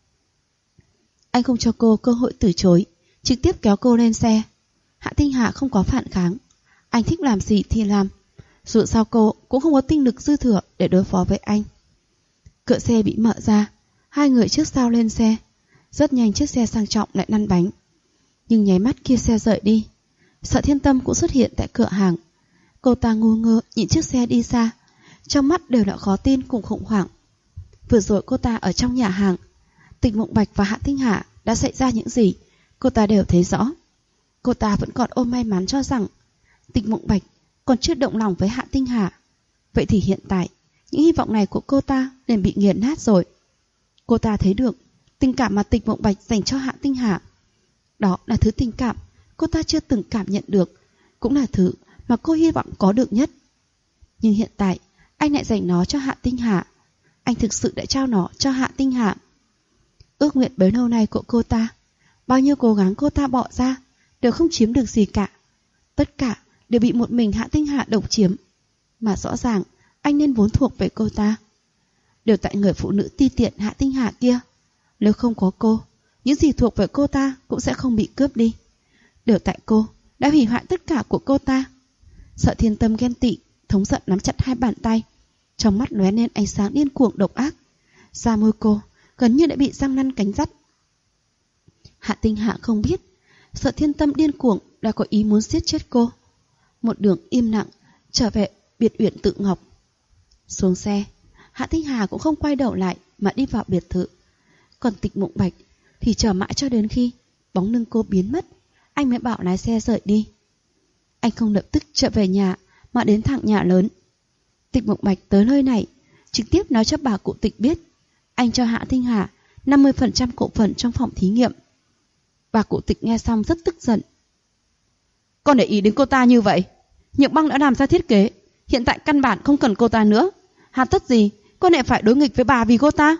Anh không cho cô cơ hội từ chối, trực tiếp kéo cô lên xe. Hạ Tinh Hạ không có phản kháng. Anh thích làm gì thì làm. Dù sao cô cũng không có tinh lực dư thừa để đối phó với anh. Cửa xe bị mở ra, hai người trước sau lên xe. Rất nhanh chiếc xe sang trọng lại lăn bánh. Nhưng nháy mắt kia xe rời đi, Sợ Thiên Tâm cũng xuất hiện tại cửa hàng. Cô ta ngu ngơ nhìn chiếc xe đi xa, trong mắt đều là khó tin cùng khủng hoảng. Vừa rồi cô ta ở trong nhà hàng, Tịch Mục Bạch và Hạ Tinh Hạ đã xảy ra những gì, cô ta đều thấy rõ. Cô ta vẫn còn ôm may mắn cho rằng Tịch Mục Bạch còn chưa động lòng với Hạ Tinh Hạ. Vậy thì hiện tại, những hy vọng này của cô ta liền bị nghiền nát rồi. Cô ta thấy được tình cảm mà Tịch Mục Bạch dành cho Hạ Tinh Hạ. Đó là thứ tình cảm cô ta chưa từng cảm nhận được, cũng là thứ mà cô hy vọng có được nhất. Nhưng hiện tại, anh lại dành nó cho Hạ Tinh Hạ. Anh thực sự đã trao nó cho Hạ Tinh Hạ. Ước nguyện bấy lâu nay của cô ta, bao nhiêu cố gắng cô ta bỏ ra, đều không chiếm được gì cả. Tất cả đều bị một mình Hạ Tinh Hạ độc chiếm. Mà rõ ràng, anh nên vốn thuộc về cô ta. Đều tại người phụ nữ ti tiện Hạ Tinh Hạ kia. Nếu không có cô, những gì thuộc về cô ta cũng sẽ không bị cướp đi. Đều tại cô đã hủy hoại tất cả của cô ta. Sợ Thiên Tâm ghen tị, thống giận nắm chặt hai bàn tay, trong mắt lóe lên ánh sáng điên cuồng độc ác. Da môi cô gần như đã bị răng nanh cánh dắt. Hạ Tinh Hạ không biết Sợ Thiên Tâm điên cuồng đã có ý muốn giết chết cô. Một đường im lặng trở về biệt uyển Tự Ngọc. Xuống xe, Hạ Tinh Hà cũng không quay đầu lại mà đi vào biệt thự. Còn Tịch Mục Bạch thì chờ mãi cho đến khi bóng lưng cô biến mất, anh mới bảo lái xe rời đi. Anh không lập tức trở về nhà mà đến thẳng nhà lớn. Tịch Mục Bạch tới nơi này trực tiếp nói cho bà cụ Tịch biết anh cho Hạ Tinh Hà 50% cổ phần trong phòng thí nghiệm. Bà cụ Tịch nghe xong rất tức giận. Con để ý đến cô ta như vậy? Nhược Băng đã làm ra thiết kế, hiện tại căn bản không cần cô ta nữa. Hà tất gì con lại phải đối nghịch với bà vì cô ta?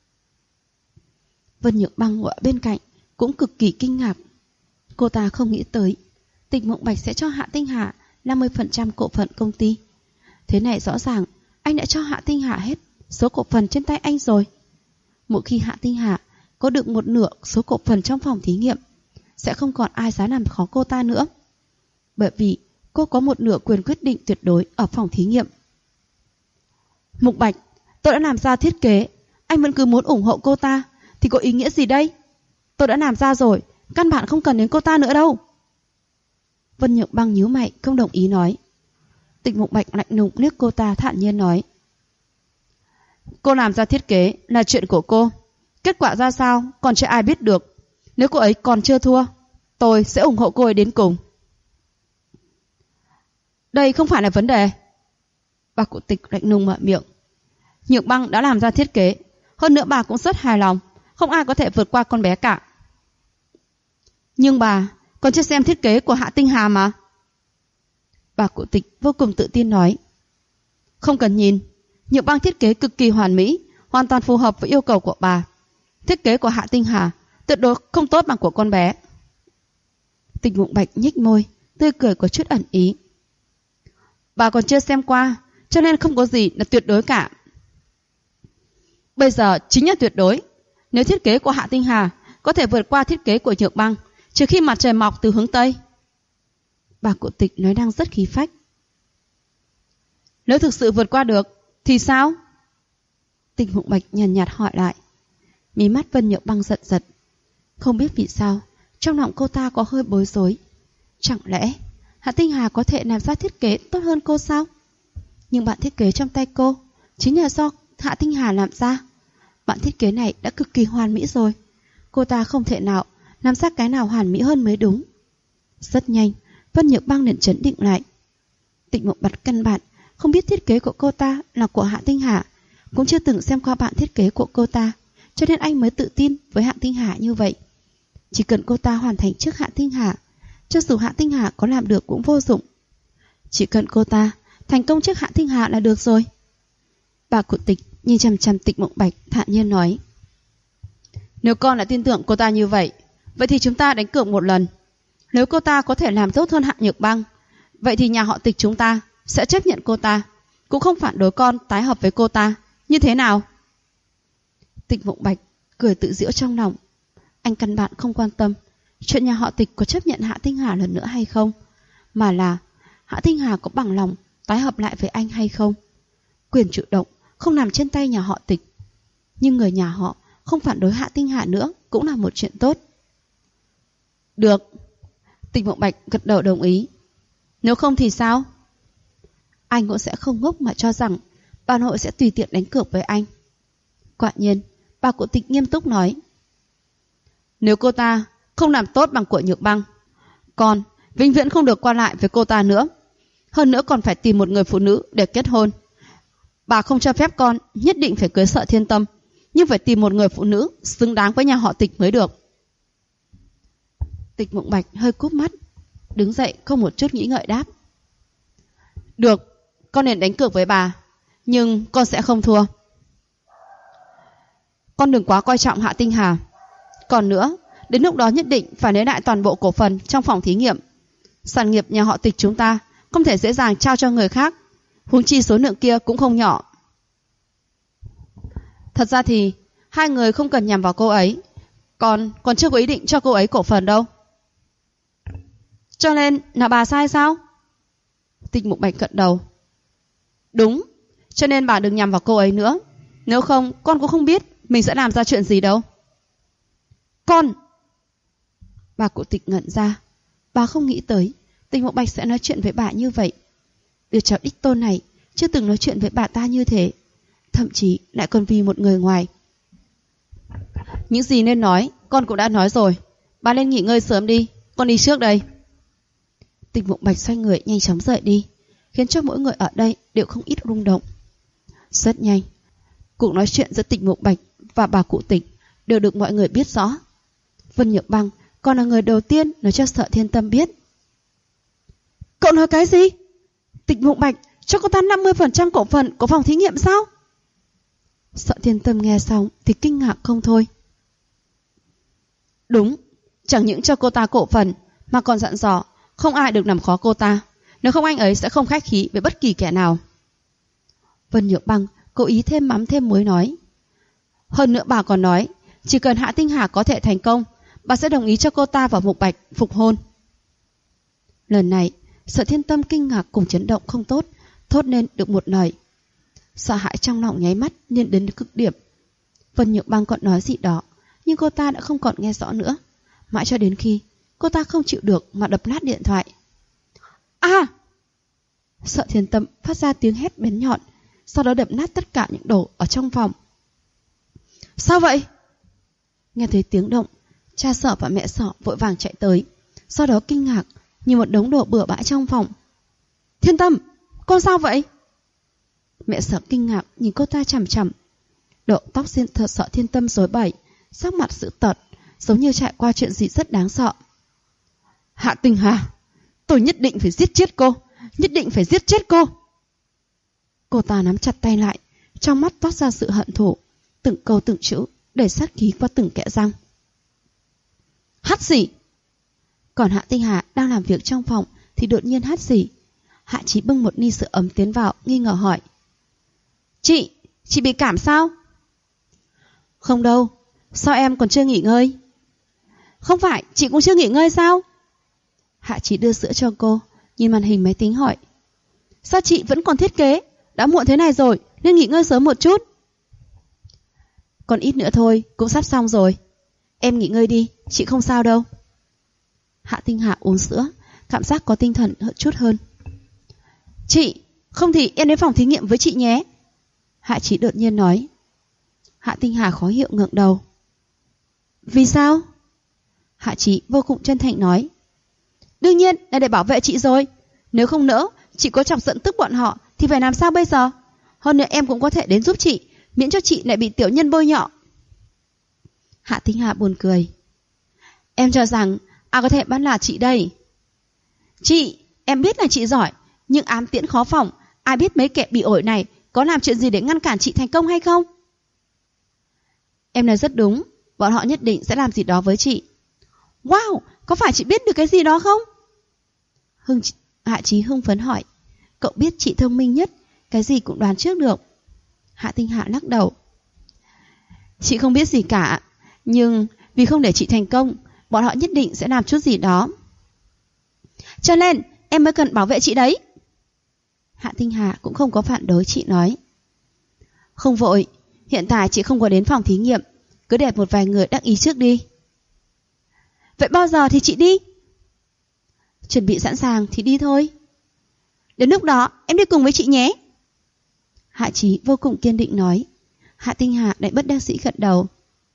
Vân Nhược Băng ngồi bên cạnh cũng cực kỳ kinh ngạc. Cô ta không nghĩ tới Tịch Mục Bạch sẽ cho Hạ Tinh Hà 50% cổ phần công ty. Thế này rõ ràng anh đã cho Hạ Tinh Hà hết số cổ phần trên tay anh rồi. Mỗi khi Hạ Tinh Hà có được một nửa số cổ phần trong phòng thí nghiệm, sẽ không còn ai dám làm khó cô ta nữa. Bởi vì cô có một nửa quyền quyết định tuyệt đối ở phòng thí nghiệm. Mục Bạch, tôi đã làm ra thiết kế, anh vẫn cứ muốn ủng hộ cô ta thì có ý nghĩa gì đây? Tôi đã làm ra rồi, căn bản không cần đến cô ta nữa đâu. Vân Nhược Băng nhíu mày không đồng ý nói. Tịch Mục Bạch lạnh lùng liếc cô ta thản nhiên nói. Cô làm ra thiết kế là chuyện của cô, kết quả ra sao còn chưa ai biết được. Nếu cô ấy còn chưa thua, tôi sẽ ủng hộ cô ấy đến cùng. Đây không phải là vấn đề. Bà cụ Tịch lạnh lùng mở miệng. Nhược Băng đã làm ra thiết kế, hơn nữa bà cũng rất hài lòng, không ai có thể vượt qua con bé cả. Nhưng bà còn chưa xem thiết kế của Hạ Tinh Hà mà. Bà cụ Tịch vô cùng tự tin nói. Không cần nhìn, Nhược Băng thiết kế cực kỳ hoàn mỹ, hoàn toàn phù hợp với yêu cầu của bà. Thiết kế của Hạ Tinh Hà tuyệt đối không tốt bằng của con bé. Tịch Mộng Bạch nhếch môi, tươi cười có chút ẩn ý. Bà còn chưa xem qua, cho nên không có gì là tuyệt đối cả. Bây giờ chính là tuyệt đối. Nếu thiết kế của Hạ Tinh Hà có thể vượt qua thiết kế của Nhược Băng, trừ khi mặt trời mọc từ hướng Tây. Bà cụ Tịch nói đang rất khí phách. Nếu thực sự vượt qua được, thì sao? Tịch Mộng Bạch nhàn nhạt hỏi lại. Mí mắt Vân Nhược Băng giật giật. Không biết vì sao, trong lòng cô ta có hơi bối rối. Chẳng lẽ Hạ Tinh Hà có thể làm ra thiết kế tốt hơn cô sao? Nhưng bản thiết kế trong tay cô chính là do Hạ Tinh Hà làm ra. Bản thiết kế này đã cực kỳ hoàn mỹ rồi. Cô ta không thể nào làm ra cái nào hoàn mỹ hơn mới đúng. Rất nhanh, Vân Nhược Băng liền chấn định lại. Tịch Mộng Bạch căn bản không biết thiết kế của cô ta là của Hạ Tinh Hà, cũng chưa từng xem qua bản thiết kế của cô ta, cho nên anh mới tự tin với Hạ Tinh Hà như vậy. Chỉ cần cô ta hoàn thành trước Hạ Tinh Hà, cho dù Hạ Tinh Hà có làm được cũng vô dụng. Chỉ cần cô ta thành công trước Hạ Tinh Hà là được rồi. Bà cụ Tịch nhìn chằm chằm Tịch Mộng Bạch thản nhiên nói. Nếu con đã tin tưởng cô ta như vậy, vậy thì chúng ta đánh cược một lần. Nếu cô ta có thể làm tốt hơn Hạ Nhược Băng, vậy thì nhà họ Tịch chúng ta sẽ chấp nhận cô ta, cũng không phản đối con tái hợp với cô ta. Như thế nào? Tịch Mộng Bạch cười tự giễu trong lòng. Anh căn bản không quan tâm chuyện nhà họ Tịch có chấp nhận Hạ Tinh Hà lần nữa hay không, mà là Hạ Tinh Hà có bằng lòng tái hợp lại với anh hay không. Quyền chủ động không nằm trên tay nhà họ Tịch, nhưng người nhà họ không phản đối Hạ Tinh Hà nữa cũng là một chuyện tốt. Được. Tịch Mộng Bạch gật đầu đồng ý. Nếu không thì sao? Anh cũng sẽ không ngốc mà cho rằng bà nội sẽ tùy tiện đánh cược với anh. Quả nhiên, bà cụ Tịch nghiêm túc nói. Nếu cô ta không làm tốt bằng của Nhược Băng, con vĩnh viễn không được qua lại với cô ta nữa. Hơn nữa còn phải tìm một người phụ nữ để kết hôn. Bà không cho phép con nhất định phải cưới Sợ Thiên Tâm, nhưng phải tìm một người phụ nữ xứng đáng với nhà họ Tịch mới được. Tịch Mộng Bạch hơi cúp mắt, đứng dậy không một chút nghĩ ngợi đáp. Được, con nên đánh cược với bà, nhưng con sẽ không thua. Con đừng quá coi trọng Hạ Tinh Hà. Còn nữa, đến lúc đó nhất định phải lấy lại toàn bộ cổ phần trong phòng thí nghiệm. Sản nghiệp nhà họ Tịch chúng ta không thể dễ dàng trao cho người khác, huống chi số lượng kia cũng không nhỏ. Thật ra thì hai người không cần nhằm vào cô ấy, còn chưa có ý định cho cô ấy cổ phần đâu. Cho nên là bà sai sao? Tịch Mộng Bạch gật đầu. Đúng, cho nên bà đừng nhằm vào cô ấy nữa. Nếu không con cũng không biết mình sẽ làm ra chuyện gì đâu. Con! Bà cụ Tịch ngẩn ra. Bà không nghĩ tới Tịch Mộng Bạch sẽ nói chuyện với bà như vậy. Đứa cháu đích tôn này chưa từng nói chuyện với bà ta như thế, thậm chí lại còn vì một người ngoài. Những gì nên nói con cũng đã nói rồi. Bà lên nghỉ ngơi sớm đi, con đi trước đây. Tịch Mộng Bạch xoay người nhanh chóng rời đi, khiến cho mỗi người ở đây đều không ít rung động. Rất nhanh, cuộc nói chuyện giữa Tịch Mộng Bạch và bà cụ Tịch đều được mọi người biết rõ. Vân Nhược Băng còn là người đầu tiên nói cho Sợ Thiên Tâm biết. Cậu nói cái gì? Tịch Mộng Bạch cho cô ta 50% cổ phần của phòng thí nghiệm sao? Sợ Thiên Tâm nghe xong thì kinh ngạc không thôi. Đúng, chẳng những cho cô ta cổ phần mà còn dặn dò không ai được làm khó cô ta, nếu không anh ấy sẽ không khách khí với bất kỳ kẻ nào. Vân Nhược Băng cố ý thêm mắm thêm muối nói. Hơn nữa bà còn nói, chỉ cần Hạ Tinh Hà có thể thành công, bà sẽ đồng ý cho cô ta và Mục Bạch phục hôn. Lần này, Sợ Thiên Tâm kinh ngạc cùng chấn động không tốt, thốt nên được một lời. Sợ hãi trong lòng nháy mắt lên đến cực điểm. Vân Nhược Băng còn nói gì đó, nhưng cô ta đã không còn nghe rõ nữa, mãi cho đến khi cô ta không chịu được mà đập nát điện thoại. À! Sợ Thiên Tâm phát ra tiếng hét bén nhọn, sau đó đập nát tất cả những đồ ở trong phòng. Sao vậy? Nghe thấy tiếng động, cha Sợ và mẹ Sợ vội vàng chạy tới, sau đó kinh ngạc như một đống đồ bừa bãi trong phòng. Thiên Tâm, con sao vậy? Mẹ Sợ kinh ngạc nhìn cô ta chằm chằm. Độ tóc xin thật Sợ Thiên Tâm rối bời, sắc mặt dữ tợn, giống như trải qua chuyện gì rất đáng sợ. Hạ Tinh Hà, tôi nhất định phải giết chết cô, nhất định phải giết chết cô. Cô ta nắm chặt tay lại, trong mắt toát ra sự hận thù, từng câu từng chữ để sát khí qua từng kẽ răng. Hắt xỉ! Còn Hạ Tinh Hà đang làm việc trong phòng thì đột nhiên hắt xì. Hạ Chí bưng một ly sữa ấm tiến vào, nghi ngờ hỏi: Chị bị cảm sao? Không đâu, sao em còn chưa nghỉ ngơi? Không phải chị cũng chưa nghỉ ngơi sao? Hạ Chí đưa sữa cho cô, nhìn màn hình máy tính hỏi: Sao chị vẫn còn thiết kế? Đã muộn thế này rồi, nên nghỉ ngơi sớm một chút. Còn ít nữa thôi, cũng sắp xong rồi. Em nghỉ ngơi đi, chị không sao đâu. Hạ Tinh Hà uống sữa, cảm giác có tinh thần chút hơn. Chị, không thì em đến phòng thí nghiệm với chị nhé. Hạ Chí đột nhiên nói. Hạ Tinh Hà khó hiểu ngượng đầu. Vì sao? Hạ Chí vô cùng chân thành nói. Đương nhiên là để bảo vệ chị rồi. Nếu không nỡ, chị có chọc giận tức bọn họ thì phải làm sao bây giờ? Hơn nữa em cũng có thể đến giúp chị, miễn cho chị lại bị tiểu nhân bôi nhọ. Hạ Tinh Hà buồn cười. Em cho rằng ai có thể bắt nạt chị đây? Chị, em biết là chị giỏi, nhưng ám tiễn khó phòng. Ai biết mấy kẻ bị ổi này có làm chuyện gì để ngăn cản chị thành công hay không? Em nói rất đúng, bọn họ nhất định sẽ làm gì đó với chị. Wow, có phải chị biết được cái gì đó không? Hạ Chí hưng phấn hỏi. Cậu biết chị thông minh nhất, cái gì cũng đoán trước được. Hạ Tinh Hà lắc đầu. Chị không biết gì cả, nhưng vì không để chị thành công, bọn họ nhất định sẽ làm chút gì đó. Cho nên em mới cần bảo vệ chị đấy. Hạ Tinh Hà cũng không có phản đối, chị nói. Không vội, hiện tại chị không có đến phòng thí nghiệm, cứ để một vài người đắc ý trước đi. Vậy bao giờ thì chị đi? Chuẩn bị sẵn sàng thì đi thôi. Đến lúc đó em đi cùng với chị nhé. Hạ Chí vô cùng kiên định nói. Hạ Tinh Hà lại bất đắc dĩ gật đầu.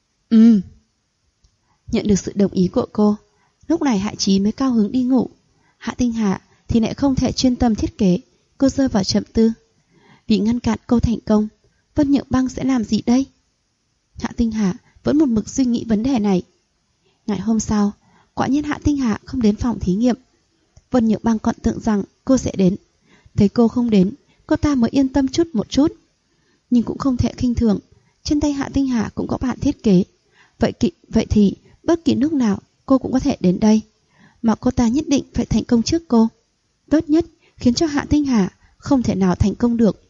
Nhận được sự đồng ý của cô, lúc này Hạ Chí mới cao hứng đi ngủ. Hạ Tinh Hà thì lại không thể chuyên tâm thiết kế. Cô rơi vào trầm tư. Vì ngăn cản cô thành công, Vân Nhược Băng sẽ làm gì đây? Hạ Tinh Hà vẫn một mực suy nghĩ vấn đề này. Ngày hôm sau, quả nhiên Hạ Tinh Hà không đến phòng thí nghiệm. Vân Nhược Băng còn tưởng rằng cô sẽ đến. Thấy cô không đến, cô ta mới yên tâm một chút. Nhưng cũng không thể khinh thường, trên tay Hạ Tinh Hà cũng có bản thiết kế. Vậy thì bất kỳ lúc nào cô cũng có thể đến đây. Mà cô ta nhất định phải thành công trước cô. Tốt nhất khiến cho Hạ Tinh Hà không thể nào thành công được.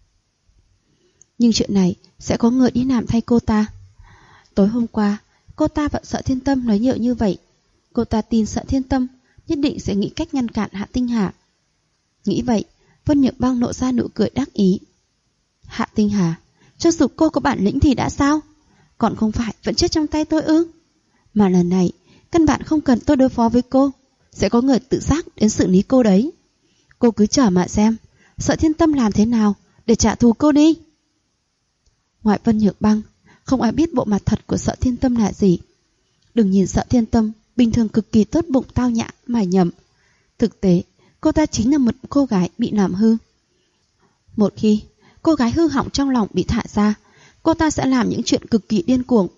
Nhưng chuyện này sẽ có người đi làm thay cô ta. Tối hôm qua, cô ta và Sợ Thiên Tâm nói nhiều như vậy. Cô ta tin Sợ Thiên Tâm nhất định sẽ nghĩ cách ngăn cản Hạ Tinh Hà. Nghĩ vậy, Vân Nhược Băng nộ ra nụ cười đắc ý. Hạ Tinh Hà, cho dù cô có bản lĩnh thì đã sao? Còn không phải vẫn chết trong tay tôi ư? Mà lần này, căn bản không cần tôi đối phó với cô. Sẽ có người tự giác đến xử lý cô đấy. Cô cứ chờ mà xem Sợ Thiên Tâm làm thế nào để trả thù cô đi. Ngoài Vân Nhược Băng, không ai biết bộ mặt thật của Sợ Thiên Tâm là gì. Đừng nhìn Sợ Thiên Tâm bình thường cực kỳ tốt bụng tao nhã mà nhầm. Thực tế, cô ta chính là một cô gái bị làm hư. Một khi cô gái hư hỏng trong lòng bị thả ra, cô ta sẽ làm những chuyện cực kỳ điên cuồng.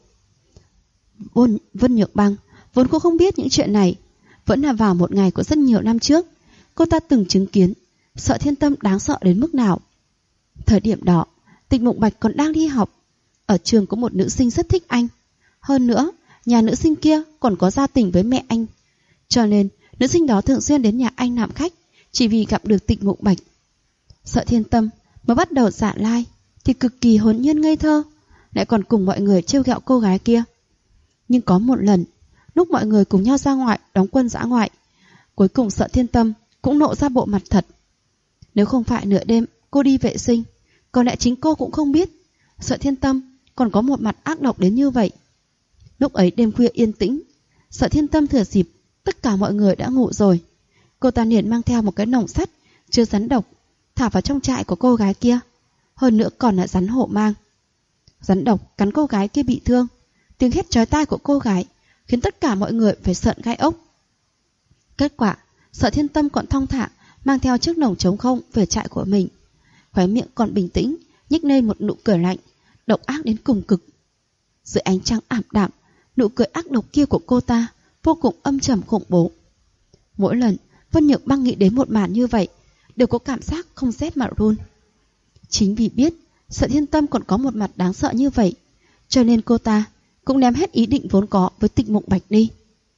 Vân Nhược Băng vốn cô không biết những chuyện này. Vẫn là vào một ngày của rất nhiều năm trước, cô ta từng chứng kiến Sợ Thiên Tâm đáng sợ đến mức nào. Thời điểm đó, Tịch Mộng Bạch còn đang đi học. Ở trường có một nữ sinh rất thích anh. Hơn nữa, nhà nữ sinh kia còn có gia tình với mẹ anh. Cho nên, nữ sinh đó thường xuyên đến nhà anh làm khách, chỉ vì gặp được Tịch Mộng Bạch. Sợ Thiên Tâm mới bắt đầu dạ lai thì cực kỳ hồn nhiên ngây thơ, lại còn cùng mọi người trêu ghẹo cô gái kia. Nhưng có một lần, lúc mọi người cùng nhau ra ngoài đóng quân dã ngoại, cuối cùng Sợ Thiên Tâm cũng nộ ra bộ mặt thật. Nếu không phải nửa đêm cô đi vệ sinh, có lẽ chính cô cũng không biết Sợ Thiên Tâm còn có một mặt ác độc đến như vậy. Lúc ấy đêm khuya yên tĩnh, Sợ Thiên Tâm thừa dịp tất cả mọi người đã ngủ rồi, cô ta liền mang theo một cái nòng sắt chứa rắn độc thả vào trong trại của cô gái kia. Hơn nữa còn là rắn hổ mang. Rắn độc cắn cô gái kia bị thương. Tiếng hét chói tai của cô gái khiến tất cả mọi người phải sợn gai ốc. Kết quả, Sợ Thiên Tâm còn thong thả mang theo chiếc nòng trống không về trại của mình. Khóe miệng còn bình tĩnh, nhếch lên một nụ cười lạnh, độc ác đến cùng cực. Dưới ánh trăng ảm đạm, nụ cười ác độc kia của cô ta vô cùng âm trầm khủng bố. Mỗi lần Vân Nhược Băng nghĩ đến một màn như vậy, đều có cảm giác không rét mà run. Chính vì biết Sợ Thiên Tâm còn có một mặt đáng sợ như vậy, cho nên cô ta cũng ném hết ý định vốn có với Tịch Mộng Bạch đi.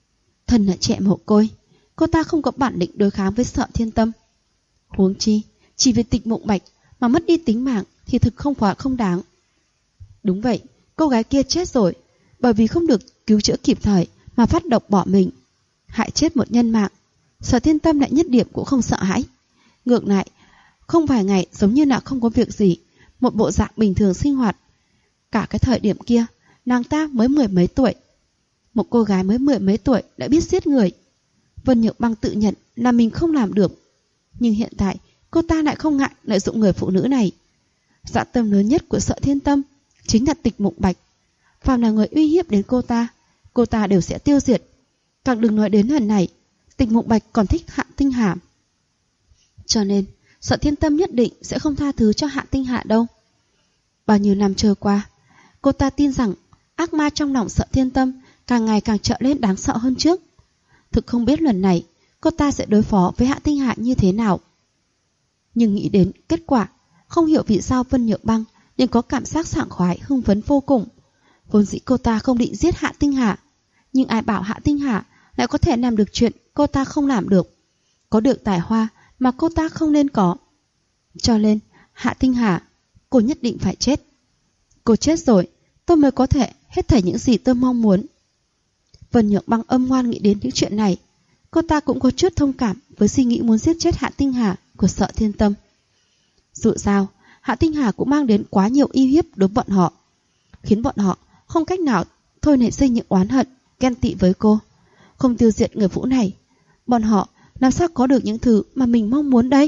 Thân là trẻ mồ côi, cô ta không có bản lĩnh đối kháng với Sợ Thiên Tâm. Huống chi, chỉ vì Tịch Mộng Bạch mà mất đi tính mạng thì thực không đáng. Đúng vậy, cô gái kia chết rồi, bởi vì không được cứu chữa kịp thời mà phát độc bỏ mình, hại chết một nhân mạng. Sở Thiên Tâm lại nhất điểm cũng không sợ hãi. Ngược lại, không vài ngày giống như là không có việc gì, một bộ dạng bình thường sinh hoạt. Cả cái thời điểm kia, nàng ta mới 10 mấy tuổi. Một cô gái mới 10 mấy tuổi đã biết giết người. Vân Nhược Băng tự nhận là mình không làm được. Nhưng hiện tại, cô ta lại không ngại lợi dụng người phụ nữ này. Dã tâm lớn nhất của Sở Thiên Tâm chính là Tịch Mộng Bạch. Phàm là người uy hiếp đến cô ta đều sẽ tiêu diệt. Càng đừng nói đến lần này, Tịch Mộng Bạch còn thích Hạ Tinh Hà. Cho nên, Sở Thiên Tâm nhất định sẽ không tha thứ cho Hạ Tinh Hà đâu. Bao nhiêu năm trôi qua, cô ta tin rằng ác ma trong lòng Sở Thiên Tâm càng ngày càng trở lên đáng sợ hơn trước. Thực không biết lần này cô ta sẽ đối phó với Hạ Tinh Hà như thế nào. Nhưng nghĩ đến kết quả, không hiểu vì sao Vân Nhược Băng liền có cảm giác sảng khoái hưng phấn vô cùng. Vốn dĩ cô ta không định giết Hạ Tinh Hà, nhưng ai bảo Hạ Tinh Hà lại có thể làm được chuyện cô ta không làm được, có được tài hoa mà cô ta không nên có. Cho nên Hạ Tinh Hà, cô nhất định phải chết. Cô chết rồi, tôi mới có thể hết thảy những gì tôi mong muốn. Vân Nhược Băng âm ngoan nghĩ đến những chuyện này. Cô ta cũng có chút thông cảm với suy nghĩ muốn giết chết Hạ Tinh Hà của Sở Thiên Tâm. Dù sao, Hạ Tinh Hà cũng mang đến quá nhiều uy hiếp đối bọn họ, khiến bọn họ không cách nào thôi nảy sinh những oán hận, ghen tị với cô. Không tiêu diệt người phụ này, bọn họ làm sao có được những thứ mà mình mong muốn đây?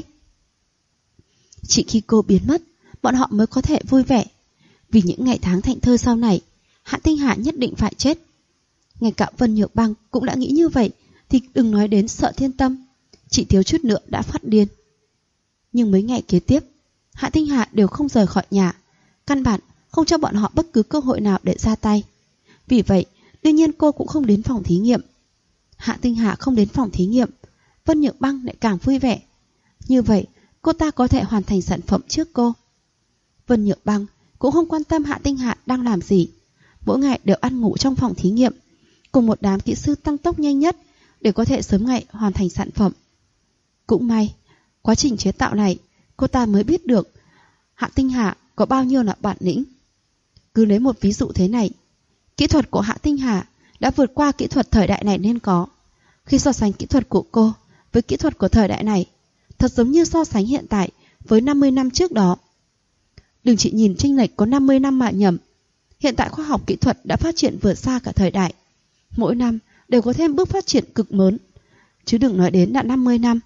Chỉ khi cô biến mất, bọn họ mới có thể vui vẻ. Vì những ngày tháng thảnh thơi sau này, Hạ Tinh Hà nhất định phải chết. Ngay cả Vân Nhược Băng cũng đã nghĩ như vậy, thì đừng nói đến Sở Thiên Tâm, chỉ thiếu chút nữa đã phát điên. Nhưng mấy ngày kế tiếp, Hạ Tinh Hà đều không rời khỏi nhà, căn bản không cho bọn họ bất cứ cơ hội nào để ra tay. Vì vậy, đương nhiên cô cũng không đến phòng thí nghiệm. Hạ Tinh Hà không đến phòng thí nghiệm, Vân Nhược Băng lại càng vui vẻ. Như vậy, cô ta có thể hoàn thành sản phẩm trước cô. Vân Nhược Băng cũng không quan tâm Hạ Tinh Hà đang làm gì, mỗi ngày đều ăn ngủ trong phòng thí nghiệm, cùng một đám kỹ sư tăng tốc nhanh nhất để có thể sớm ngày hoàn thành sản phẩm. Cũng may, quá trình chế tạo này, cô ta mới biết được Hạ Tinh Hà có bao nhiêu là bản lĩnh. Cứ lấy một ví dụ thế này, kỹ thuật của Hạ Tinh Hà đã vượt qua kỹ thuật thời đại này nên có. Khi so sánh kỹ thuật của cô với kỹ thuật của thời đại này, thật giống như so sánh hiện tại với 50 năm trước đó. Đừng chỉ nhìn chênh lệch có 50 năm mà nhầm. Hiện tại khoa học kỹ thuật đã phát triển vượt xa cả thời đại. Mỗi năm đều có thêm bước phát triển cực lớn, chứ đừng nói đến là 50 năm.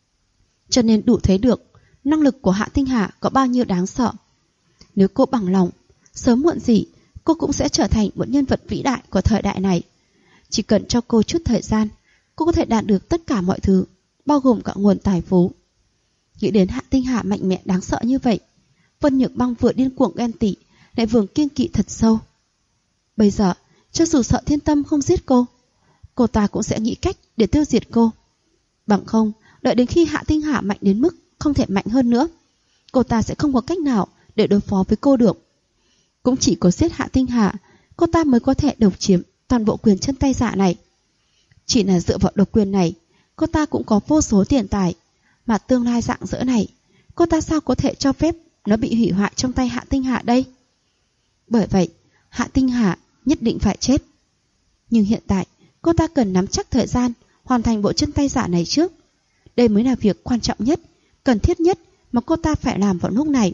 Cho nên đủ thấy được năng lực của Hạ Tinh Hà có bao nhiêu đáng sợ. Nếu cô bằng lòng, sớm muộn gì cô cũng sẽ trở thành một nhân vật vĩ đại của thời đại này. Chỉ cần cho cô chút thời gian, cô có thể đạt được tất cả mọi thứ, bao gồm cả nguồn tài phú. Nghĩ đến Hạ Tinh Hà mạnh mẽ đáng sợ như vậy, Vân Nhược Băng vừa điên cuồng ghen tị, lại vừa kiêng kỵ thật sâu. Bây giờ, cho dù Sở Thiên Tâm không giết cô ta cũng sẽ nghĩ cách để tiêu diệt cô. Bằng không, đợi đến khi Hạ Tinh Hà mạnh đến mức không thể mạnh hơn nữa, cô ta sẽ không có cách nào để đối phó với cô được. Cũng chỉ có giết Hạ Tinh Hà, cô ta mới có thể độc chiếm toàn bộ quyền chân tay dạ này. Chỉ là dựa vào độc quyền này, cô ta cũng có vô số tiền tài, mà tương lai rạng rỡ này, cô ta sao có thể cho phép nó bị hủy hoại trong tay Hạ Tinh Hà đây? Bởi vậy, Hạ Tinh Hà nhất định phải chết. Nhưng hiện tại, cô ta cần nắm chắc thời gian hoàn thành bộ chân tay giả này trước. Đây mới là việc quan trọng nhất, cần thiết nhất mà cô ta phải làm vào lúc này.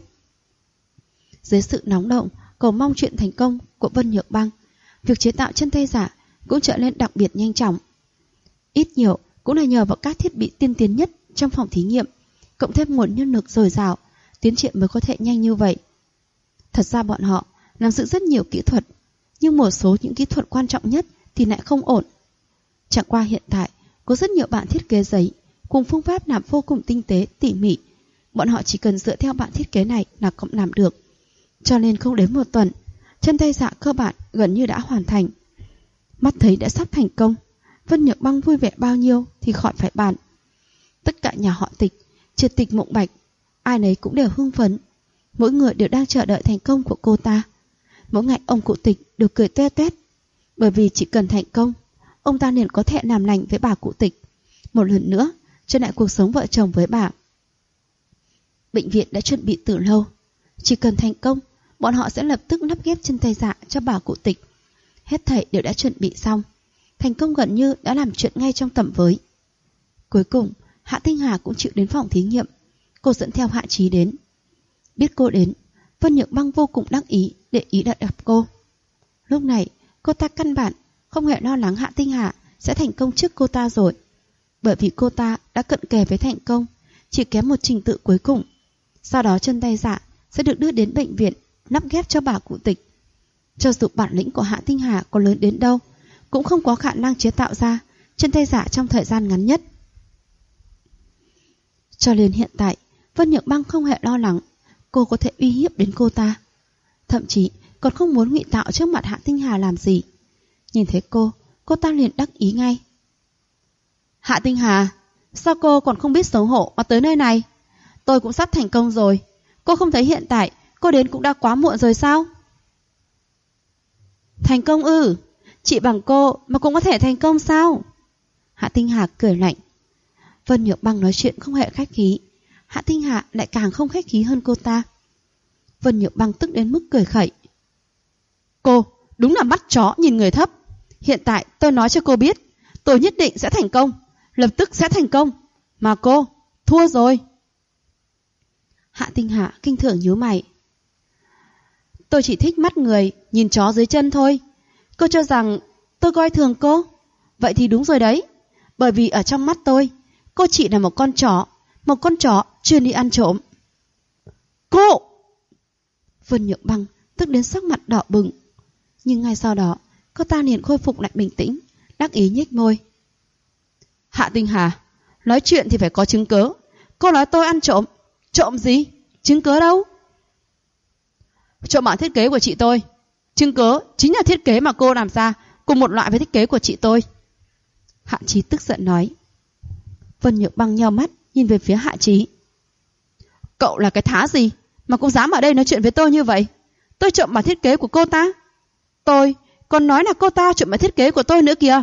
Dưới sự nóng động, cầu mong chuyện thành công của Vân Nhược Băng, việc chế tạo chân tay giả cũng trở nên đặc biệt nhanh chóng. Ít nhiều cũng là nhờ vào các thiết bị tiên tiến nhất trong phòng thí nghiệm, cộng thêm nguồn nhân lực dồi dào, tiến triển mới có thể nhanh như vậy. Thật ra bọn họ nắm giữ rất nhiều kỹ thuật, nhưng một số những kỹ thuật quan trọng nhất thì lại không ổn. Chẳng qua hiện tại có rất nhiều bạn thiết kế giấy cùng phương pháp làm vô cùng tinh tế, tỉ mỉ. Bọn họ chỉ cần dựa theo bản thiết kế này là cũng làm được. Cho nên không đến một tuần, chân tay dạ cơ bản gần như đã hoàn thành. Mắt thấy đã sắp thành công, Vân Nhược Băng vui vẻ bao nhiêu thì khỏi phải bàn. Tất cả nhà họ Tịch, trừ Tịch Mộng Bạch, ai nấy cũng đều hưng phấn. Mỗi người đều đang chờ đợi thành công của cô ta. Mỗi ngày ông cụ Tịch đều cười toe toét, bởi vì chỉ cần thành công, ông ta liền có thể làm lành với bà cụ Tịch, một lần nữa trở lại cuộc sống vợ chồng với bà. Bệnh viện đã chuẩn bị từ lâu, chỉ cần thành công, bọn họ sẽ lập tức lắp ghép chân tay dạ cho bà cụ Tịch. Hết thảy đều đã chuẩn bị xong, thành công gần như đã làm chuyện ngay trong tầm với. Cuối cùng, Hạ Tinh Hà cũng chịu đến phòng thí nghiệm. Cô dẫn theo Hạ Chí đến. Biết cô đến, Vân Nhược Băng vô cùng đắc ý để ý đặt gặp cô. Lúc này, cô ta căn bản không hề lo lắng Hạ Tinh Hà sẽ thành công trước cô ta rồi, bởi vì cô ta đã cận kề với thành công, chỉ kém một trình tự cuối cùng. Sau đó chân tay dạ sẽ được đưa đến bệnh viện lắp ghép cho bà cụ Tịch. Cho dù bản lĩnh của Hạ Tinh Hà có lớn đến đâu, cũng không có khả năng chế tạo ra chân tay dạ trong thời gian ngắn nhất. Cho đến hiện tại, Vân Nhược Băng không hề lo lắng cô có thể uy hiếp đến cô ta, thậm chí còn không muốn ngụy tạo trước mặt Hạ Tinh Hà làm gì. Nhìn thấy cô ta liền đắc ý ngay. Hạ Tinh Hà, sao cô còn không biết xấu hổ mà tới nơi này? Tôi cũng sắp thành công rồi, cô không thấy hiện tại cô đến cũng đã quá muộn rồi sao? Thành công ư? Chị bằng cô mà cũng có thể thành công sao? Hạ Tinh Hà cười lạnh. Vân Nhược Băng nói chuyện không hề khách khí, Hạ Tinh Hà lại càng không khách khí hơn cô ta. Vân Nhược Băng tức đến mức cười khẩy. Cô đúng là mắt chó nhìn người thấp. Hiện tại tôi nói cho cô biết, tôi nhất định sẽ thành công, lập tức sẽ thành công, mà cô thua rồi. Hạ Tinh Hà kinh thường nhíu mày. Tôi chỉ thích mắt người nhìn chó dưới chân thôi. Cô cho rằng tôi coi thường cô? Vậy thì đúng rồi đấy, bởi vì ở trong mắt tôi, cô chỉ là một con chó chuyên đi ăn trộm. Cô! Vân Nhược Băng tức đến sắc mặt đỏ bừng, nhưng ngay sau đó cô ta liền khôi phục lại bình tĩnh, đắc ý nhếch môi. Hạ Tinh Hà, nói chuyện thì phải có chứng cớ. Cô nói tôi ăn trộm. Trộm gì? Chứng cớ đâu? Trộm bản thiết kế của chị tôi. Chứng cớ chính là thiết kế mà cô làm ra, cùng một loại với thiết kế của chị tôi. Hạ Chí tức giận nói. Vân Nhược Băng nheo mắt nhìn về phía Hạ Chí. Cậu là cái thá gì mà cũng dám ở đây nói chuyện với tôi như vậy? Tôi trộm bản thiết kế của cô ta? Tôi còn nói là cô ta trộm bản thiết kế của tôi nữa kìa.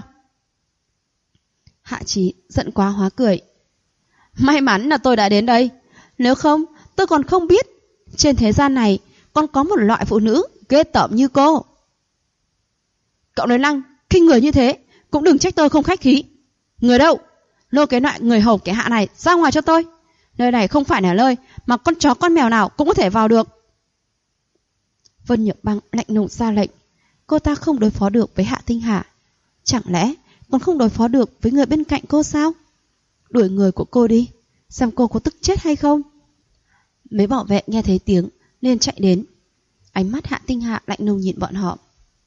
Hạ Chí giận quá hóa cười. May mắn là tôi đã đến đây, nếu không tôi còn không biết trên thế gian này còn có một loại phụ nữ ghê tởm như cô. Cậu nói năng khinh người như thế, cũng đừng trách tôi không khách khí. Người đâu? Lôi cái loại người hầu kẻ hạ này ra ngoài cho tôi. Nơi này không phải là nơi mà con chó con mèo nào cũng có thể vào được. Vân Nhược Băng lạnh lùng ra lệnh. Cô ta không đối phó được với Hạ Tinh Hà, chẳng lẽ còn không đối phó được với người bên cạnh cô sao? Đuổi người của cô đi, xem cô có tức chết hay không. Mấy bảo vệ nghe thấy tiếng nên chạy đến. Ánh mắt Hạ Tinh Hà lạnh lùng nhìn bọn họ.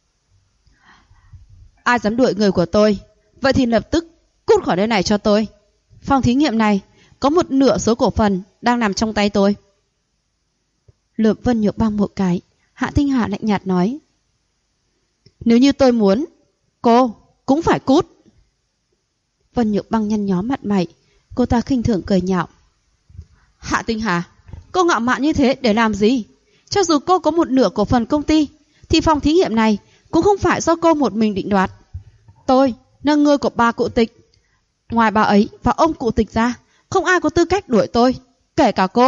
Ai dám đuổi người của tôi, vậy thì lập tức cút khỏi nơi này cho tôi. Phòng thí nghiệm này có một nửa số cổ phần đang nằm trong tay tôi. Lườm Vân Nhược Băng một cái, Hạ Tinh Hà lạnh nhạt nói. Nếu như tôi muốn, cô cũng phải cút. Vân Nhược Băng nhăn nhó mặt mày, cô ta khinh thường cười nhạo. Hạ Tinh Hà, cô ngạo mạn như thế để làm gì? Cho dù cô có một nửa cổ phần công ty, thì phòng thí nghiệm này cũng không phải do cô một mình định đoạt. Tôi là người của bà cụ Tịch. Ngoài bà ấy và ông cụ Tịch ra, không ai có tư cách đuổi tôi, kể cả cô.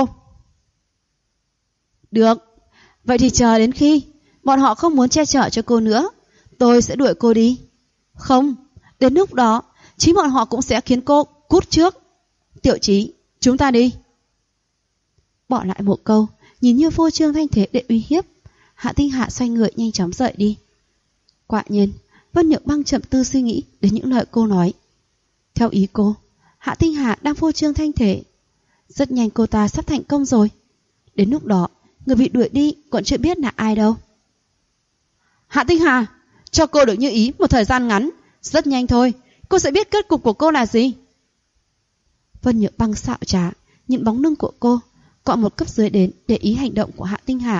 Được, vậy thì chờ đến khi bọn họ không muốn che chở cho cô nữa, tôi sẽ đuổi cô đi. Không, đến lúc đó chính bọn họ cũng sẽ khiến cô cút trước. Tiểu Chí, chúng ta đi. Bỏ lại một câu nhìn như vô trương thanh thế để uy hiếp, Hạ Tinh Hà xoay người nhanh chóng rời đi. Quả nhiên, Vân Nhược Băng chậm tư suy nghĩ đến những lời cô nói. Theo ý cô, Hạ Tinh Hà đang vô trương thanh thế. Rất nhanh cô ta sắp thành công rồi. Đến lúc đó, người bị đuổi đi còn chưa biết là ai đâu. Hạ Tinh Hà, cho cô được như ý một thời gian ngắn, rất nhanh thôi, cô sẽ biết kết cục của cô là gì. Vân Nhược Băng xạo trá, nhìn bóng lưng của cô, gọi một cấp dưới đến để ý hành động của Hạ Tinh Hà.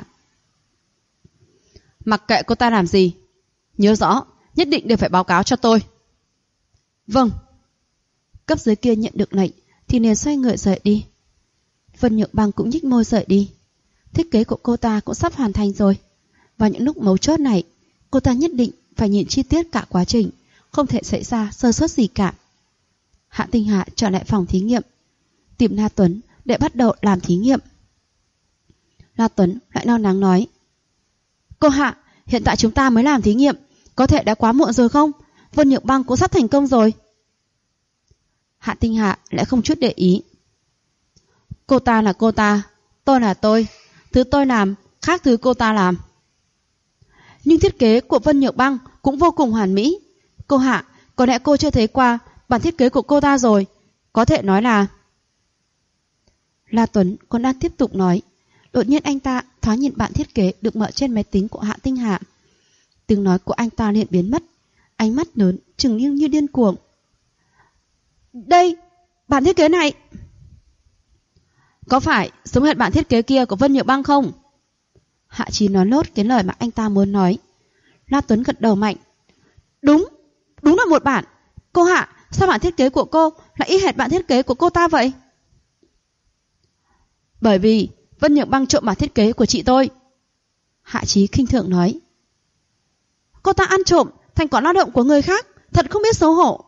Mặc kệ cô ta làm gì, nhớ rõ, nhất định đều phải báo cáo cho tôi. Vâng. Cấp dưới kia nhận được lệnh thì liền xoay người rời đi. Vân Nhược Băng cũng nhếch môi rời đi. Thiết kế của cô ta cũng sắp hoàn thành rồi. Vào những lúc mấu chốt này, cô ta nhất định phải nhìn chi tiết cả quá trình, không thể xảy ra sơ suất gì cả. Hạ Tinh Hà trở lại phòng thí nghiệm, tìm La Tuấn để bắt đầu làm thí nghiệm. La Tuấn lại lo lắng nói: Cô Hạ, hiện tại chúng ta mới làm thí nghiệm, có thể đã quá muộn rồi không? Vân Nhược Băng cũng sắp thành công rồi. Hạ Tinh Hà lại không chút để ý. Cô ta là cô ta, tôi là tôi, thứ tôi làm khác thứ cô ta làm. Nhưng thiết kế của Vân Nhược Băng cũng vô cùng hoàn mỹ. Cô Hạ, có lẽ cô chưa thấy qua bản thiết kế của cô ta rồi, có thể nói là... La Tuấn còn đang tiếp tục nói, đột nhiên anh ta thoáng nhìn bản thiết kế được mở trên máy tính của Hạ Tinh Hà. Tiếng nói của anh ta liền biến mất, ánh mắt lớn trừng liêng như điên cuồng. Đây, bản thiết kế này có phải giống hệt bản thiết kế kia của Vân Nhược Băng không? Hạ Chí nói lốt cái lời mà anh ta muốn nói. La Tuấn gật đầu mạnh. Đúng là một bản. Cô Hạ, sao bản thiết kế của cô lại y hệt bản thiết kế của cô ta vậy? Bởi vì Vân Nhược Băng trộm bản thiết kế của chị tôi. Hạ Chí khinh thường nói. Cô ta ăn trộm thành quả lao động của người khác, thật không biết xấu hổ.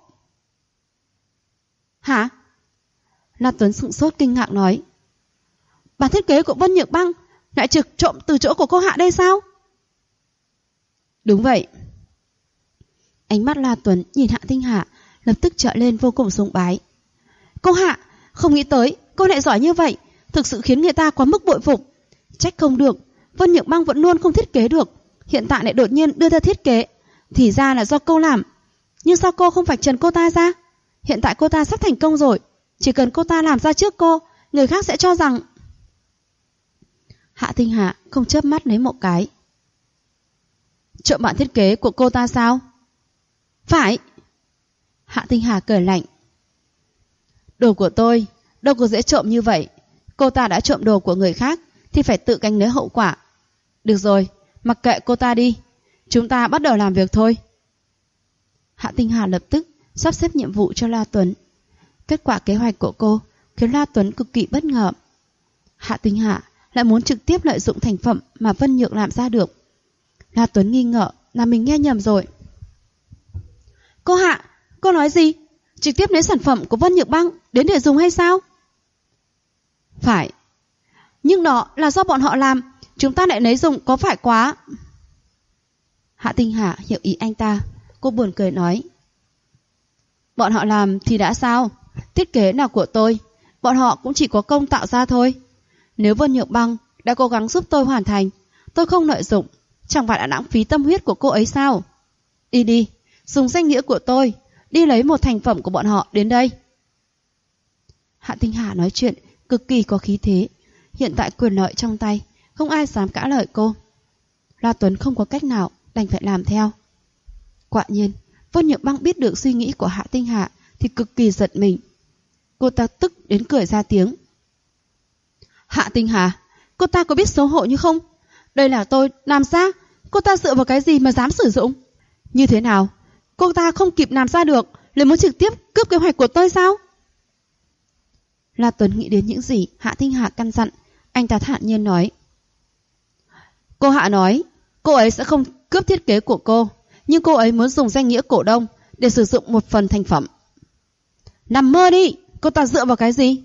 Hả? La Tuấn sững sốt kinh ngạc nói. Bản thiết kế của Vân Nhược Băng lại trực trộm từ chỗ của cô Hạ đây sao? Đúng vậy. Ánh mắt La Tuấn nhìn Hạ Tinh Hà lập tức trở lên vô cùng sùng bái. Cô Hạ, không nghĩ tới cô lại giỏi như vậy, thực sự khiến người ta quá mức bội phục. Trách không được, Vân Nhược Băng vẫn luôn không thiết kế được, hiện tại lại đột nhiên đưa ra thiết kế, thì ra là do cô làm. Nhưng sao cô không vạch trần cô ta ra? Hiện tại cô ta sắp thành công rồi, chỉ cần cô ta làm ra trước cô, người khác sẽ cho rằng... Hạ Tinh Hà không chớp mắt lấy một cái. Trộm bản thiết kế của cô ta sao? Phải. Hạ Tinh Hà cười lạnh. Đồ của tôi đâu có dễ trộm như vậy. Cô ta đã trộm đồ của người khác thì phải tự gánh lấy hậu quả. Được rồi, mặc kệ cô ta đi, chúng ta bắt đầu làm việc thôi. Hạ Tinh Hà lập tức sắp xếp nhiệm vụ cho La Tuấn. Kết quả kế hoạch của cô khiến La Tuấn cực kỳ bất ngờ. Hạ Tinh Hà lại muốn trực tiếp lợi dụng thành phẩm mà Vân Nhược làm ra được. La Tuấn nghi ngờ là mình nghe nhầm rồi. Cô Hạ, cô nói gì? Trực tiếp lấy sản phẩm của Vân Nhược Băng đến để dùng hay sao? Phải. Nhưng đó là do bọn họ làm, chúng ta lại lấy dùng có phải quá... Hạ Tinh Hà hiểu ý anh ta, cô buồn cười nói. Bọn họ làm thì đã sao? Thiết kế là của tôi, bọn họ cũng chỉ có công tạo ra thôi. Nếu Vân Nhược Băng đã cố gắng giúp tôi hoàn thành, tôi không lợi dụng, chẳng phải đã lãng phí tâm huyết của cô ấy sao? Đi, dùng danh nghĩa của tôi, đi lấy một thành phẩm của bọn họ đến đây. Hạ Tinh Hà nói chuyện cực kỳ có khí thế, hiện tại quyền lợi trong tay, không ai dám cãi lời cô. La Tuấn không có cách nào, đành phải làm theo. Quả nhiên, Vân Nhược Băng biết được suy nghĩ của Hạ Tinh Hà thì cực kỳ giận mình. Cô ta tức đến cười ra tiếng. Hạ Tinh Hà, cô ta có biết xấu hổ như không? Đây là tôi làm ra, cô ta dựa vào cái gì mà dám sử dụng? Như thế nào? Cô ta không kịp làm ra được, liền muốn trực tiếp cướp kế hoạch của tôi sao? La Tuấn nghĩ đến những gì Hạ Tinh Hà căn dặn, anh ta thản nhiên nói. Cô Hạ nói, cô ấy sẽ không cướp thiết kế của cô, nhưng cô ấy muốn dùng danh nghĩa cổ đông để sử dụng một phần thành phẩm. Nằm mơ đi, cô ta dựa vào cái gì?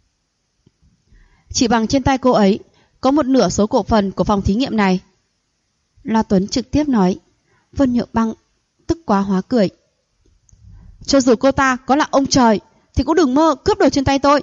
Chỉ bằng trên tay cô ấy có một nửa số cổ phần của phòng thí nghiệm này. La Tuấn trực tiếp nói. Vân Nhược Băng tức quá hóa cười. Cho dù cô ta có là ông trời thì cũng đừng mơ cướp đồ trên tay tôi.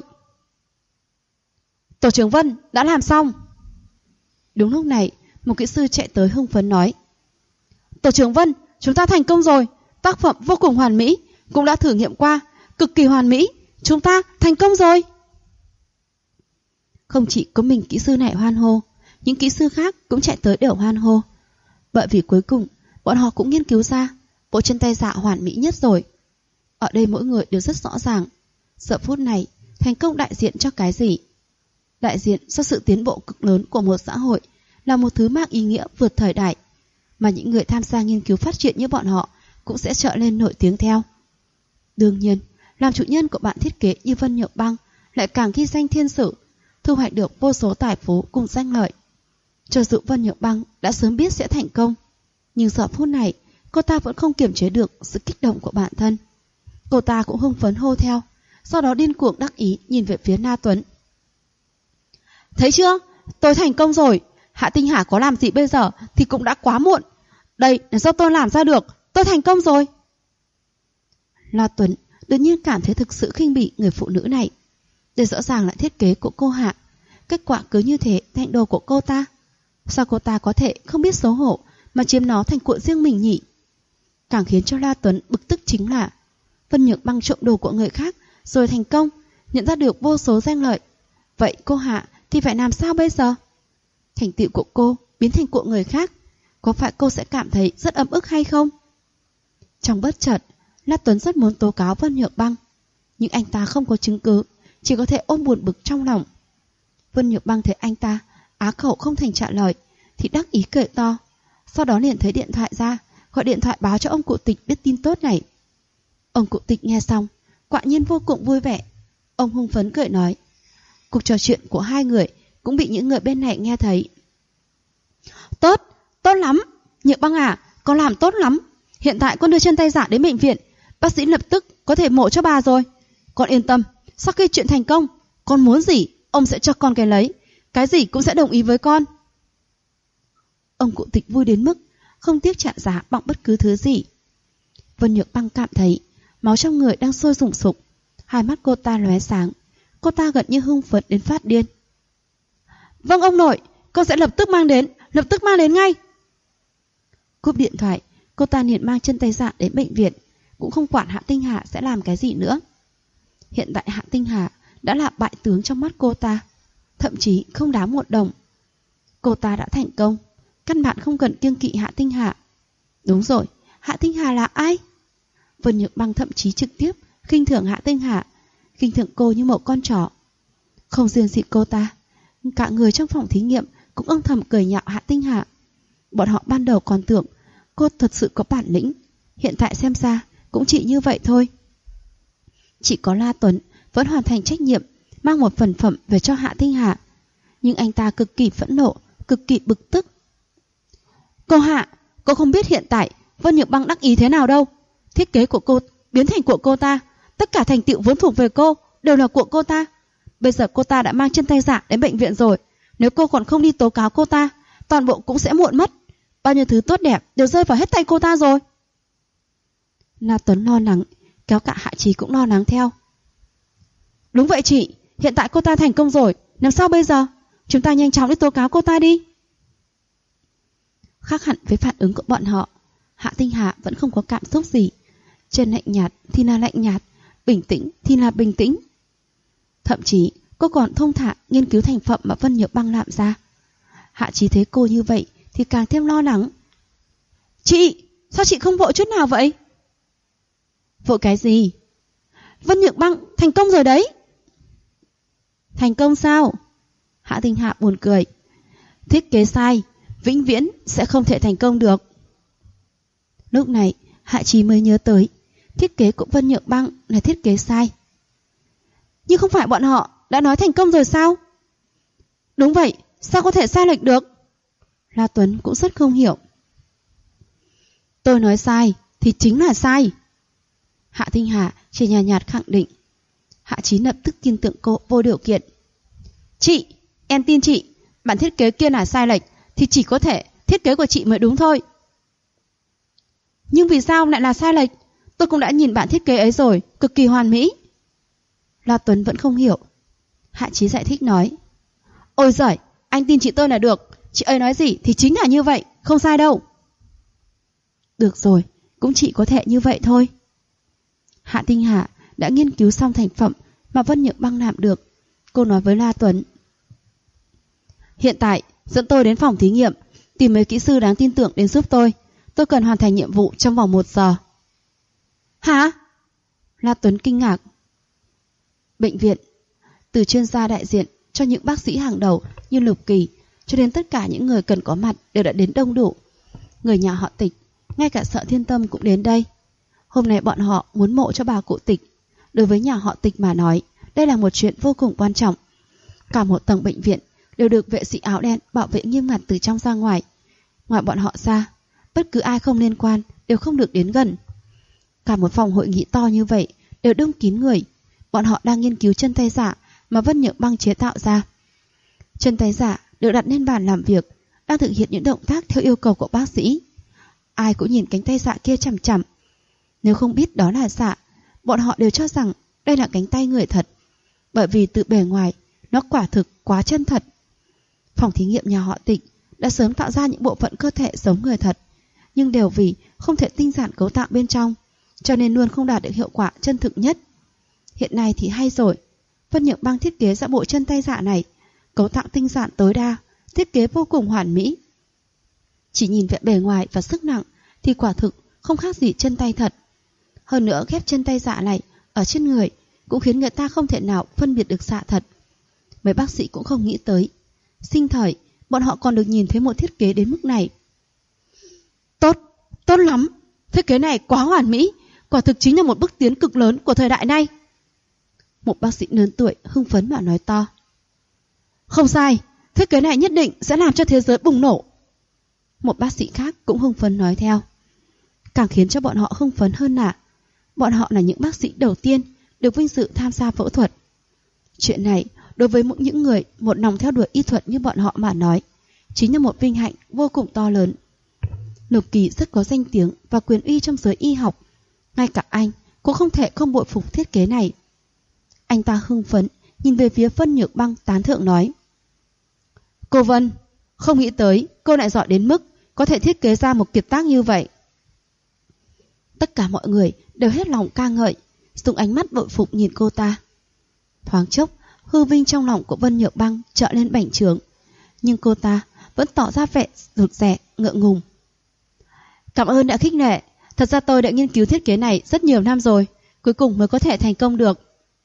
Tổ trưởng Vân đã làm xong. Đúng lúc này, một kỹ sư chạy tới hưng phấn nói. Tổ trưởng Vân, chúng ta thành công rồi. Tác phẩm vô cùng hoàn mỹ, cũng đã thử nghiệm qua, cực kỳ hoàn mỹ. Chúng ta thành công rồi. Không chỉ có mình kỹ sư này hoan hô, những kỹ sư khác cũng chạy tới đều hoan hô. Bởi vì cuối cùng, bọn họ cũng nghiên cứu ra bộ chân tay dạ hoàn mỹ nhất rồi. Ở đây mỗi người đều rất rõ ràng, giờ phút này thành công đại diện cho cái gì? Đại diện cho sự tiến bộ cực lớn của một xã hội, là một thứ mang ý nghĩa vượt thời đại, mà những người tham gia nghiên cứu phát triển như bọn họ cũng sẽ trở lên nổi tiếng theo. Đương nhiên, làm chủ nhân của bản thiết kế như Vân Nhược Băng lại càng ghi danh thiên sử, thu hoạch được vô số tài phú cùng danh lợi. Cho dù Vân Nhược Băng đã sớm biết sẽ thành công, nhưng giờ phút này cô ta vẫn không kiềm chế được sự kích động của bản thân. Cô ta cũng hưng phấn hô theo, sau đó điên cuồng đắc ý nhìn về phía Na Tuấn. Thấy chưa? Tôi thành công rồi. Hạ Tinh Hà có làm gì bây giờ thì cũng đã quá muộn. Đây là do tôi làm ra được. Tôi thành công rồi. La Tuấn đột nhiên cảm thấy thực sự khinh bỉ người phụ nữ này. Đây rõ ràng là thiết kế của cô Hạ. Kết quả cứ như thế thành đồ của cô ta. Sao cô ta có thể không biết xấu hổ mà chiếm nó thành của riêng mình nhỉ? Càng khiến cho La Tuấn bực tức chính là Vân Nhược Băng trộm đồ của người khác rồi thành công, nhận ra được vô số danh lợi. Vậy cô Hạ thì phải làm sao bây giờ? Thành tựu của cô biến thành của người khác, có phải cô sẽ cảm thấy rất ấm ức hay không? Trong bất chợt, La Tuấn rất muốn tố cáo Vân Nhược Băng, nhưng anh ta không có chứng cứ, chỉ có thể ôm buồn bực trong lòng. Vân Nhược Băng thấy anh ta á khẩu không thành trả lời thì đắc ý cười to, sau đó liền thấy điện thoại ra, gọi điện thoại báo cho ông cụ Tịch biết tin tốt này. Ông cụ Tịch nghe xong, quả nhiên vô cùng vui vẻ. Ông hưng phấn cười nói, cuộc trò chuyện của hai người cũng bị những người bên này nghe thấy. Tốt, tốt lắm, Nhược Băng à, con làm tốt lắm. Hiện tại con đưa chân tay giả đến bệnh viện, bác sĩ lập tức có thể mổ cho bà rồi. Con yên tâm, sau khi chuyện thành công, con muốn gì, ông sẽ cho con cái lấy, cái gì cũng sẽ đồng ý với con. Ông cụ Tịch vui đến mức không tiếc trả giá bằng bất cứ thứ gì. Vân Nhược Băng cảm thấy máu trong người đang sôi sùng sục, hai mắt cô ta lóe sáng, cô ta gần như hưng phấn đến phát điên. Vâng ông nội, con sẽ lập tức mang đến ngay. Cúp điện thoại, cô ta liền mang chân tay giả đến bệnh viện, cũng không quản Hạ Tinh Hà sẽ làm cái gì nữa. Hiện tại Hạ Tinh Hà đã là bại tướng trong mắt cô ta, thậm chí không đáng một đồng. Cô ta đã thành công, căn bản không cần kiêng kỵ Hạ Tinh Hà. Đúng rồi, Hạ Tinh Hà là ai? Vân Nhược Băng thậm chí trực tiếp khinh thường Hạ Tinh Hà, khinh thường cô như một con chó. Không riêng gì cô ta, cả người trong phòng thí nghiệm cũng âm thầm cười nhạo Hạ Tinh Hà. Bọn họ ban đầu còn tưởng cô thật sự có bản lĩnh, hiện tại xem ra cũng chỉ như vậy thôi. Chỉ có La Tuấn vẫn hoàn thành trách nhiệm, mang một phần phẩm về cho Hạ Tinh Hà, nhưng anh ta cực kỳ phẫn nộ, cực kỳ bực tức. Cô Hạ, cô không biết hiện tại Vân Nhược Băng đắc ý thế nào đâu. Thiết kế của cô biến thành của cô ta, tất cả thành tựu vốn thuộc về cô đều là của cô ta. Bây giờ cô ta đã mang chân tay giả đến bệnh viện rồi, nếu cô còn không đi tố cáo cô ta, toàn bộ cũng sẽ muộn mất. Bao nhiêu thứ tốt đẹp đều rơi vào hết tay cô ta rồi. La Tuấn lo lắng, kéo cả Hạ Trí cũng lo lắng theo. Đúng vậy chị, hiện tại cô ta thành công rồi, làm sao bây giờ? Chúng ta nhanh chóng đi tố cáo cô ta đi. Khác hẳn với phản ứng của bọn họ, Hạ Tinh Hà vẫn không có cảm xúc gì. Trên lạnh nhạt thì là lạnh nhạt, bình tĩnh thì là bình tĩnh. Thậm chí cô còn thông thả nghiên cứu thành phẩm mà Vân Nhược Băng làm ra. Hạ Trí thấy cô như vậy thì càng thêm lo lắng. Chị, sao chị không vội chút nào vậy? Vội cái gì? Vân Nhược Băng thành công rồi đấy. Thành công sao? Hạ Tinh Hà buồn cười. Thiết kế sai, vĩnh viễn sẽ không thể thành công được. Lúc này Hạ Trí mới nhớ tới thiết kế của Vân Nhược Băng là thiết kế sai. Nhưng không phải bọn họ đã nói thành công rồi sao? Đúng vậy, sao có thể sai lệch được? La Tuấn cũng rất không hiểu. Tôi nói sai thì chính là sai. Hạ Tinh Hà chỉ nhàn nhạt khẳng định. Hạ Trí lập tức tin tưởng cô vô điều kiện. Chị, em tin chị, bản thiết kế kia là sai lệch thì chỉ có thể thiết kế của chị mới đúng thôi. Nhưng vì sao lại là sai lệch? Tôi cũng đã nhìn bản thiết kế ấy rồi, cực kỳ hoàn mỹ. La Tuấn vẫn không hiểu. Hạ Trí giải thích nói. Ôi giời, anh tin chị tôi là được. Chị ấy nói gì thì chính là như vậy, không sai đâu. Được rồi, cũng chỉ có thể như vậy thôi. Hạ Tinh Hà đã nghiên cứu xong thành phẩm mà Vân Nhược Băng làm được. Cô nói với La Tuấn. Hiện tại, dẫn tôi đến phòng thí nghiệm, tìm mấy kỹ sư đáng tin tưởng đến giúp tôi. Tôi cần hoàn thành nhiệm vụ trong vòng 1 giờ. Hả? La Tuấn kinh ngạc. Bệnh viện, từ chuyên gia đại diện cho những bác sĩ hàng đầu như Lục Kỳ cho đến tất cả những người cần có mặt đều đã đến đông đủ. Người nhà họ Tịch, ngay cả Sở Thiên Tâm cũng đến đây. Hôm nay bọn họ muốn mộ cho bà cụ Tịch. Đối với nhà họ Tịch mà nói, đây là một chuyện vô cùng quan trọng. Cả một tầng bệnh viện đều được vệ sĩ áo đen bảo vệ nghiêm ngặt từ trong ra ngoài. Ngoài bọn họ ra, bất cứ ai không liên quan đều không được đến gần. Cả một phòng hội nghị to như vậy đều đông kín người. Bọn họ đang nghiên cứu chân tay giả mà Vân Nhược Băng chế tạo ra. Chân tay giả được đặt lên bàn làm việc, đang thực hiện những động tác theo yêu cầu của bác sĩ. Ai cũng nhìn cánh tay giả kia chằm chằm. Nếu không biết đó là giả, bọn họ đều cho rằng đây là cánh tay người thật, bởi vì từ bề ngoài nó quả thực quá chân thật. Phòng thí nghiệm nhà họ Tịch đã sớm tạo ra những bộ phận cơ thể giống người thật, nhưng đều vì không thể tinh giản cấu tạo bên trong, cho nên luôn không đạt được hiệu quả chân thực nhất. Hiện nay thì hay rồi, Vân Nhược Băng thiết kế ra bộ chân tay giả này, cấu tạo tinh giản tối đa, thiết kế vô cùng hoàn mỹ. Chỉ nhìn vẻ bề ngoài và sức nặng thì quả thực không khác gì chân tay thật. Hơn nữa ghép chân tay giả này ở trên người cũng khiến người ta không thể nào phân biệt được giả thật. Mấy bác sĩ cũng không nghĩ tới, sinh thời bọn họ còn được nhìn thấy một thiết kế đến mức này. Tốt, tốt lắm, thiết kế này quá hoàn mỹ, quả thực chính là một bước tiến cực lớn của thời đại này. Một bác sĩ lớn tuổi hưng phấn mà nói to. Không sai, thiết kế này nhất định sẽ làm cho thế giới bùng nổ. Một bác sĩ khác cũng hưng phấn nói theo. Càng khiến cho bọn họ hưng phấn hơn là bọn họ là những bác sĩ đầu tiên được vinh dự tham gia phẫu thuật. Chuyện này đối với những người một lòng theo đuổi y thuật như bọn họ mà nói, chính là một vinh hạnh vô cùng to lớn. Lục Kỳ rất có danh tiếng và quyền uy trong giới y học, ngay cả anh cũng không thể không bội phục thiết kế này. Anh ta hưng phấn nhìn về phía Vân Nhược Băng tán thưởng nói. Cô Vân, không nghĩ tới cô lại giỏi đến mức có thể thiết kế ra một kiệt tác như vậy. Tất cả mọi người đều hết lòng ca ngợi, dùng ánh mắt bội phục nhìn cô ta. Thoáng chốc, hư vinh trong lòng của Vân Nhược Băng trở lên bành trướng, nhưng cô ta vẫn tỏ ra vẻ rụt rè, ngượng ngùng. Cảm ơn đã khích lệ, thật ra tôi đã nghiên cứu thiết kế này rất nhiều năm rồi, cuối cùng mới có thể thành công được.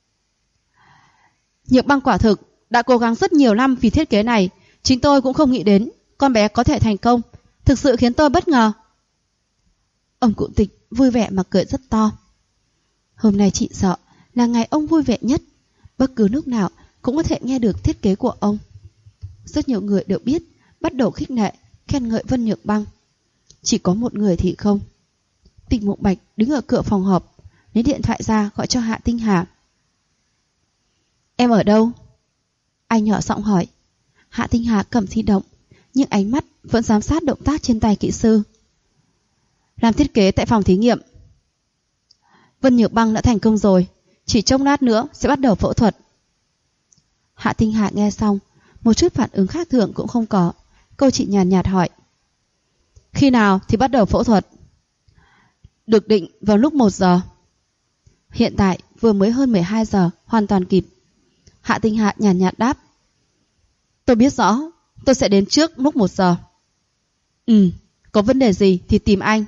Nhược Băng quả thực đã cố gắng rất nhiều năm vì thiết kế này, chính tôi cũng không nghĩ đến con bé có thể thành công, thực sự khiến tôi bất ngờ. Ông cụ Tịch vui vẻ mà cười rất to. Hôm nay chị sợ là ngày ông vui vẻ nhất, bất cứ lúc nào cũng có thể nghe được thiết kế của ông. Rất nhiều người đều biết, bắt đầu khích lệ, khen ngợi Vân Nhược Băng. Chỉ có một người thì không. Tịch Mộng Bạch đứng ở cửa phòng họp, lấy điện thoại ra gọi cho Hạ Tinh Hà. Em ở đâu? Anh nhỏ giọng hỏi. Hạ Tinh Hà cầm di động, nhưng ánh mắt vẫn giám sát động tác trên tay kỹ sư. Làm thiết kế tại phòng thí nghiệm. Vân Nhược Băng đã thành công rồi, chỉ trong lát nữa sẽ bắt đầu phẫu thuật. Hạ Tinh Hà nghe xong, một chút phản ứng khác thường cũng không có. Cô chỉ nhàn nhạt hỏi. Khi nào thì bắt đầu phẫu thuật? Được định vào lúc 1 giờ. Hiện tại vừa mới hơn 12 giờ, hoàn toàn kịp. Hạ Tinh Hà nhàn nhạt đáp. Tôi biết rõ, tôi sẽ đến trước lúc 1 giờ. Có vấn đề gì thì tìm anh.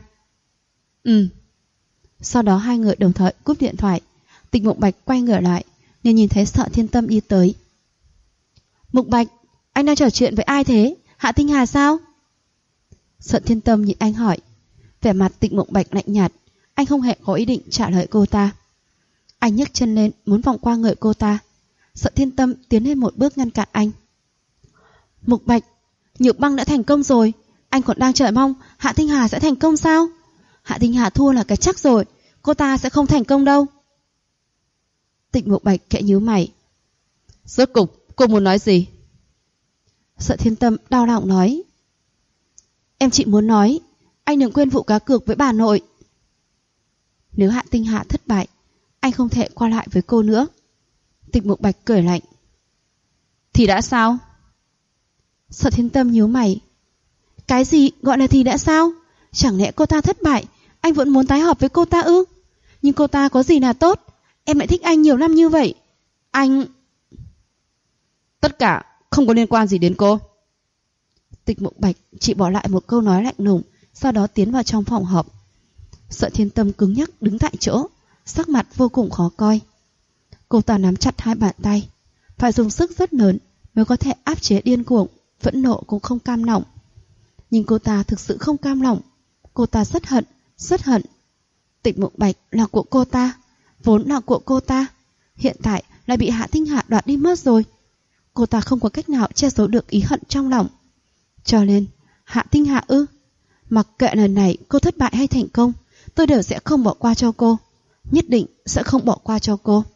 Sau đó hai người đồng thời cúp điện thoại. Tịch Mộng Bạch quay ngửa lại, nên nhìn thấy Sợ Thiên Tâm đi tới. Mộng Bạch, anh đang trò chuyện với ai thế? Hạ Tinh Hà sao? Sợ Thiên Tâm nhìn anh hỏi. Vẻ mặt Tịch Mộng Bạch lạnh nhạt, anh không hề có ý định trả lời cô ta. Anh nhấc chân lên muốn vòng qua người cô ta. Sợ Thiên Tâm tiến lên một bước ngăn cản anh. Mộng Bạch, Nhược Băng đã thành công rồi, anh còn đang chờ mong Hạ Tinh Hà sẽ thành công sao? Hạ Tinh Hà thua là cái chắc rồi, cô ta sẽ không thành công đâu. Tịch Mộng Bạch khẽ nhíu mày. Rốt cục cô muốn nói gì? Sợ Thiên Tâm đau lòng nói. Em chỉ muốn nói, anh đừng quên vụ cá cược với bà nội. Nếu Hạ Tinh Hà thất bại, anh không thể qua lại với cô nữa. Tịch Mộng Bạch cười lạnh. Thì đã sao? Sợ Thiên Tâm nhíu mày. Cái gì gọi là thì đã sao? Chẳng lẽ cô ta thất bại, anh vẫn muốn tái hợp với cô ta ư? Nhưng cô ta có gì là tốt? Em lại thích anh nhiều năm như vậy. Anh... Tất cả không có liên quan gì đến cô. Tịch Mộng Bạch chỉ bỏ lại một câu nói lạnh lùng, sau đó tiến vào trong phòng họp. Sợ Thiên Tâm cứng nhắc đứng tại chỗ, sắc mặt vô cùng khó coi. Cô ta nắm chặt hai bàn tay, phải dùng sức rất lớn mới có thể áp chế điên cuồng, phẫn nộ cũng không cam lòng. Nhưng cô ta thực sự không cam lòng. Cô ta rất hận, rất hận. Tịch Mộng Bạch là của cô ta, vốn là của cô ta, hiện tại lại bị Hạ Tinh Hà đoạt đi mất rồi. Cô ta không có cách nào che giấu được ý hận trong lòng. Cho nên, Hạ Tinh Hà ư? Mặc kệ lần này cô thất bại hay thành công, tôi đều sẽ không bỏ qua cho cô. Nhất định sẽ không bỏ qua cho cô.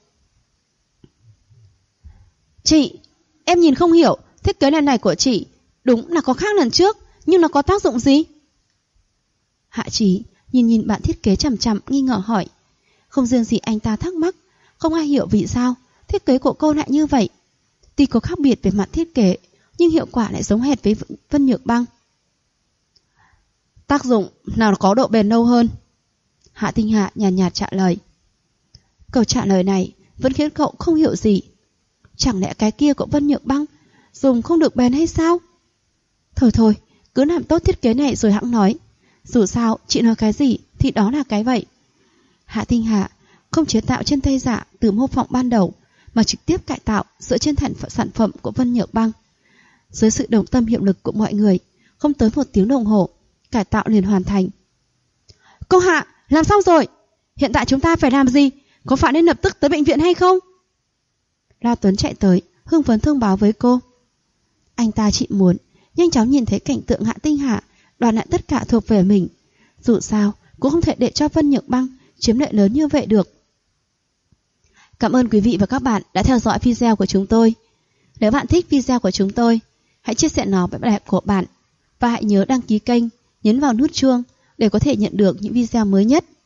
Chị, em nhìn không hiểu, thiết kế lần này của chị đúng là có khác lần trước, nhưng nó có tác dụng gì? Hạ Chí nhìn bạn thiết kế chằm chằm nghi ngờ hỏi. Không riêng gì anh ta thắc mắc, không ai hiểu vì sao thiết kế của cô lại như vậy. Tuy có khác biệt về mặt thiết kế, nhưng hiệu quả lại giống hệt với Vân Nhược Băng. Tác dụng nào có độ bền lâu hơn? Hạ Tinh Hạ nhàn nhạt trả lời. Câu trả lời này vẫn khiến cậu không hiểu gì. Chẳng lẽ cái kia của Vân Nhược Băng dùng không được bền hay sao? Thôi, cứ làm tốt thiết kế này rồi hẵng nói. Dù sao, chị nói cái gì thì đó là cái vậy. Hạ Tinh Hạ không chế tạo trên tay giả từ mô phỏng ban đầu, mà trực tiếp cải tạo dựa trên sản phẩm của Vân Nhược Băng. Dưới sự đồng tâm hiệp lực của mọi người, không tới 1 tiếng đồng hồ, cải tạo liền hoàn thành. Cô Hạ, làm xong rồi. Hiện tại chúng ta phải làm gì? Có phải nên lập tức tới bệnh viện hay không? La Tuấn chạy tới, hưng phấn thông báo với cô. Anh ta chỉ muốn nhanh chóng nhìn thấy cảnh tượng Hạ Tinh Hạ đoạt lại tất cả thuộc về mình. Dù sao, cũng không thể để cho Vân Nhược Băng chiếm lợi lớn như vậy được. Cảm ơn quý vị và các bạn đã theo dõi video của chúng tôi. Nếu bạn thích video của chúng tôi, hãy chia sẻ nó với bạn bè của bạn. Và hãy nhớ đăng ký kênh, nhấn vào nút chuông để có thể nhận được những video mới nhất.